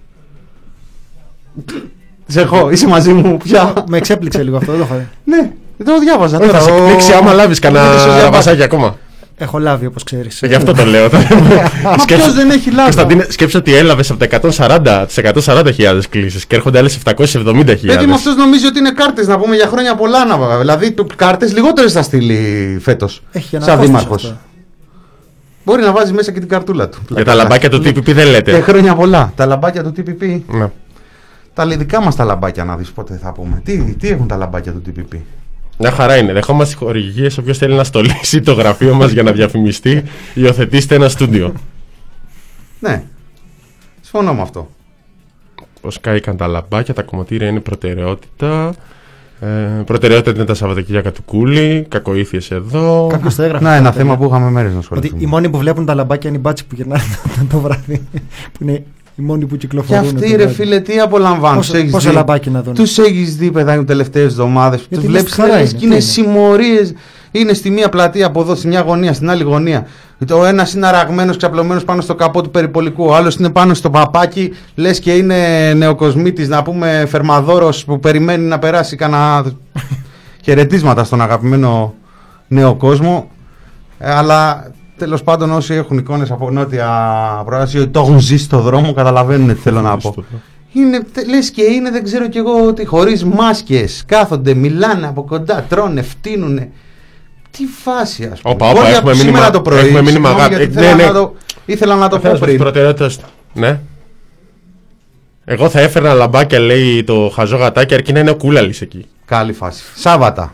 Ζεχώ, είσαι μαζί μου πια? Με εξέπληξε λίγο αυτό, δεν το είχα δει. Ναι, δεν το διάβαζα τώρα. Θα σε εκπλήξει άμα λάβεις κανένα βασάκι ακόμα. Έχω λάβει, όπως ξέρεις. Γι' αυτό το λέω. Μα ποιος δεν έχει λάβει? Κωνσταντίνε, σκέψου ότι έλαβες από τα 140.000 κλήσεις και έρχονται άλλες 770.000. Παιδί μου, αυτός νομίζει ότι είναι κάρτες, να πούμε για χρόνια πολλά. Δηλαδή, κάρτες λιγότερες θα στείλει φέτος. Σαν δήμαρχος. Μπορεί να βάζει μέσα και την καρτούλα του. Για τα λαμπάκια του TPP δεν λέτε? Και χρόνια πολλά. Τα λαμπάκια του TPP. Ναι. Τα δικά μας τα λαμπάκια, να δεις πότε θα πούμε. Τι έχουν τα λαμπάκια του TPP? Μια χαρά είναι. Δεχόμαστε χορηγίες. Όποιος θέλει να στολίσει το γραφείο μας για να διαφημιστεί, υιοθετήστε ένα στούντιο. Ναι. Συμφωνώ με αυτό. Πώς κάηκαν τα λαμπάκια, τα κομμωτήρια είναι προτεραιότητα. Προτεραιότητα είναι τα Σαββατοκύριακα του Κούλη. Κακοήθειες εδώ. Κάποιος το έγραφε. Να, ένα θέμα που είχαμε μέρες να σχολιάσουμε. Ότι οι μόνοι που βλέπουν τα λαμπάκια είναι οι μπάτσοι που γυρνάνε το βράδυ. Που είναι οι μόνοι που κυκλοφορούν. Και αυτοί ρε φίλε, τι απολαμβάνουν? Πόσα λαμπάκι να δουν? Τους έχεις δει παιδάκι τελευταίες εβδομάδες? Τους βλέπεις και είναι συμμορίες. Είναι στη μία πλατεία από εδώ, στη μια γωνία, στην άλλη γωνία. Ο ένας είναι αραγμένος, ξαπλωμένος πάνω στο καπό του περιπολικού. Ο άλλος είναι πάνω στο παπάκι, λες και είναι νεοκοσμήτης, να πούμε φερμαδόρος που περιμένει να περάσει κανένα χαιρετίσματα στον αγαπημένο νέο κόσμο. Αλλά τέλος πάντων, όσοι έχουν εικόνες από νότια προάστια, το έχουν ζήσει στο δρόμο, καταλαβαίνουν τι θέλω να πω. Είναι, λες και είναι, δεν ξέρω κι εγώ, ότι χωρίς μάσκες κάθονται, μιλάνε από κοντά, τρώνε, φτύνουνε. Τι φάση, ας πούμε. Έχουμε σήμερα το πρωί. Έχουμε μήνυμα ήθελα να το πω πριν. Ναι. Εγώ θα έφερνα λαμπάκια, λέει το χαζό γατάκι, αρκεί να είναι ο Κούλαλης εκεί. Καλή φάση. Σάββατα.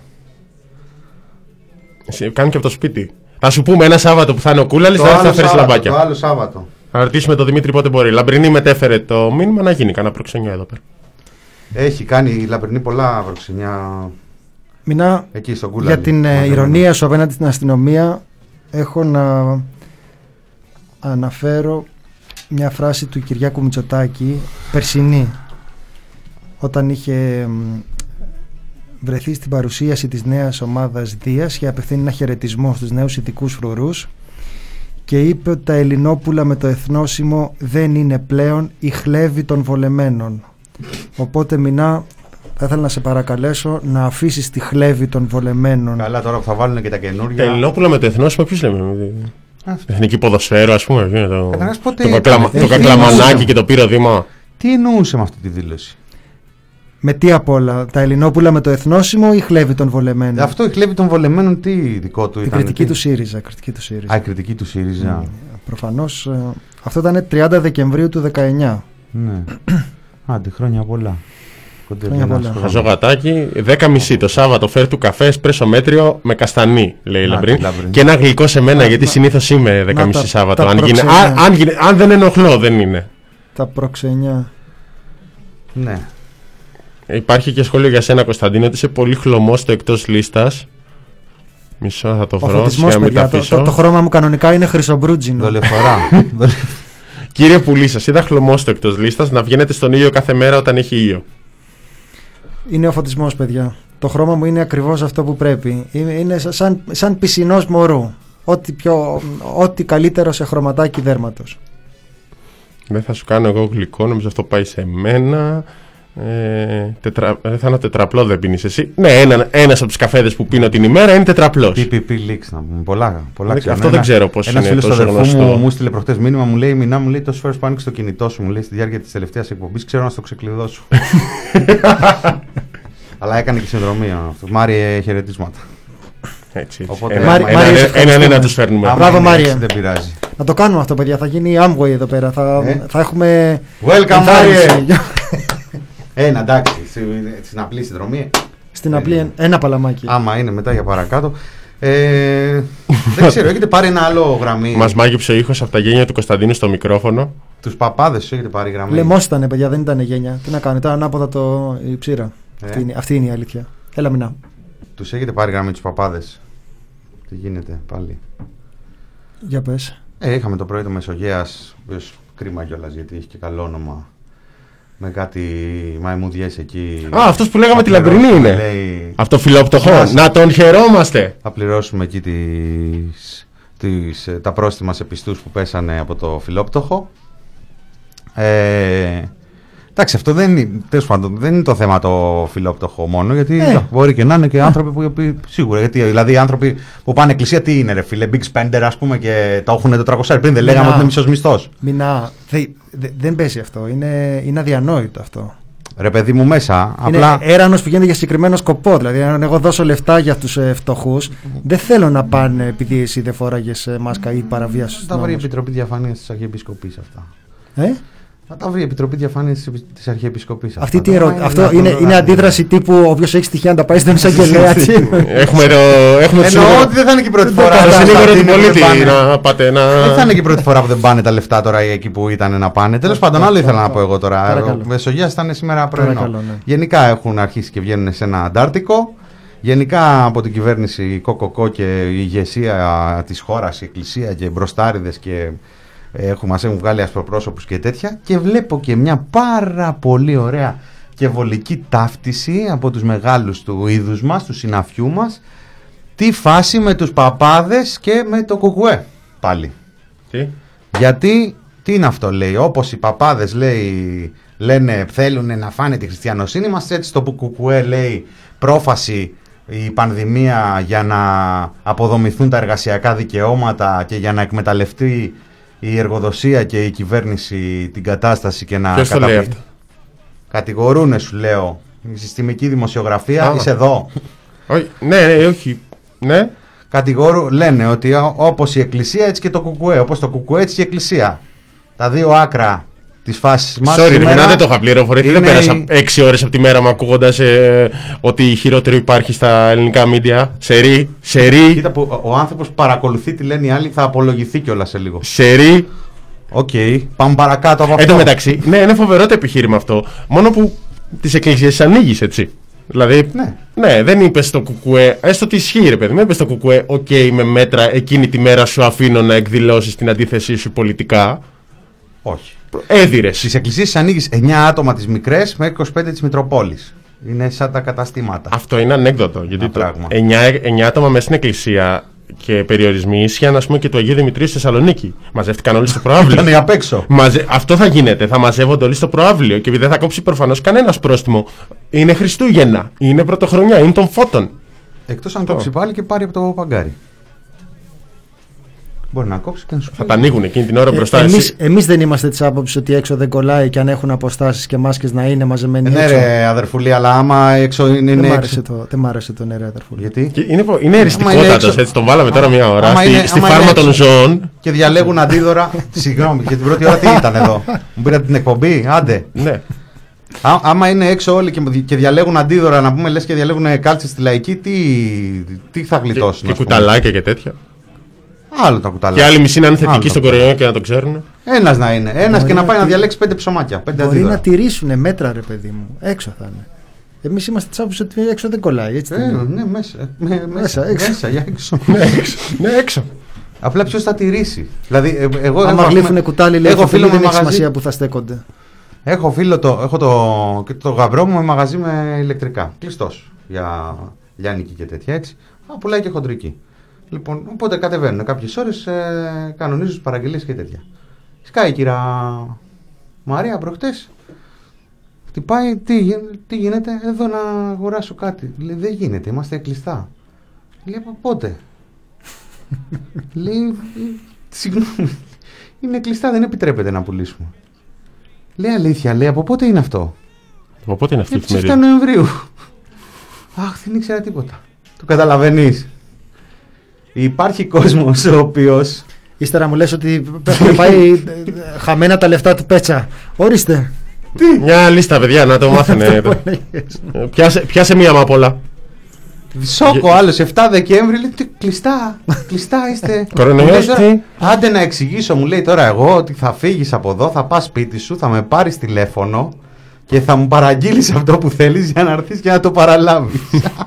Κάνουν και από το σπίτι. Θα σου πούμε ένα Σάββατο που θα είναι ο Κούλαλης, δεν θα φέρεις λαμπάκια. Το άλλο Σάββατο. Θα ρωτήσουμε τον Δημήτρη πότε μπορεί. Λαμπρινή μετέφερε το μήνυμα να γίνει κανένα προξενιά εδώ πέρα. Έχει κάνει η Λαμπρινή πολλά προξενιά. Μινά, για την ηρωνία σου απέναντι στην αστυνομία, έχω να αναφέρω μια φράση του Κυριάκου Μητσοτάκη περσινή, όταν είχε βρεθεί στην παρουσίαση της νέας ομάδας Δίας και απευθύνει ένα χαιρετισμό στους νέους ηθικούς φρουρούς και είπε ότι τα Ελληνόπουλα με το εθνόσημο δεν είναι πλέον η χλέβη των βολεμένων. Οπότε Μινά, θα ήθελα να σε παρακαλέσω να αφήσεις τη χλέβη των βολεμένων. Καλά, τώρα που θα βάλουν και τα καινούργια. Ελληνόπουλα με το εθνόσημο, ποιος λέμε? Εθνική ποδοσφαίρο, ας πούμε. Το κακλαμανάκι και το πυροδήμα. Τι εννοούσε με αυτή τη δήλωση? Με τι απ' όλα, τα Ελληνόπουλα με το εθνόσημο ή χλέβη των βολεμένων? Αυτό η χλέβη των βολεμένων, τι δικό του η ήταν? Κριτική του ΣΥΡΙΖΑ. Α, η κριτική του ΣΥΡΙΖΑ. Προφανώς. Αυτό ήταν 30 Δεκεμβρίου του 19. Ναι. Άντε, χρόνια πολλά. Χαζογατάκι, 10.30 το Σάββατο, φέρ του καφέ, εσπρέσο μέτριο με καστανί, λέει η Λαμπρίνη. Και ένα γλυκό σε μένα, γιατί συνήθως είμαι 10.30 Σάββατο. Αν δεν ενοχλώ, δεν είναι. Τα προξενιά. Ναι. Υπάρχει και σχόλιο για σένα, Κωνσταντίνο, ότι είσαι πολύ χλωμός στο εκτός λίστας. Μισό, θα το βρω. Το χρώμα μου κανονικά είναι χρυσομπρούτζινο. Δολεφορά. Κύριε Πουλή, σας είδα χλωμός στο εκτός λίστας να βγαίνετε στον ήλιο κάθε μέρα όταν έχει ήλιο. Είναι ο φωτισμός, παιδιά. Το χρώμα μου είναι ακριβώς αυτό που πρέπει. Είναι σαν πισινός μωρού. Ό,τι καλύτερο σε χρωματάκι δέρματος. Δεν θα σου κάνω εγώ γλυκό, νομίζω αυτό πάει σε μένα. Θα είναι τετραπλό, δεν πίνεις εσύ? Ναι, ένας από τους καφέδες που πίνω την ημέρα είναι τετραπλός. PPP Leaks, να πούμε. Πολλά αυτό δεν ξέρω πώς είναι. Ένας φίλος του αδερφού μου στείλε προχτές μήνυμα, μου λέει: Μινά, μου λέει, τόσες φορές που άνοιξε το κινητό σου, μου λέει, στη διάρκεια της τελευταίας εκπομπής, ξέρω να στο ξεκλειδώσω. Αλλά έκανε και συνδρομή αυτό. Μάριε, χαιρετίσματα. Έτσι. Ένα τους φέρνουμε. Μπράβο, Μάρια. Δεν πειράζει. Να το κάνουμε αυτό, παιδιά. Θα γίνει Amway εδώ πέρα. Θα έχουμε. Welcome, Μάρια. Εντάξει, στην απλή συνδρομή. Στην απλή, ένα παλαμάκι. Άμα είναι μετά για παρακάτω. Δεν ξέρω, έχετε πάρει ένα άλλο γραμμή? Μας μάγειψε ο ήχος από τα γένια του Κωνσταντίνου στο μικρόφωνο. Τους παπάδες έχετε πάρει γραμμή? Λαιμός ήταν, παιδιά, δεν ήταν γένια. Τι να κάνω, ήταν ανάποδα η ψήρα. Αυτή είναι η αλήθεια. Έλα, Μινά. Τους έχετε πάρει γραμμή τους παπάδες? Τι γίνεται πάλι? Για πες. Είχαμε το πρωί το Μεσογέας, κρίμα κιόλας γιατί έχει και καλό όνομα. Με κάτι μαϊμουδιές εκεί. Αυτός που λέγαμε τη Λαμπρινή είναι. Λέει... Αυτό φιλόπτωχο. Να τον χαιρόμαστε. Θα πληρώσουμε εκεί τα πρόστιμα σε πιστούς που πέσανε από το φιλόπτωχο. Εντάξει, αυτό δεν είναι το θέμα το φιλόπτωχο μόνο, γιατί μπορεί και να είναι και άνθρωποι που σίγουρα. Γιατί δηλαδή οι άνθρωποι που πάνε εκκλησία τι είναι, ρε φίλε, big spender, ας πούμε, και τα έχουν το 300. Πριν δεν λέγαμε ότι είναι μισός μισθός. Μινά, δεν πέσει αυτό. Είναι αδιανόητο αυτό. Ρε παιδί μου, μέσα. Είναι απλά έρανος που γίνεται για συγκεκριμένο σκοπό. Δηλαδή, αν εγώ δώσω λεφτά για τους φτωχούς, δεν θέλω να πάνε επειδή εσύ δεν φόραγες μάσκα ή παραβίασες. Θα βρει η Επιτροπή Διαφάνειας της Αρχιεπισκοπής αυτά. Θα τα βρει η Επιτροπή Διαφάνειας της Αρχιεπισκοπής. Αυτό είναι αντίδραση τύπου όποιος έχει στοιχεία να τα πάει στον εισαγγελέα. Εννοώ ότι δεν θα είναι και η πρώτη φορά. Δεν θα είναι και η πρώτη φορά που δεν πάνε τα λεφτά τώρα εκεί που ήταν να πάνε. Τέλος πάντων, άλλο ηγήθελα να πω εγώ τώρα. Ο Μεσογείας ήταν σήμερα πρωινό. Γενικά έχουν αρχίσει και βγαίνουν σε ένα Αντάρτικο. Γενικά από την κυβέρνηση Κοκοκό και η ηγεσία της χώρας, η εκκλησία και μπροστάριδες και. Μας έχουν βγάλει ασπροπρόσωπους και τέτοια, και βλέπω και μια πάρα πολύ ωραία και βολική ταύτιση από τους μεγάλους του είδους μας, του συναφιού μας. Τι φάση με τους παπάδες και με το κουκουέ πάλι. Τι? Γιατί, τι είναι αυτό, λέει, όπως οι παπάδες λένε θέλουν να φάνε τη χριστιανοσύνη μας, έτσι το κουκουέ λέει πρόφαση η πανδημία για να αποδομηθούν τα εργασιακά δικαιώματα και για να εκμεταλλευτεί η εργοδοσία και η κυβέρνηση την κατάσταση και να καταπληκτεί. Κατηγορούνε, σου λέω, η συστημική δημοσιογραφία. Είσαι εδώ? Ναι, όχι. Ναι. Λένε ότι όπως η εκκλησία έτσι και το κουκουέ, όπως το κουκουέ έτσι και η εκκλησία. Τα δύο άκρα της φάσης μας. Sorry, δεν το είχα πληροφορηθεί. Δεν πέρασα 6 ώρες από τη μέρα μου ακούγοντας ότι χειρότερο υπάρχει στα ελληνικά μίντια. Σερί. Κοίτα που ο άνθρωπος που παρακολουθεί τι λένε οι άλλοι θα απολογηθεί κιόλας σε λίγο. Σερί. Οκ, πάμε παρακάτω από αυτό. Εν τω μεταξύ, ναι, είναι φοβερό το επιχείρημα αυτό. Μόνο που τις εκκλησίες ανοίγεις, έτσι. Δηλαδή, ναι, δεν είπες στο κουκουέ, έστω ότι ισχύει, ρε παιδί μου, είπες στο κουκουέ, οκ, με μέτρα εκείνη τη μέρα σου αφήνω να εκδηλώσεις την αντίθεσή σου πολιτικά. Όχι. Έδιρες. Στις εκκλησίες ανοίγεις 9 άτομα τις μικρές με 25 της Μητροπόλης. Είναι σαν τα καταστήματα. Αυτό είναι ανέκδοτο. Γιατί 9 άτομα μέσα στην εκκλησία και περιορισμοί ίσχυαν, ας πούμε, και του Αγίου Δημητρίου στη Θεσσαλονίκη. Μαζεύτηκαν όλοι στο προαύλιο. Ήταν απ' έξω. Αυτό θα γίνεται. Θα μαζεύονται όλοι στο προαύλιο και δεν θα κόψει προφανώς κανένας πρόστιμο Είναι Χριστούγεννα, είναι Πρωτοχρονιά, είναι των φώτων. Εκτός αν κόψει πάλι και πάρει από το παγκάρι. Μπορεί να κόψει και να σου πει. Θα τα ανοίγουν εκείνη την ώρα μπροστά. Εμείς δεν είμαστε της άποψης ότι έξω δεν κολλάει και αν έχουν αποστάσεις και μάσκες να είναι μαζεμένοι ναι, έξω. Ναι, ρε αδερφούλη, αλλά άμα έξω είναι. Δεν μ' άρεσε το ναι, ρε αδερφούλη. Γιατί? Είναι εριστικότατος, έτσι τον βάλαμε τώρα μια ώρα. Στη φάρμα των ζώων. Και διαλέγουν αντίδωρα. Συγγνώμη, για την πρώτη ώρα τι ήταν εδώ. Μου πήρατε την εκπομπή, άντε. Ναι. Άμα είναι έξω όλοι και διαλέγουν αντίδωρα, να πούμε λες και διαλέγουν κάλτσες στη λαϊκή, τι θα γλιτώσουν. Και κουταλάκια και τέτοια. Άλλο τα κουταλάκια. Και άλλοι μισοί να είναι θετικοί στον κορονοϊό και να το ξέρουν. Ένας να είναι. Ένας και να πάει να διαλέξει 5 ψωμάκια. 5 μπορεί αντίδωρα. Να τηρήσουν μέτρα, ρε παιδί μου. Έξω θα είναι. Εμείς είμαστε της άποψης ότι έξω δεν κολλάει. Έτσι ναι, μέσα. Μέσα, για έξω. Ναι, έξω. Απλά ποιος θα τηρήσει. Δηλαδή, άμα γλύφουνε κουτάλι, λέει, δεν έχει σημασία που θα στέκονται. Έχω φίλο, έχω το γαμπρό μου με μαγαζί με ηλεκτρικά. Κλειστός για λιάνικη και τέτοια έτσι. Πουλάει και χοντρική. Λοιπόν, οπότε κατεβαίνουν κάποιες ώρες, κανονίζουν τις παραγγελίες και τέτοια. Σκάει η κυρία Μαρία προχτές. Χτυπάει, τι γίνεται, εδώ να αγοράσω κάτι. Λέει, δεν γίνεται, είμαστε κλειστά. Λέει, από πότε? Λέει, συγγνώμη, είναι κλειστά, δεν επιτρέπεται να πουλήσουμε. Λέει, αλήθεια, λέει, από πότε είναι αυτό? Από πότε είναι αυτή η εφημερίδα? 7 Νοεμβρίου. Αχ, δεν ήξερα τίποτα. Το καταλαβαίνεις. Υπάρχει κόσμος ο οποίος... Ύστερα μου λες ότι έχουν πάει χαμένα τα λεφτά του Πέτσα. Ορίστε. Τι? Μια λίστα, παιδιά, να το μάθαινε. Πιάσε μία απ' όλα. Σόκο άλλος 7 Δεκέμβρη, λέει, κλειστά είστε. Κορονοϊός, τι? Άντε να εξηγήσω, μου λέει τώρα εγώ, ότι θα φύγεις από εδώ, θα πας σπίτι σου, θα με πάρεις τηλέφωνο και θα μου παραγγείλεις αυτό που θέλεις για να έρθεις και να το παραλάβεις.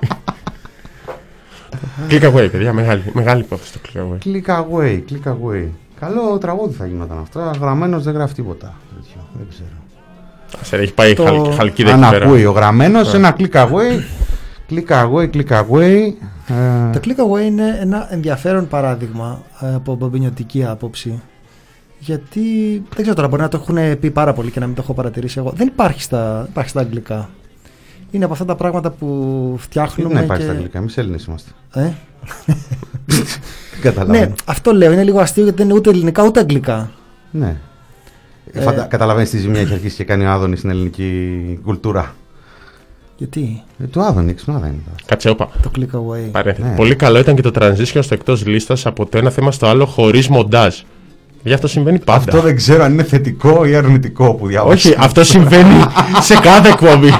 Click away, παιδιά, μεγάλη υπόθεση το click away. Καλό τραγούδι θα γινόταν αυτό. Γραμμένος δεν γράφει τίποτα. Δεν ξέρω. Έχει πάει χαλκίδα εκεί πέρα. Αν ακούει ο γραμμένος, ένα click away. Click away. Το click away είναι ένα ενδιαφέρον παράδειγμα από μπομπινιωτική άποψη. Γιατί δεν ξέρω τώρα, μπορεί να το έχουν πει πάρα πολύ και να μην το έχω παρατηρήσει εγώ. Δεν υπάρχει στα αγγλικά. Είναι από αυτά τα πράγματα που φτιάχνουμε. Δεν υπάρχει στα αγγλικά, εμείς Έλληνες είμαστε. Ναι, αυτό λέω. Είναι λίγο αστείο γιατί δεν είναι ούτε ελληνικά ούτε αγγλικά. Ναι. Καταλαβαίνεις τι ζημιά έχει αρχίσει και κάνει ο Άδωνης στην ελληνική κουλτούρα. Γιατί? Του Άδωνη, είναι. Κάτσε, όπα. Το click away. Ναι. Πολύ καλό ήταν και το transition στο εκτός λίστας από το ένα θέμα στο άλλο χωρίς μοντάζ. Γι' αυτό συμβαίνει πάντα. Αυτό δεν ξέρω αν είναι θετικό ή αρνητικό που διάβασα. Όχι, αυτό συμβαίνει σε κάθε εκπομπή.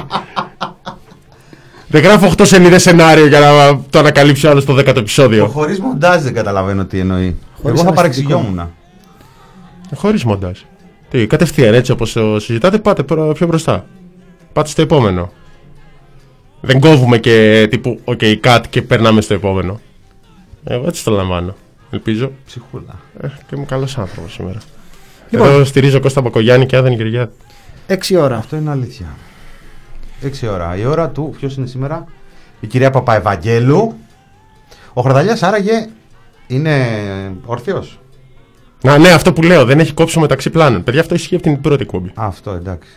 Δεν γράφω 8 σελίδες σενάριο για να το ανακαλύψει άλλο στο 10ο επεισόδιο. Χωρίς μοντάζ δεν καταλαβαίνω τι εννοεί. Εγώ θα παρεξηγιόμουν. Χωρίς μοντάζ. Τι, κατευθείαν έτσι όπως συζητάτε, πάτε πιο μπροστά. Πάτε στο επόμενο. Δεν κόβουμε και τύπου OK, cut και περνάμε στο επόμενο. Εγώ έτσι το λαμβάνω. Ελπίζω. Ψυχούλα. Και είμαι καλός άνθρωπος σήμερα. Λοιπόν, εδώ στηρίζω Κώστα Μπακογιάννη και Άδωνη Κυριάκη. 6 ώρα. Αυτό είναι αλήθεια. 6 ώρα. Η ώρα του, ποιος είναι σήμερα? Η κυρία Παπαευαγγέλου. Ο Χραδαλιάς άραγε είναι όρθιος? Ναι, αυτό που λέω. Δεν έχει κόψει μεταξύ πλάνων. Παιδιά, αυτό ισχύει από την πρώτη εκπομπή. Αυτό, εντάξει.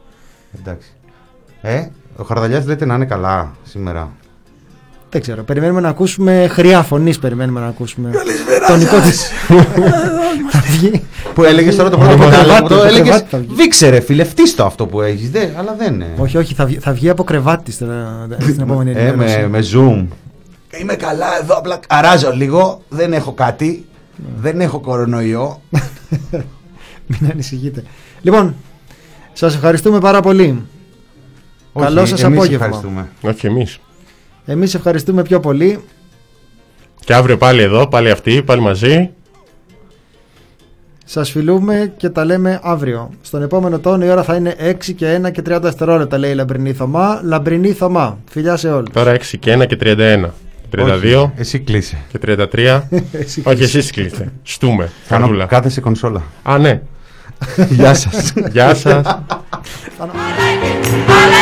Ο Χαρδαλιάς λέτε να είναι καλά σήμερα. Δεν ξέρω. Περιμένουμε να ακούσουμε χρειά φωνής. Περιμένουμε να ακούσουμε. Καλησπέρα σας. Που έλεγες τώρα το πρώτο πρωτάλεπτο. Έλεγες βήξερε φίλε, φτύστο αυτό που έχεις. Αλλά δεν είναι. Όχι, θα βγει από κρεβάτι στην επόμενη ενημέρωση. Με zoom. Είμαι καλά εδώ, απλά αράζω λίγο. Δεν έχω κάτι. Δεν έχω κορονοϊό. Μην ανησυχείτε. Λοιπόν, σας ευχαριστούμε πάρα πολύ. Καλό σας απόγευμα. Όχι εμείς. Εμείς ευχαριστούμε πιο πολύ. Και αύριο πάλι εδώ, πάλι αυτοί, πάλι μαζί. Σας φιλούμε και τα λέμε αύριο. Στον επόμενο τόνο η ώρα θα είναι 6 και 1 και 30 δευτερόλεπτα, λέει η Λαμπρινή Θωμά. Λαμπρινή Θωμά. Φιλιά σε όλους. Τώρα 6 και 1 και 31. 32. Εσύ κλείσε. Και 33. Όχι, εσείς κλείστε. Στούμε. Κάθεσαι κονσόλα. Α, ναι. Γεια σας. Γεια σας.